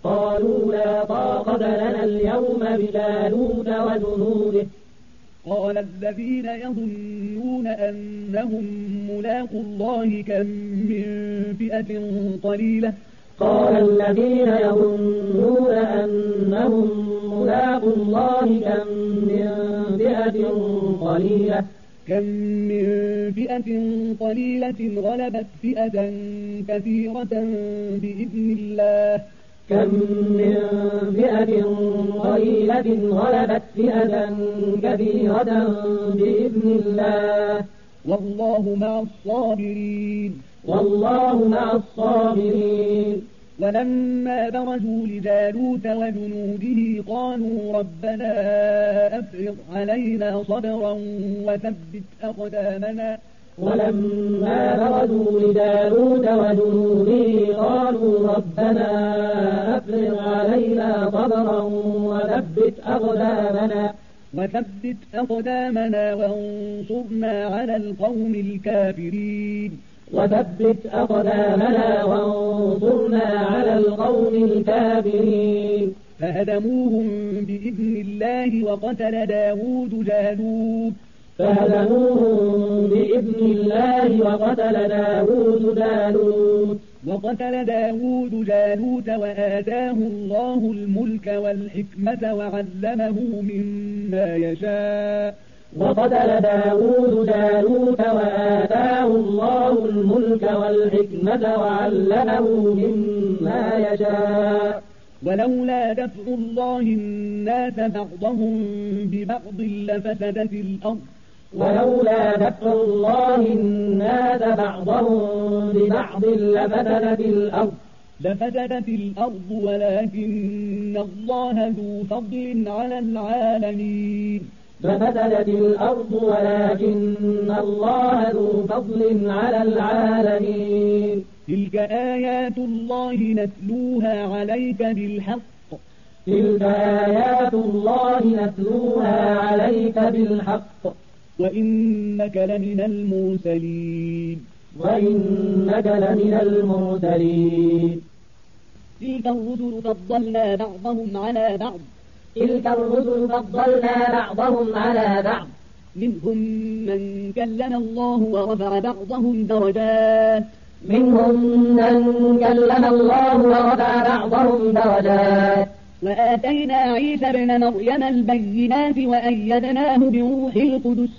قال الذين يظنون أنهم ملاقو الله كم من فئة قليلة غلبت فئة كثيرة بإذن الله والله مع الصابرين ولما برزوا لجالوت وجنوده قالوا ربنا أفرغ علينا صبرا وثبت أقدامنا وانصرنا على القوم الكافرين فهدموهم بإذن الله وقتل داود جالوت وآتاه الله الملك والحكمة وعلمه مما يشاء ولولا دفع الله الناس بعضهم ببعض لفسدت الأرض ولكن الله ذو فضل على العالمين تلك آيات الله نتلوها عليك بالحق وإنك لمن المرسلين تلك الرسل فضلنا بعضهم على بعض منهم من كلم الله ورفع بعضهم درجات وآتينا عيسى ابن مريم البينات وأيدناه بروح القدس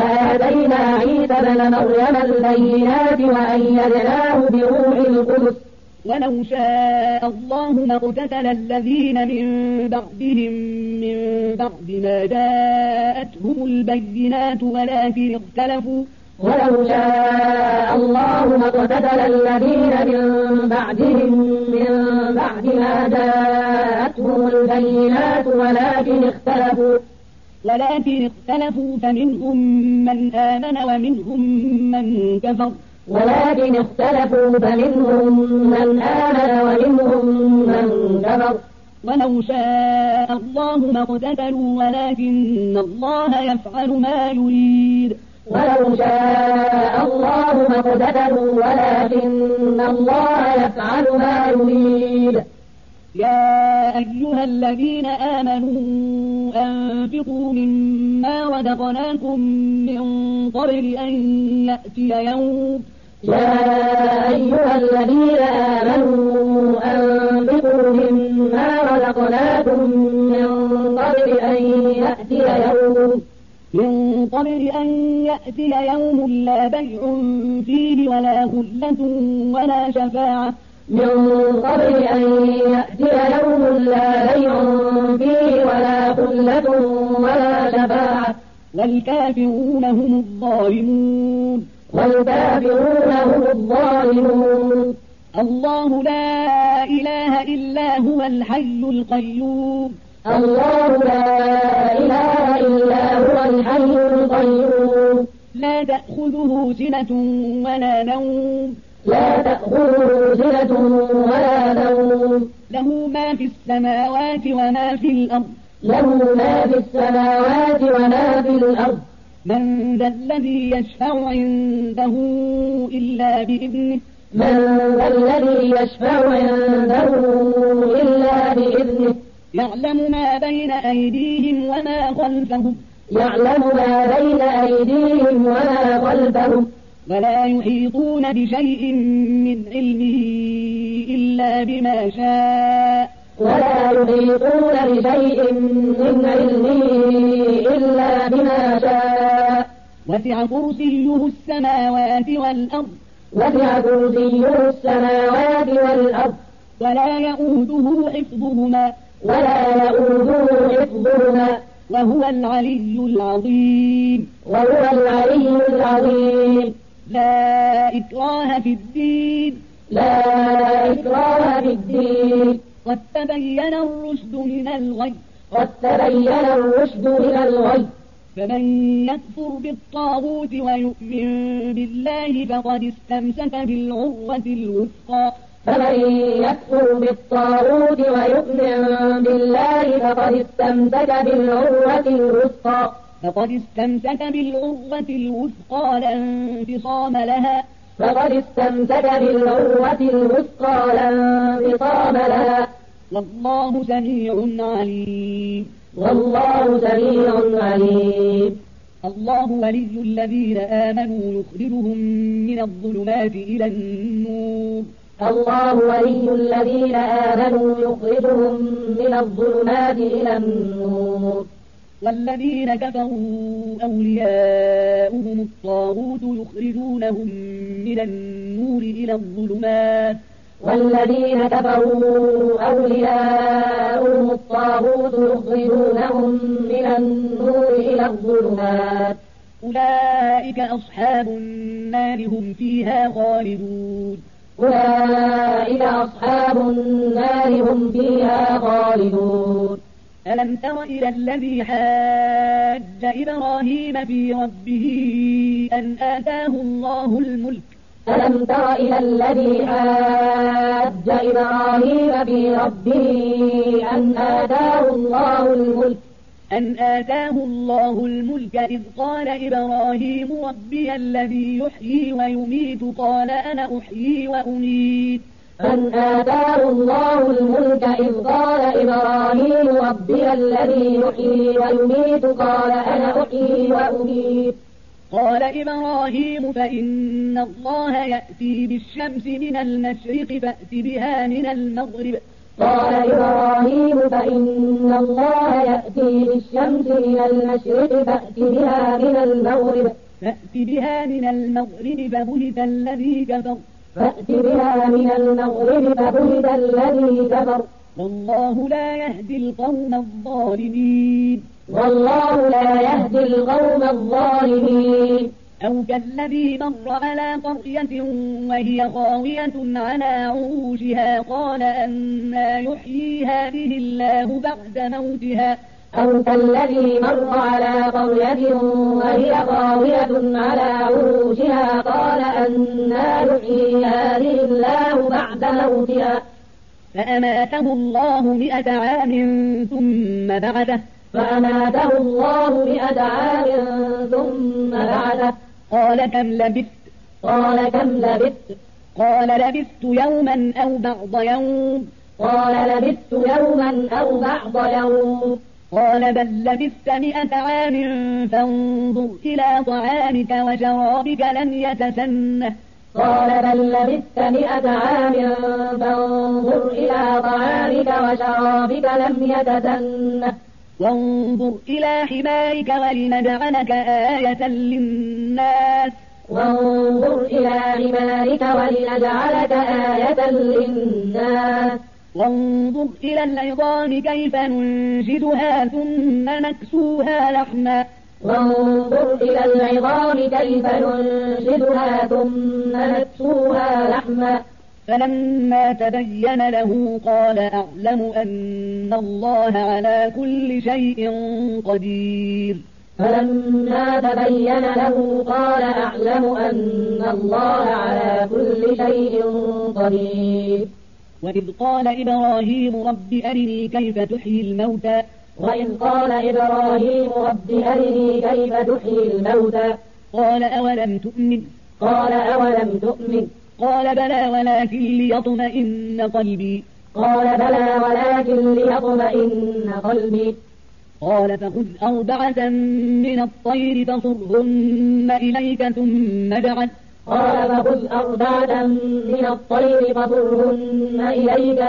ولو شاء الله ما اقتتل الذين من بعدهم من بعد ما جاءتهم البينات ولكن اختلفوا فمنهم من آمن ومنهم من كفر ولو شاء الله ما اقتتلوا ولكن الله يفعل ما يريد ولو شاء الله ما اقتتلوا ولكن الله يفعل ما يريد. يا أيها الذين آمنوا أنفقوا مما رزقناكم من قبل أن يأتي يوم يا أيها الذين آمنوا أنفقوا مما رزقناكم من قبل أن يأتي يوم لا بيع فيه ولا خلة ولا شفاعة من قبل أن يأتي يوم لا بيع فيه ولا خلة ولا شفاعة والكافرون هم الظالمون الله لا إله إلا هو الحي القيوم الله لا إله إلا هو الحي القيوم لا تأخذه سنة ولا نوم له ما في السماوات وما في الأرض من ذا الذي يشفع عنده إلا بإذنه يعلم ما بين أيديهم وما خلفهم ولا يحيطون بشيء من علمه إلا بما شاء وسع كرسيه السماوات والأرض ولا يؤوده حفظهما وهو العلي العظيم لا إكراه في الدين قد تبين الرشد من الغي فمن يكفر بالطاغوت ويؤمن بالله فقد استمسك بالعروة الوثقى لا انفصام لها والله سميع عليم. الله ولي الذين آمنوا يخرجهم من الظلمات إلى النور والذين كفروا أولياؤهم الطاغوت يخرجونهم من النور إلى الظلمات أولئك أصحاب النار هم فيها خالدون ألم تر إلى الذي حاج إبراهيم في ربه أن آتاه الله الملك إذ قال إبراهيم ربي الذي يحيي ويميت قال أنا أحيي وأميت قال إبراهيم فإن الله يأتي بالشمس من المشرق فأت بها من المغرب فبهت الذي كفر والله لا يهدي القوم الظالمين أو كالذي مر على قرية وهي خاوية على عروشها قال أنى يحيي هذه الله بعد موتها فأماته الله 100 عام ثم بعثه فأماته الله 100 عام ثم بعثه. قال كم لبثت؟ قال كم لبثت؟ قال لبثت يوما أو بعض يوم. قال لبثت يوما أو بعض يوم. قال بل لبثت 100 عام فانظر إلى طعامك وشرابك لم يتسنه. قال بل لبثت 100 عام فانظر إلى طعامك وشرابك لم يتسنه. وانظر إلى حمارك ولنجعلك آية للناس. وانظر إلى حمارك ولنجعلك آية للناس. وانظر إلى العظام كيف ننشدها ثم نكسوها لحما. وانظر إلى العظام كيف ننشدها ثم نكسوها لحما. فلما تبين له قال أعلم أن الله على كل شيء قدير. فلما تبين له قال أعلم أن الله على كل شيء قدير. وإذ قال إبراهيم رب أرني كيف تحيي الموتى. وإذ قال إبراهيم رب أرني كيف تحيي الموتى. قال أولم تؤمن. قال أولم تؤمن. قال بلى ولكن ليطمئن قلبي. قال بلى ولكن ليطمئن قلبي. قال فخذ 4 من الطير فصرهن إليك ثم اجعل. قال فخذ 4 من الطير فصرهن إليك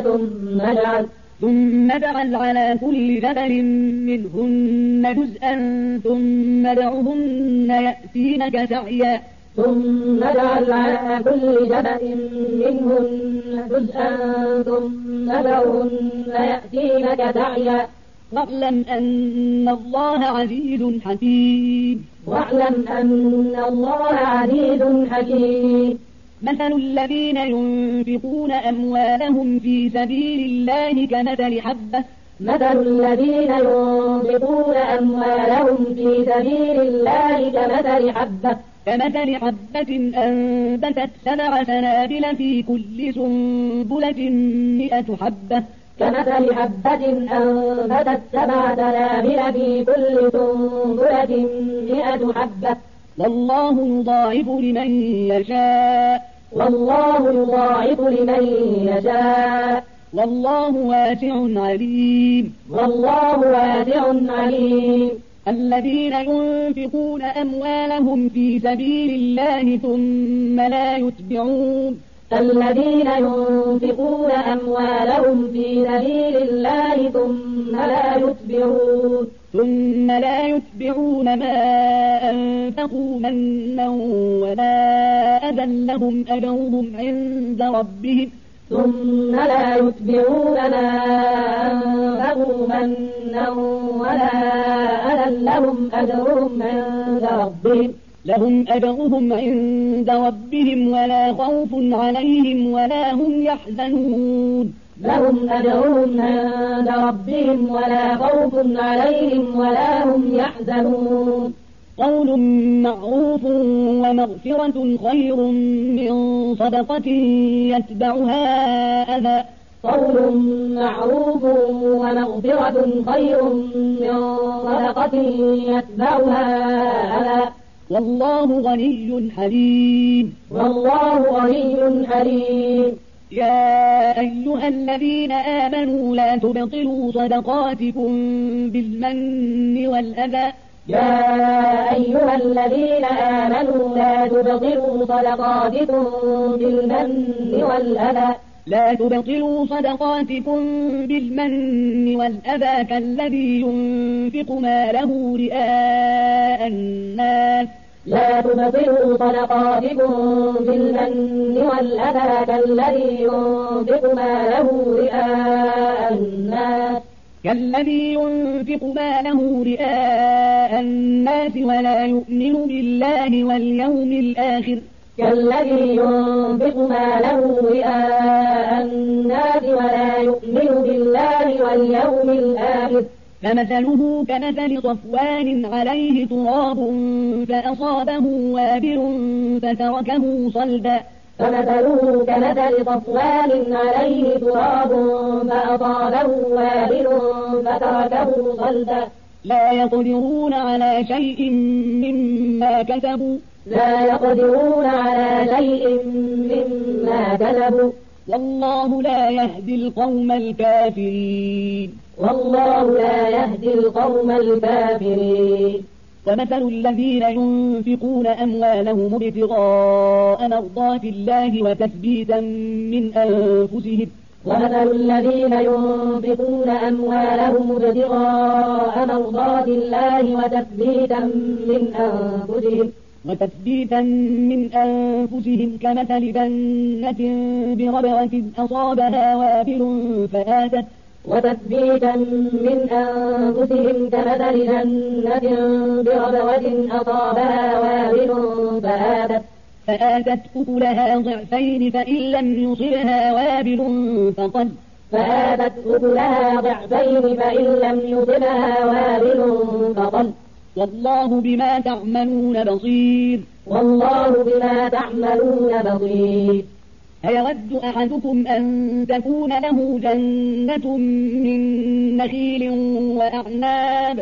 ثم اجعل على كل جبل منهن جزءا ثم ادعهن يأتينك سعيا. ثم اجعل على كل جبل منهن جزءا ثم ادعهن يأتينك سعيا. واعلم أن الله عزيز حكيم. واعلم أن الله عزيز حكيم. مثل الذين ينفقون أموالهم في سبيل الله كمثل حبة. مثل الذين ينفقون أموالهم في سبيل الله كمثل حبة أنبتت 7 سنابل في كل سنبلة 100 حبة. كمثل حبة أنبتت 7 سنابل في كل سنبلة 100 حبة. والله يضاعف لمن يشاء. والله يضاعف لمن يشاء. والله واسع عليم. والله واسع عليم. الذين ينفقون أموالهم في سبيل الله ثم لا يتبعون. الذين ينفقون أموالهم في سبيل الله ثم لا يتبعون ما أنفقوا منا ولا أذى لهم أجرهم عند ربهم. ثم لا يتبعون ما أنفقوا منا ولا أذى لهم أجرهم عند ربهم. لهم أجرهم عند ربهم ولا خوف عليهم ولا هم يحزنون. لهم أجرهم عند ربهم ولا خوف عليهم ولا هم يحزنون. قول معروف ومغفرة خير من صدقة يتبعها أذى. قول معروف ومغفرة خير من صدقة يتبعها أذى. والله غني حليم. والله غني حليم. يا أيها الذين آمنوا لا تبطلوا صدقاتكم بالمن والأذى. يا أيها الذين آمنوا لا تبطلوا صدقاتكم بالمن والأذى. لا تبطلوا صدقاتكم بالمن والأذى كالذي ينفق ماله رئاء الناس. لا تبطلوا صدقاتكم بالمن والأذى كالذي ينفق ماله رئاء الناس. كالذي ينفق ماله رئاء الناس ولا يؤمن بالله واليوم الآخر. كالذي ينفق ماله رئاء الناس ولا يؤمن بالله واليوم الآخر. فمثله كمثل صفوان عليه تراب فأصابه وابل فتركه صلدا. فمثله كمثل صفوان عليه تراب فأصابه وابل فتركه صلدا. لا يقدرون على شيء مما كسبوا لا يقدرون على شيء مما كسبوا والله لا يهدي القوم الكافرين والله لا يهدي القوم الكافرين ومثل الذين ينفقون أموالهم ابتغاء مرضات الله وتثبيتا من أنفسهم ومثل الذين ينفقون أموالهم ابتغاء مرضات الله وتثبيتا من أنفسهم كمثل جنة بربوة أصابها وابل فآتت وتثبيتا من أنفسهم كمثل جنة بربوة أصابها وابل فآتت أكلها ضعفين فإن لم يصبها وابل فطل والله بما تعملون بصير أيود أحدكم أن تكون له جنة من نخيل وأعناب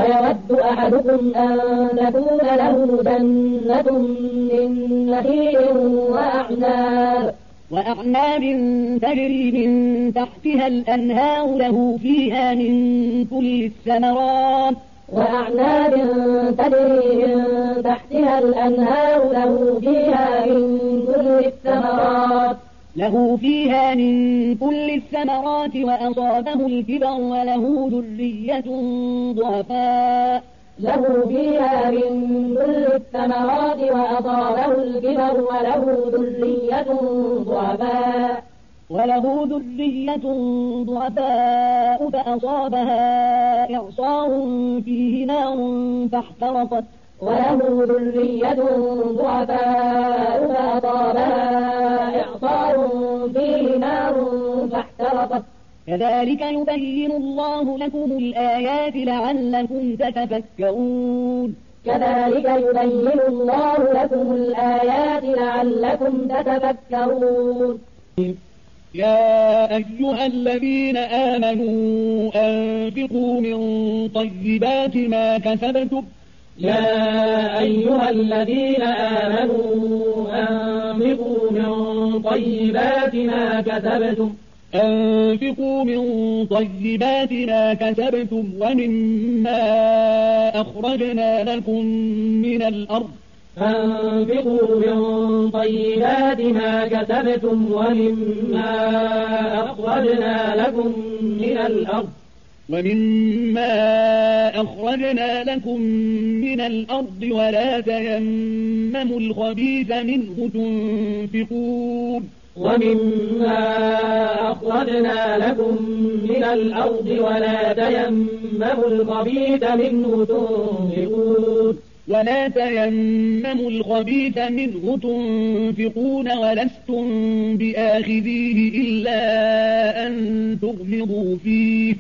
وأعناب تجري من تحتها الأنهار له فيها من كل الثمرات وأصابه الكبر وله ذرية ضعفاء فأصابها إعصار فيه نار فاحترقت كذلك يبين الله لكم الآيات لعلكم تتفكرون يا أيها الذين آمنوا أنفقوا من طيبات ما كسبتم ومما أخرجنا لكم من الأرض ولا تيمموا الخبيث منه تنفقون ولستم بآخذيه إلا أن تغمضوا فيه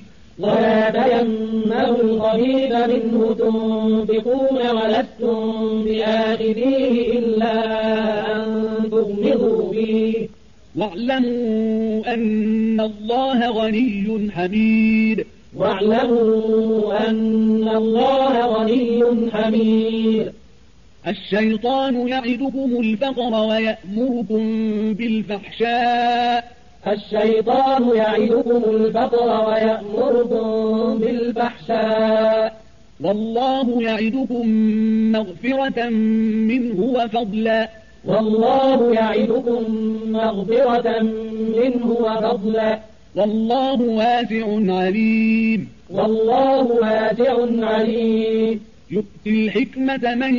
واعلموا أن الله غني حميد الشيطان يعدكم الفقر ويأمركم بالفحشاء والله يعدكم مغفرة منه وفضلا والله واسع عليم يؤتي الحكمة من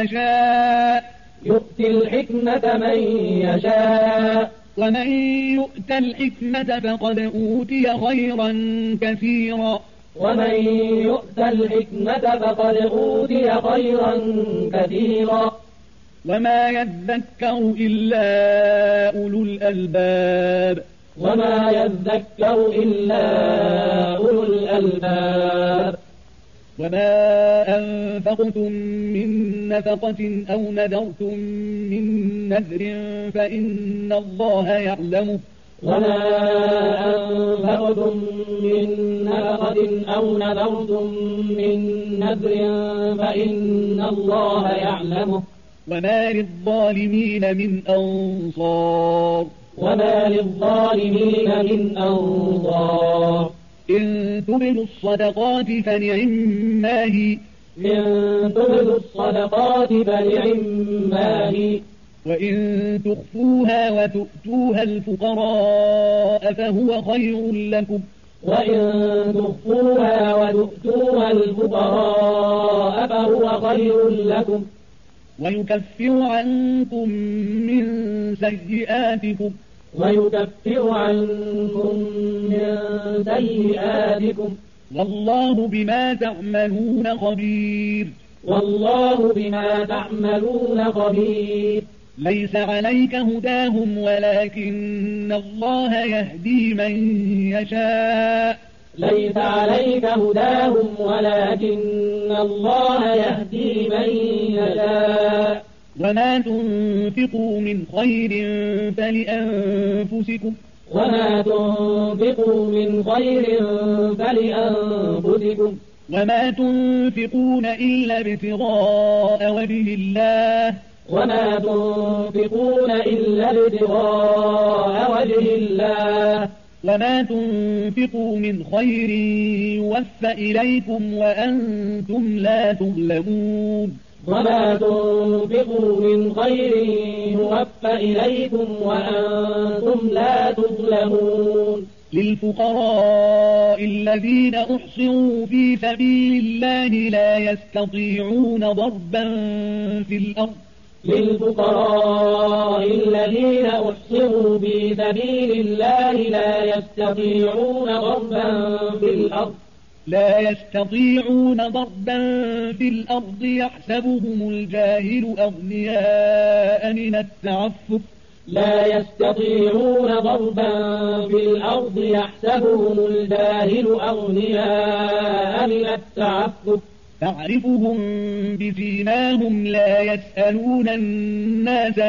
يشاء ومن يؤت الحكمة فقد أوتي خيرا كثيرا وما يذكر إلا أولو الألباب وما أنفقتم من نفقة أو نذرتم من نذر فإن الله يعلمه وما أنفقتم من نفقة أو نذرتم من نذر فإن الله يعلمه وما للظالمين من أنصار إن تبدوا الصدقات فنعما هي وإن تخفوها وتؤتوها الفقراء فهو خير لكم ويكفر عنكم من سيئاتكم والله بما تعملون خبير ليس عليك هداهم ولكن الله يهدي من يشاء وما تنفقوا من خير فلأنفسكم وما تنفقون إلا ابتغاء وجه الله وما تنفقوا من خير يوفى إليكم وأنتم لا تظلمون للفقراء الذين أحصروا في سبيل الله لا يستطيعون ضربا في الأرض يحسبهم الجاهل أغنياء من التعفف تعرفهم بسيماهم لا يسألون الناس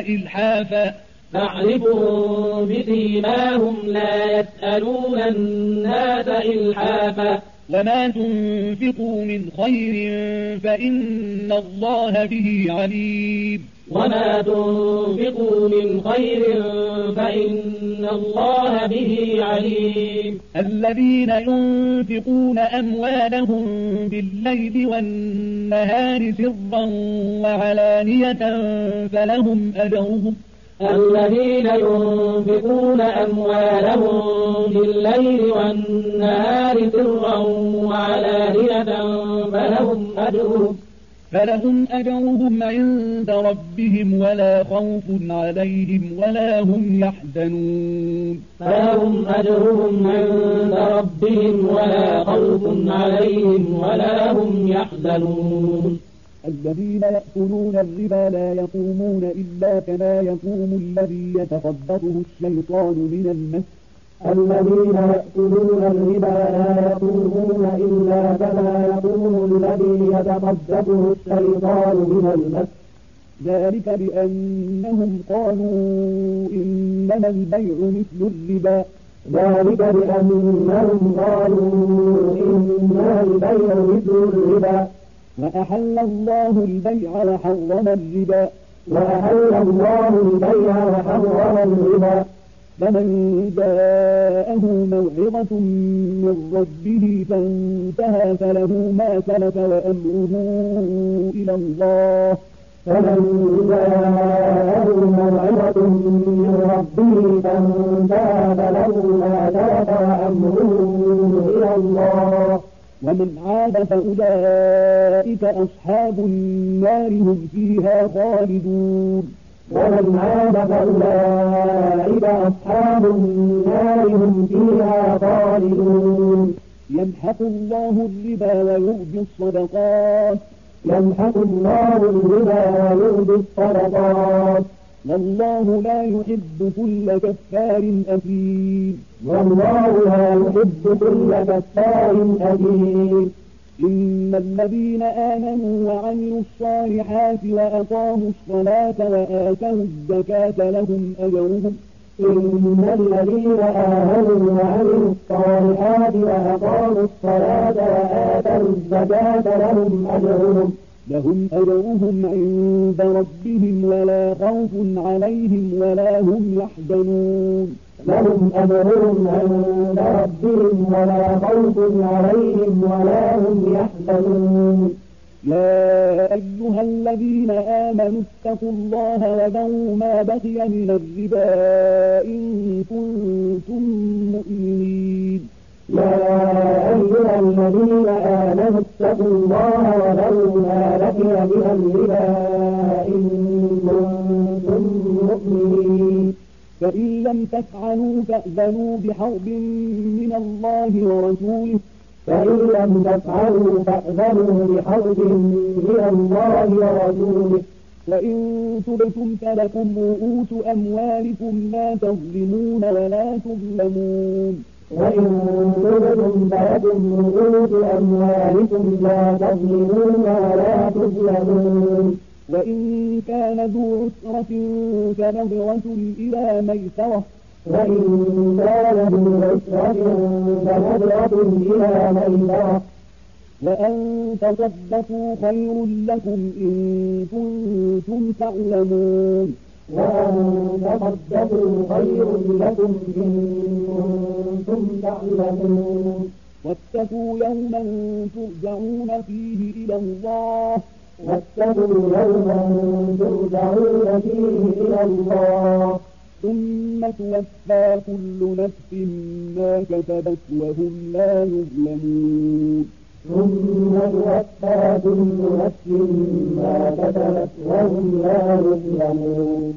إلحافا وما تنفقوا من خير فإن الله به عليم الذين ينفقون أموالهم بالليل والنهار سرا وعلانية فلهم أجرهم عند ربهم ولا خوف عليهم ولا هم يحزنون الذين يأكلون الربا لا يقومون إلا كما يقوم الذي يتخبطه الشيطان من المس ذلك بأنهم قالوا إنما البيع مثل الربا وأحل الله البيع وحرم الربا فمن جاءه موعظة من ربه فانتهى فله ما سلف وأمره إلى الله ومن عاد فأولئك أصحاب النار هم فيها خالدون يمحق الله الربا ويربي الصدقات والله لا يحب كل كفار أثيم إن الذين آمنوا وعملوا الصالحات وأقاموا الصلاة وآتوا الزكاة إن الذين آمنوا وعملوا الصالحات وأقاموا الصلاة وآتوا الزكاة لهم أجرهم عند ربهم ولا خوف عليهم ولا هم يحزنون. لهم أجرهم عند ربهم ولا خوف عليهم ولا هم يحزنون. يا أيها الذين آمنوا اتقوا الله وذروا ما بقي من الربا إن كنتم مؤمنين. يا أيها الذين آمنوا اتقوا الله وذروا ما بقي من الربا إن كنتم مؤمنين. فإن لم تفعلوا فأذنوا بحرب من الله ورسوله. فإن لم تفعلوا فأذنوا بحرب من الله ورسوله. وإن تبتم فلكم رؤوس أموالكم لا تظلمون ولا تظلمون. وإن تبتم فلكم رؤوس أموالكم لا تظلمون ولا تظلمون. وإن كان ذو عسرة فنظرة إلى ميسرة. وإن كان ذو عسرة فنظرة إلى ميسرة. وأن تصدقوا خير لكم إن كنتم تعلمون. وأن تصدقوا خير لكم إن كنتم تعلمون. واتقوا يوما ترجعون فيه إلى الله. واتقوا يوما ترجعون فيه إلى الله. ثم توفى كل نفس ما كسبت وهم لا يظلمون. ثم توفى كل نفس ما كسبت وهم لا يظلمون.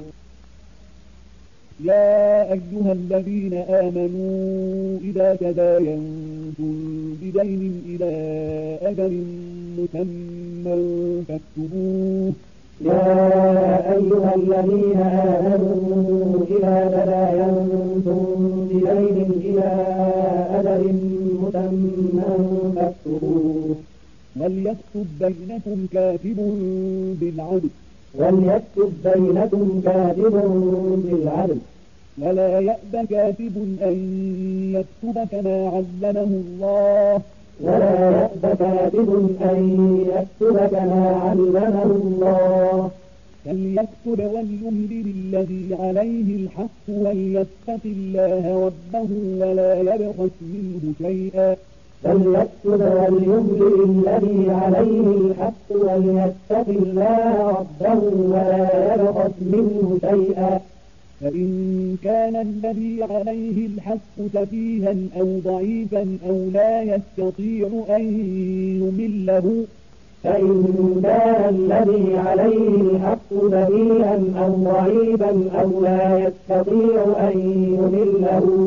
يا أيها الذين آمنوا إذا تداينتم بدين إلى أجل مسمى فاكتبوه. يا أيها الذين آمنوا إذا تداينتم بدين إلى أجل مسمى فاكتبوه. وليكتب بينكم كاتب بالعدل. وليكتب بينكم كاتب بالعدل. ولا يأب كاتب أن يكتب كما علمه الله. ولا يأب كاتب أن يكتب كما علمه الله. فليكتب وليملل الذي عليه الحق وليتق الله ربه ولا يبخس منه شيئا. فليكتب وليملل الذي عليه الحق وليتق الله ربه ولا يبخس منه شيئا. فإن كان الذي عليه الحق سفيها أو ضعيفا أو لا يستطيع أن يمله. فإن كان الذي عليه الحق سفيها أو ضعيفا أو لا يستطيع أن يمله.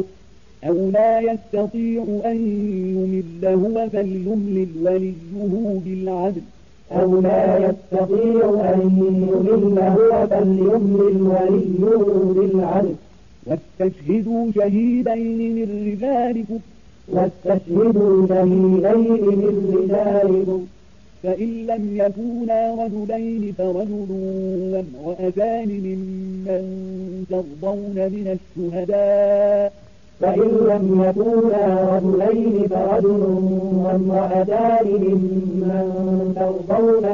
فليملل وليه بالعدل. أو لا يستطيع أن يمله فليملل وليه بالعدل. واستشهدوا شهيدين من رجالكم. واستشهدوا شهيدين من رجالكم. فإن لم يكونا رجلين فرجل وامرأتان ممن ترضون من الشهداء. فإن لم يكونا رجلين فرجل وامرأتان ممن ترضون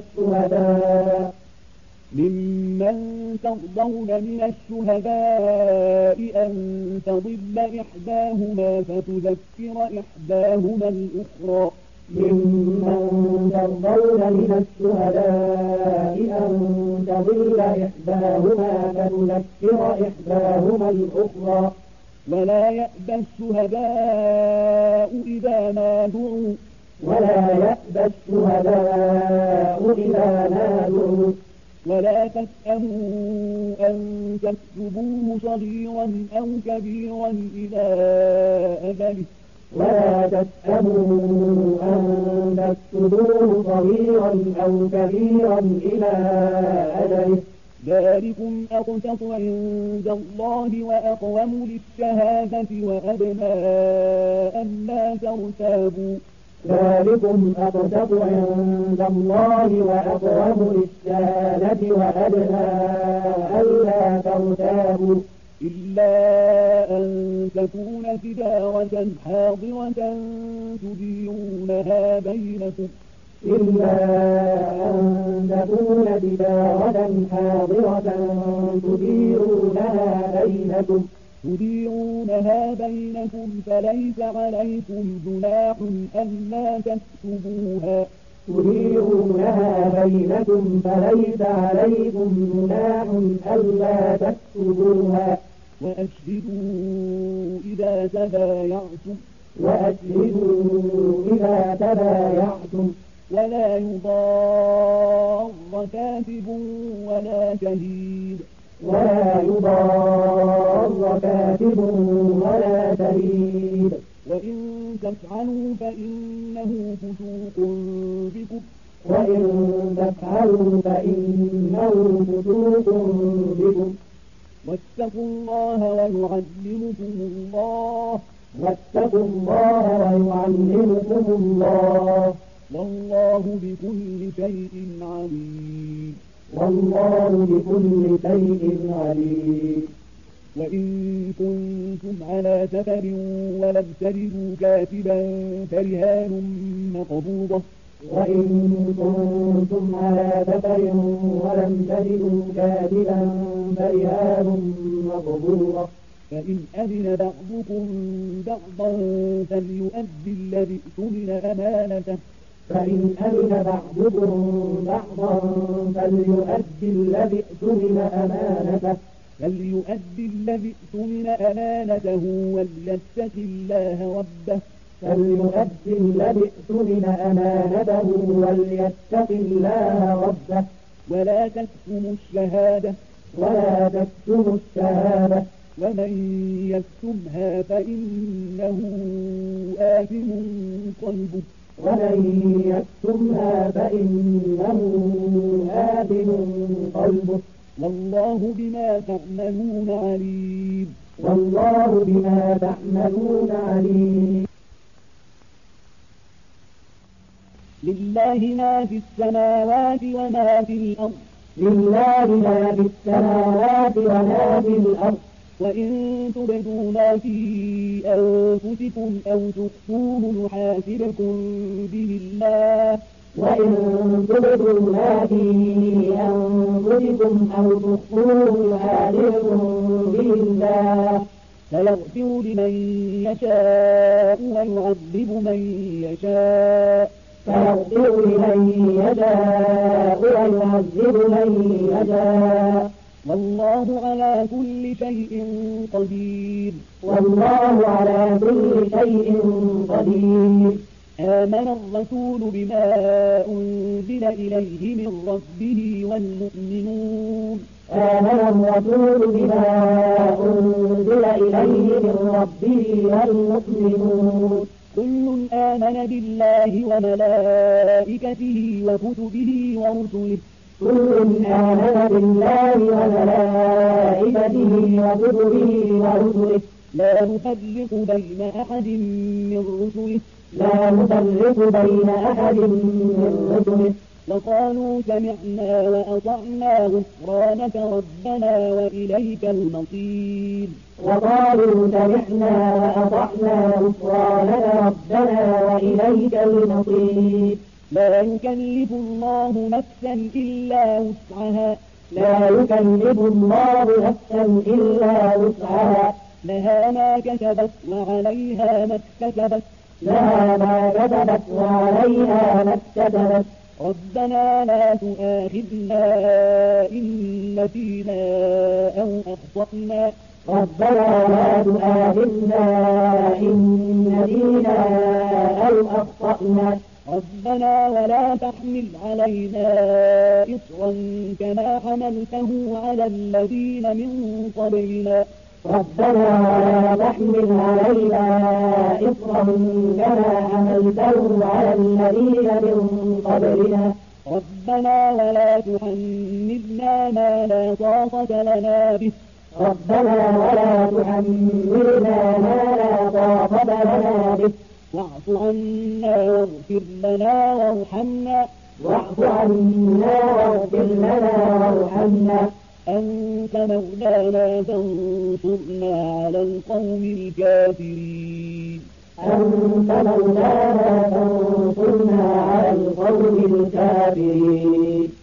من الشهداء أن تضل إحداهما فتذكر إحداهما الأخرى. ممن ترضون من الشهداء أن تضل إحداهما فتذكر إحداهما الأخرى. ولا يأبى الشهداء إذا ما دعوا. ولا تسأموا أن تكتبوه صغيرا أو كبيرا إلى أجله. ولا تسأموا أن تكتبوه صغيرا أو كبيرا إلى أجله. ذلكم أقسط عند الله وأقوم للشهادة وأدنى ألا ترتابوا. ذلكم أقسط عند الله وأقوم للشهادة وأدنى ألا ترتابوا. إلا أن تكون تجارة حاضرة تديرونها بينكم إلا أن تكون تجارة حاضرة تديرونها بينكم فليس عليكم جناح ألا تكتبوها وأشهدوا إذا تبايعتم ولا يضار كاتب ولا شهيد وإن تفعلوا فإنه فسوق بكم واتقوا الله ويعلمكم الله والله بكل شيء عليم وإن كنتم على سفر ولم تجدوا كاتبا فرهان مقبوضة فإن أذن بعضكم بعضا فليؤدي الذي اؤتمن أمانته وليتق الله ربه ولا تكتموا الشهادة ومن يكتمها فإنه آثم قلبه والله بما تعملون عليم لله ما في السماوات وما في الأرض وإن تبدوا ما في أنفسكم أو تخفوه يحاسبكم به الله فيغفر لمن يشاء ويعذب من يشاء والله على كل شيء قدير آمن الرسول بما أنزل إليه من ربه والمؤمنون كل آمن بالله وملائكته وكتبه ورسله لا نفرق بين أحد من رسله وقالوا سمعنا وأطعنا غفرانك ربنا وإليك المصير لا يكلف الله نفسا إلا وسعها لها ما كسبت وعليها ما اكتسبت ربنا لا تؤاخذنا إن نسينا أو أخطأنا ربنا ولا تحمل علينا إصرا كما حملته على الذين من قبلنا ربنا ولا تحملنا ما لا طاقة لنا به واعف عنا واغفر لنا وارحمنا أنت مولانا فانصرنا على القوم الكافرين أنت مولانا فانصرنا على القوم الكافرين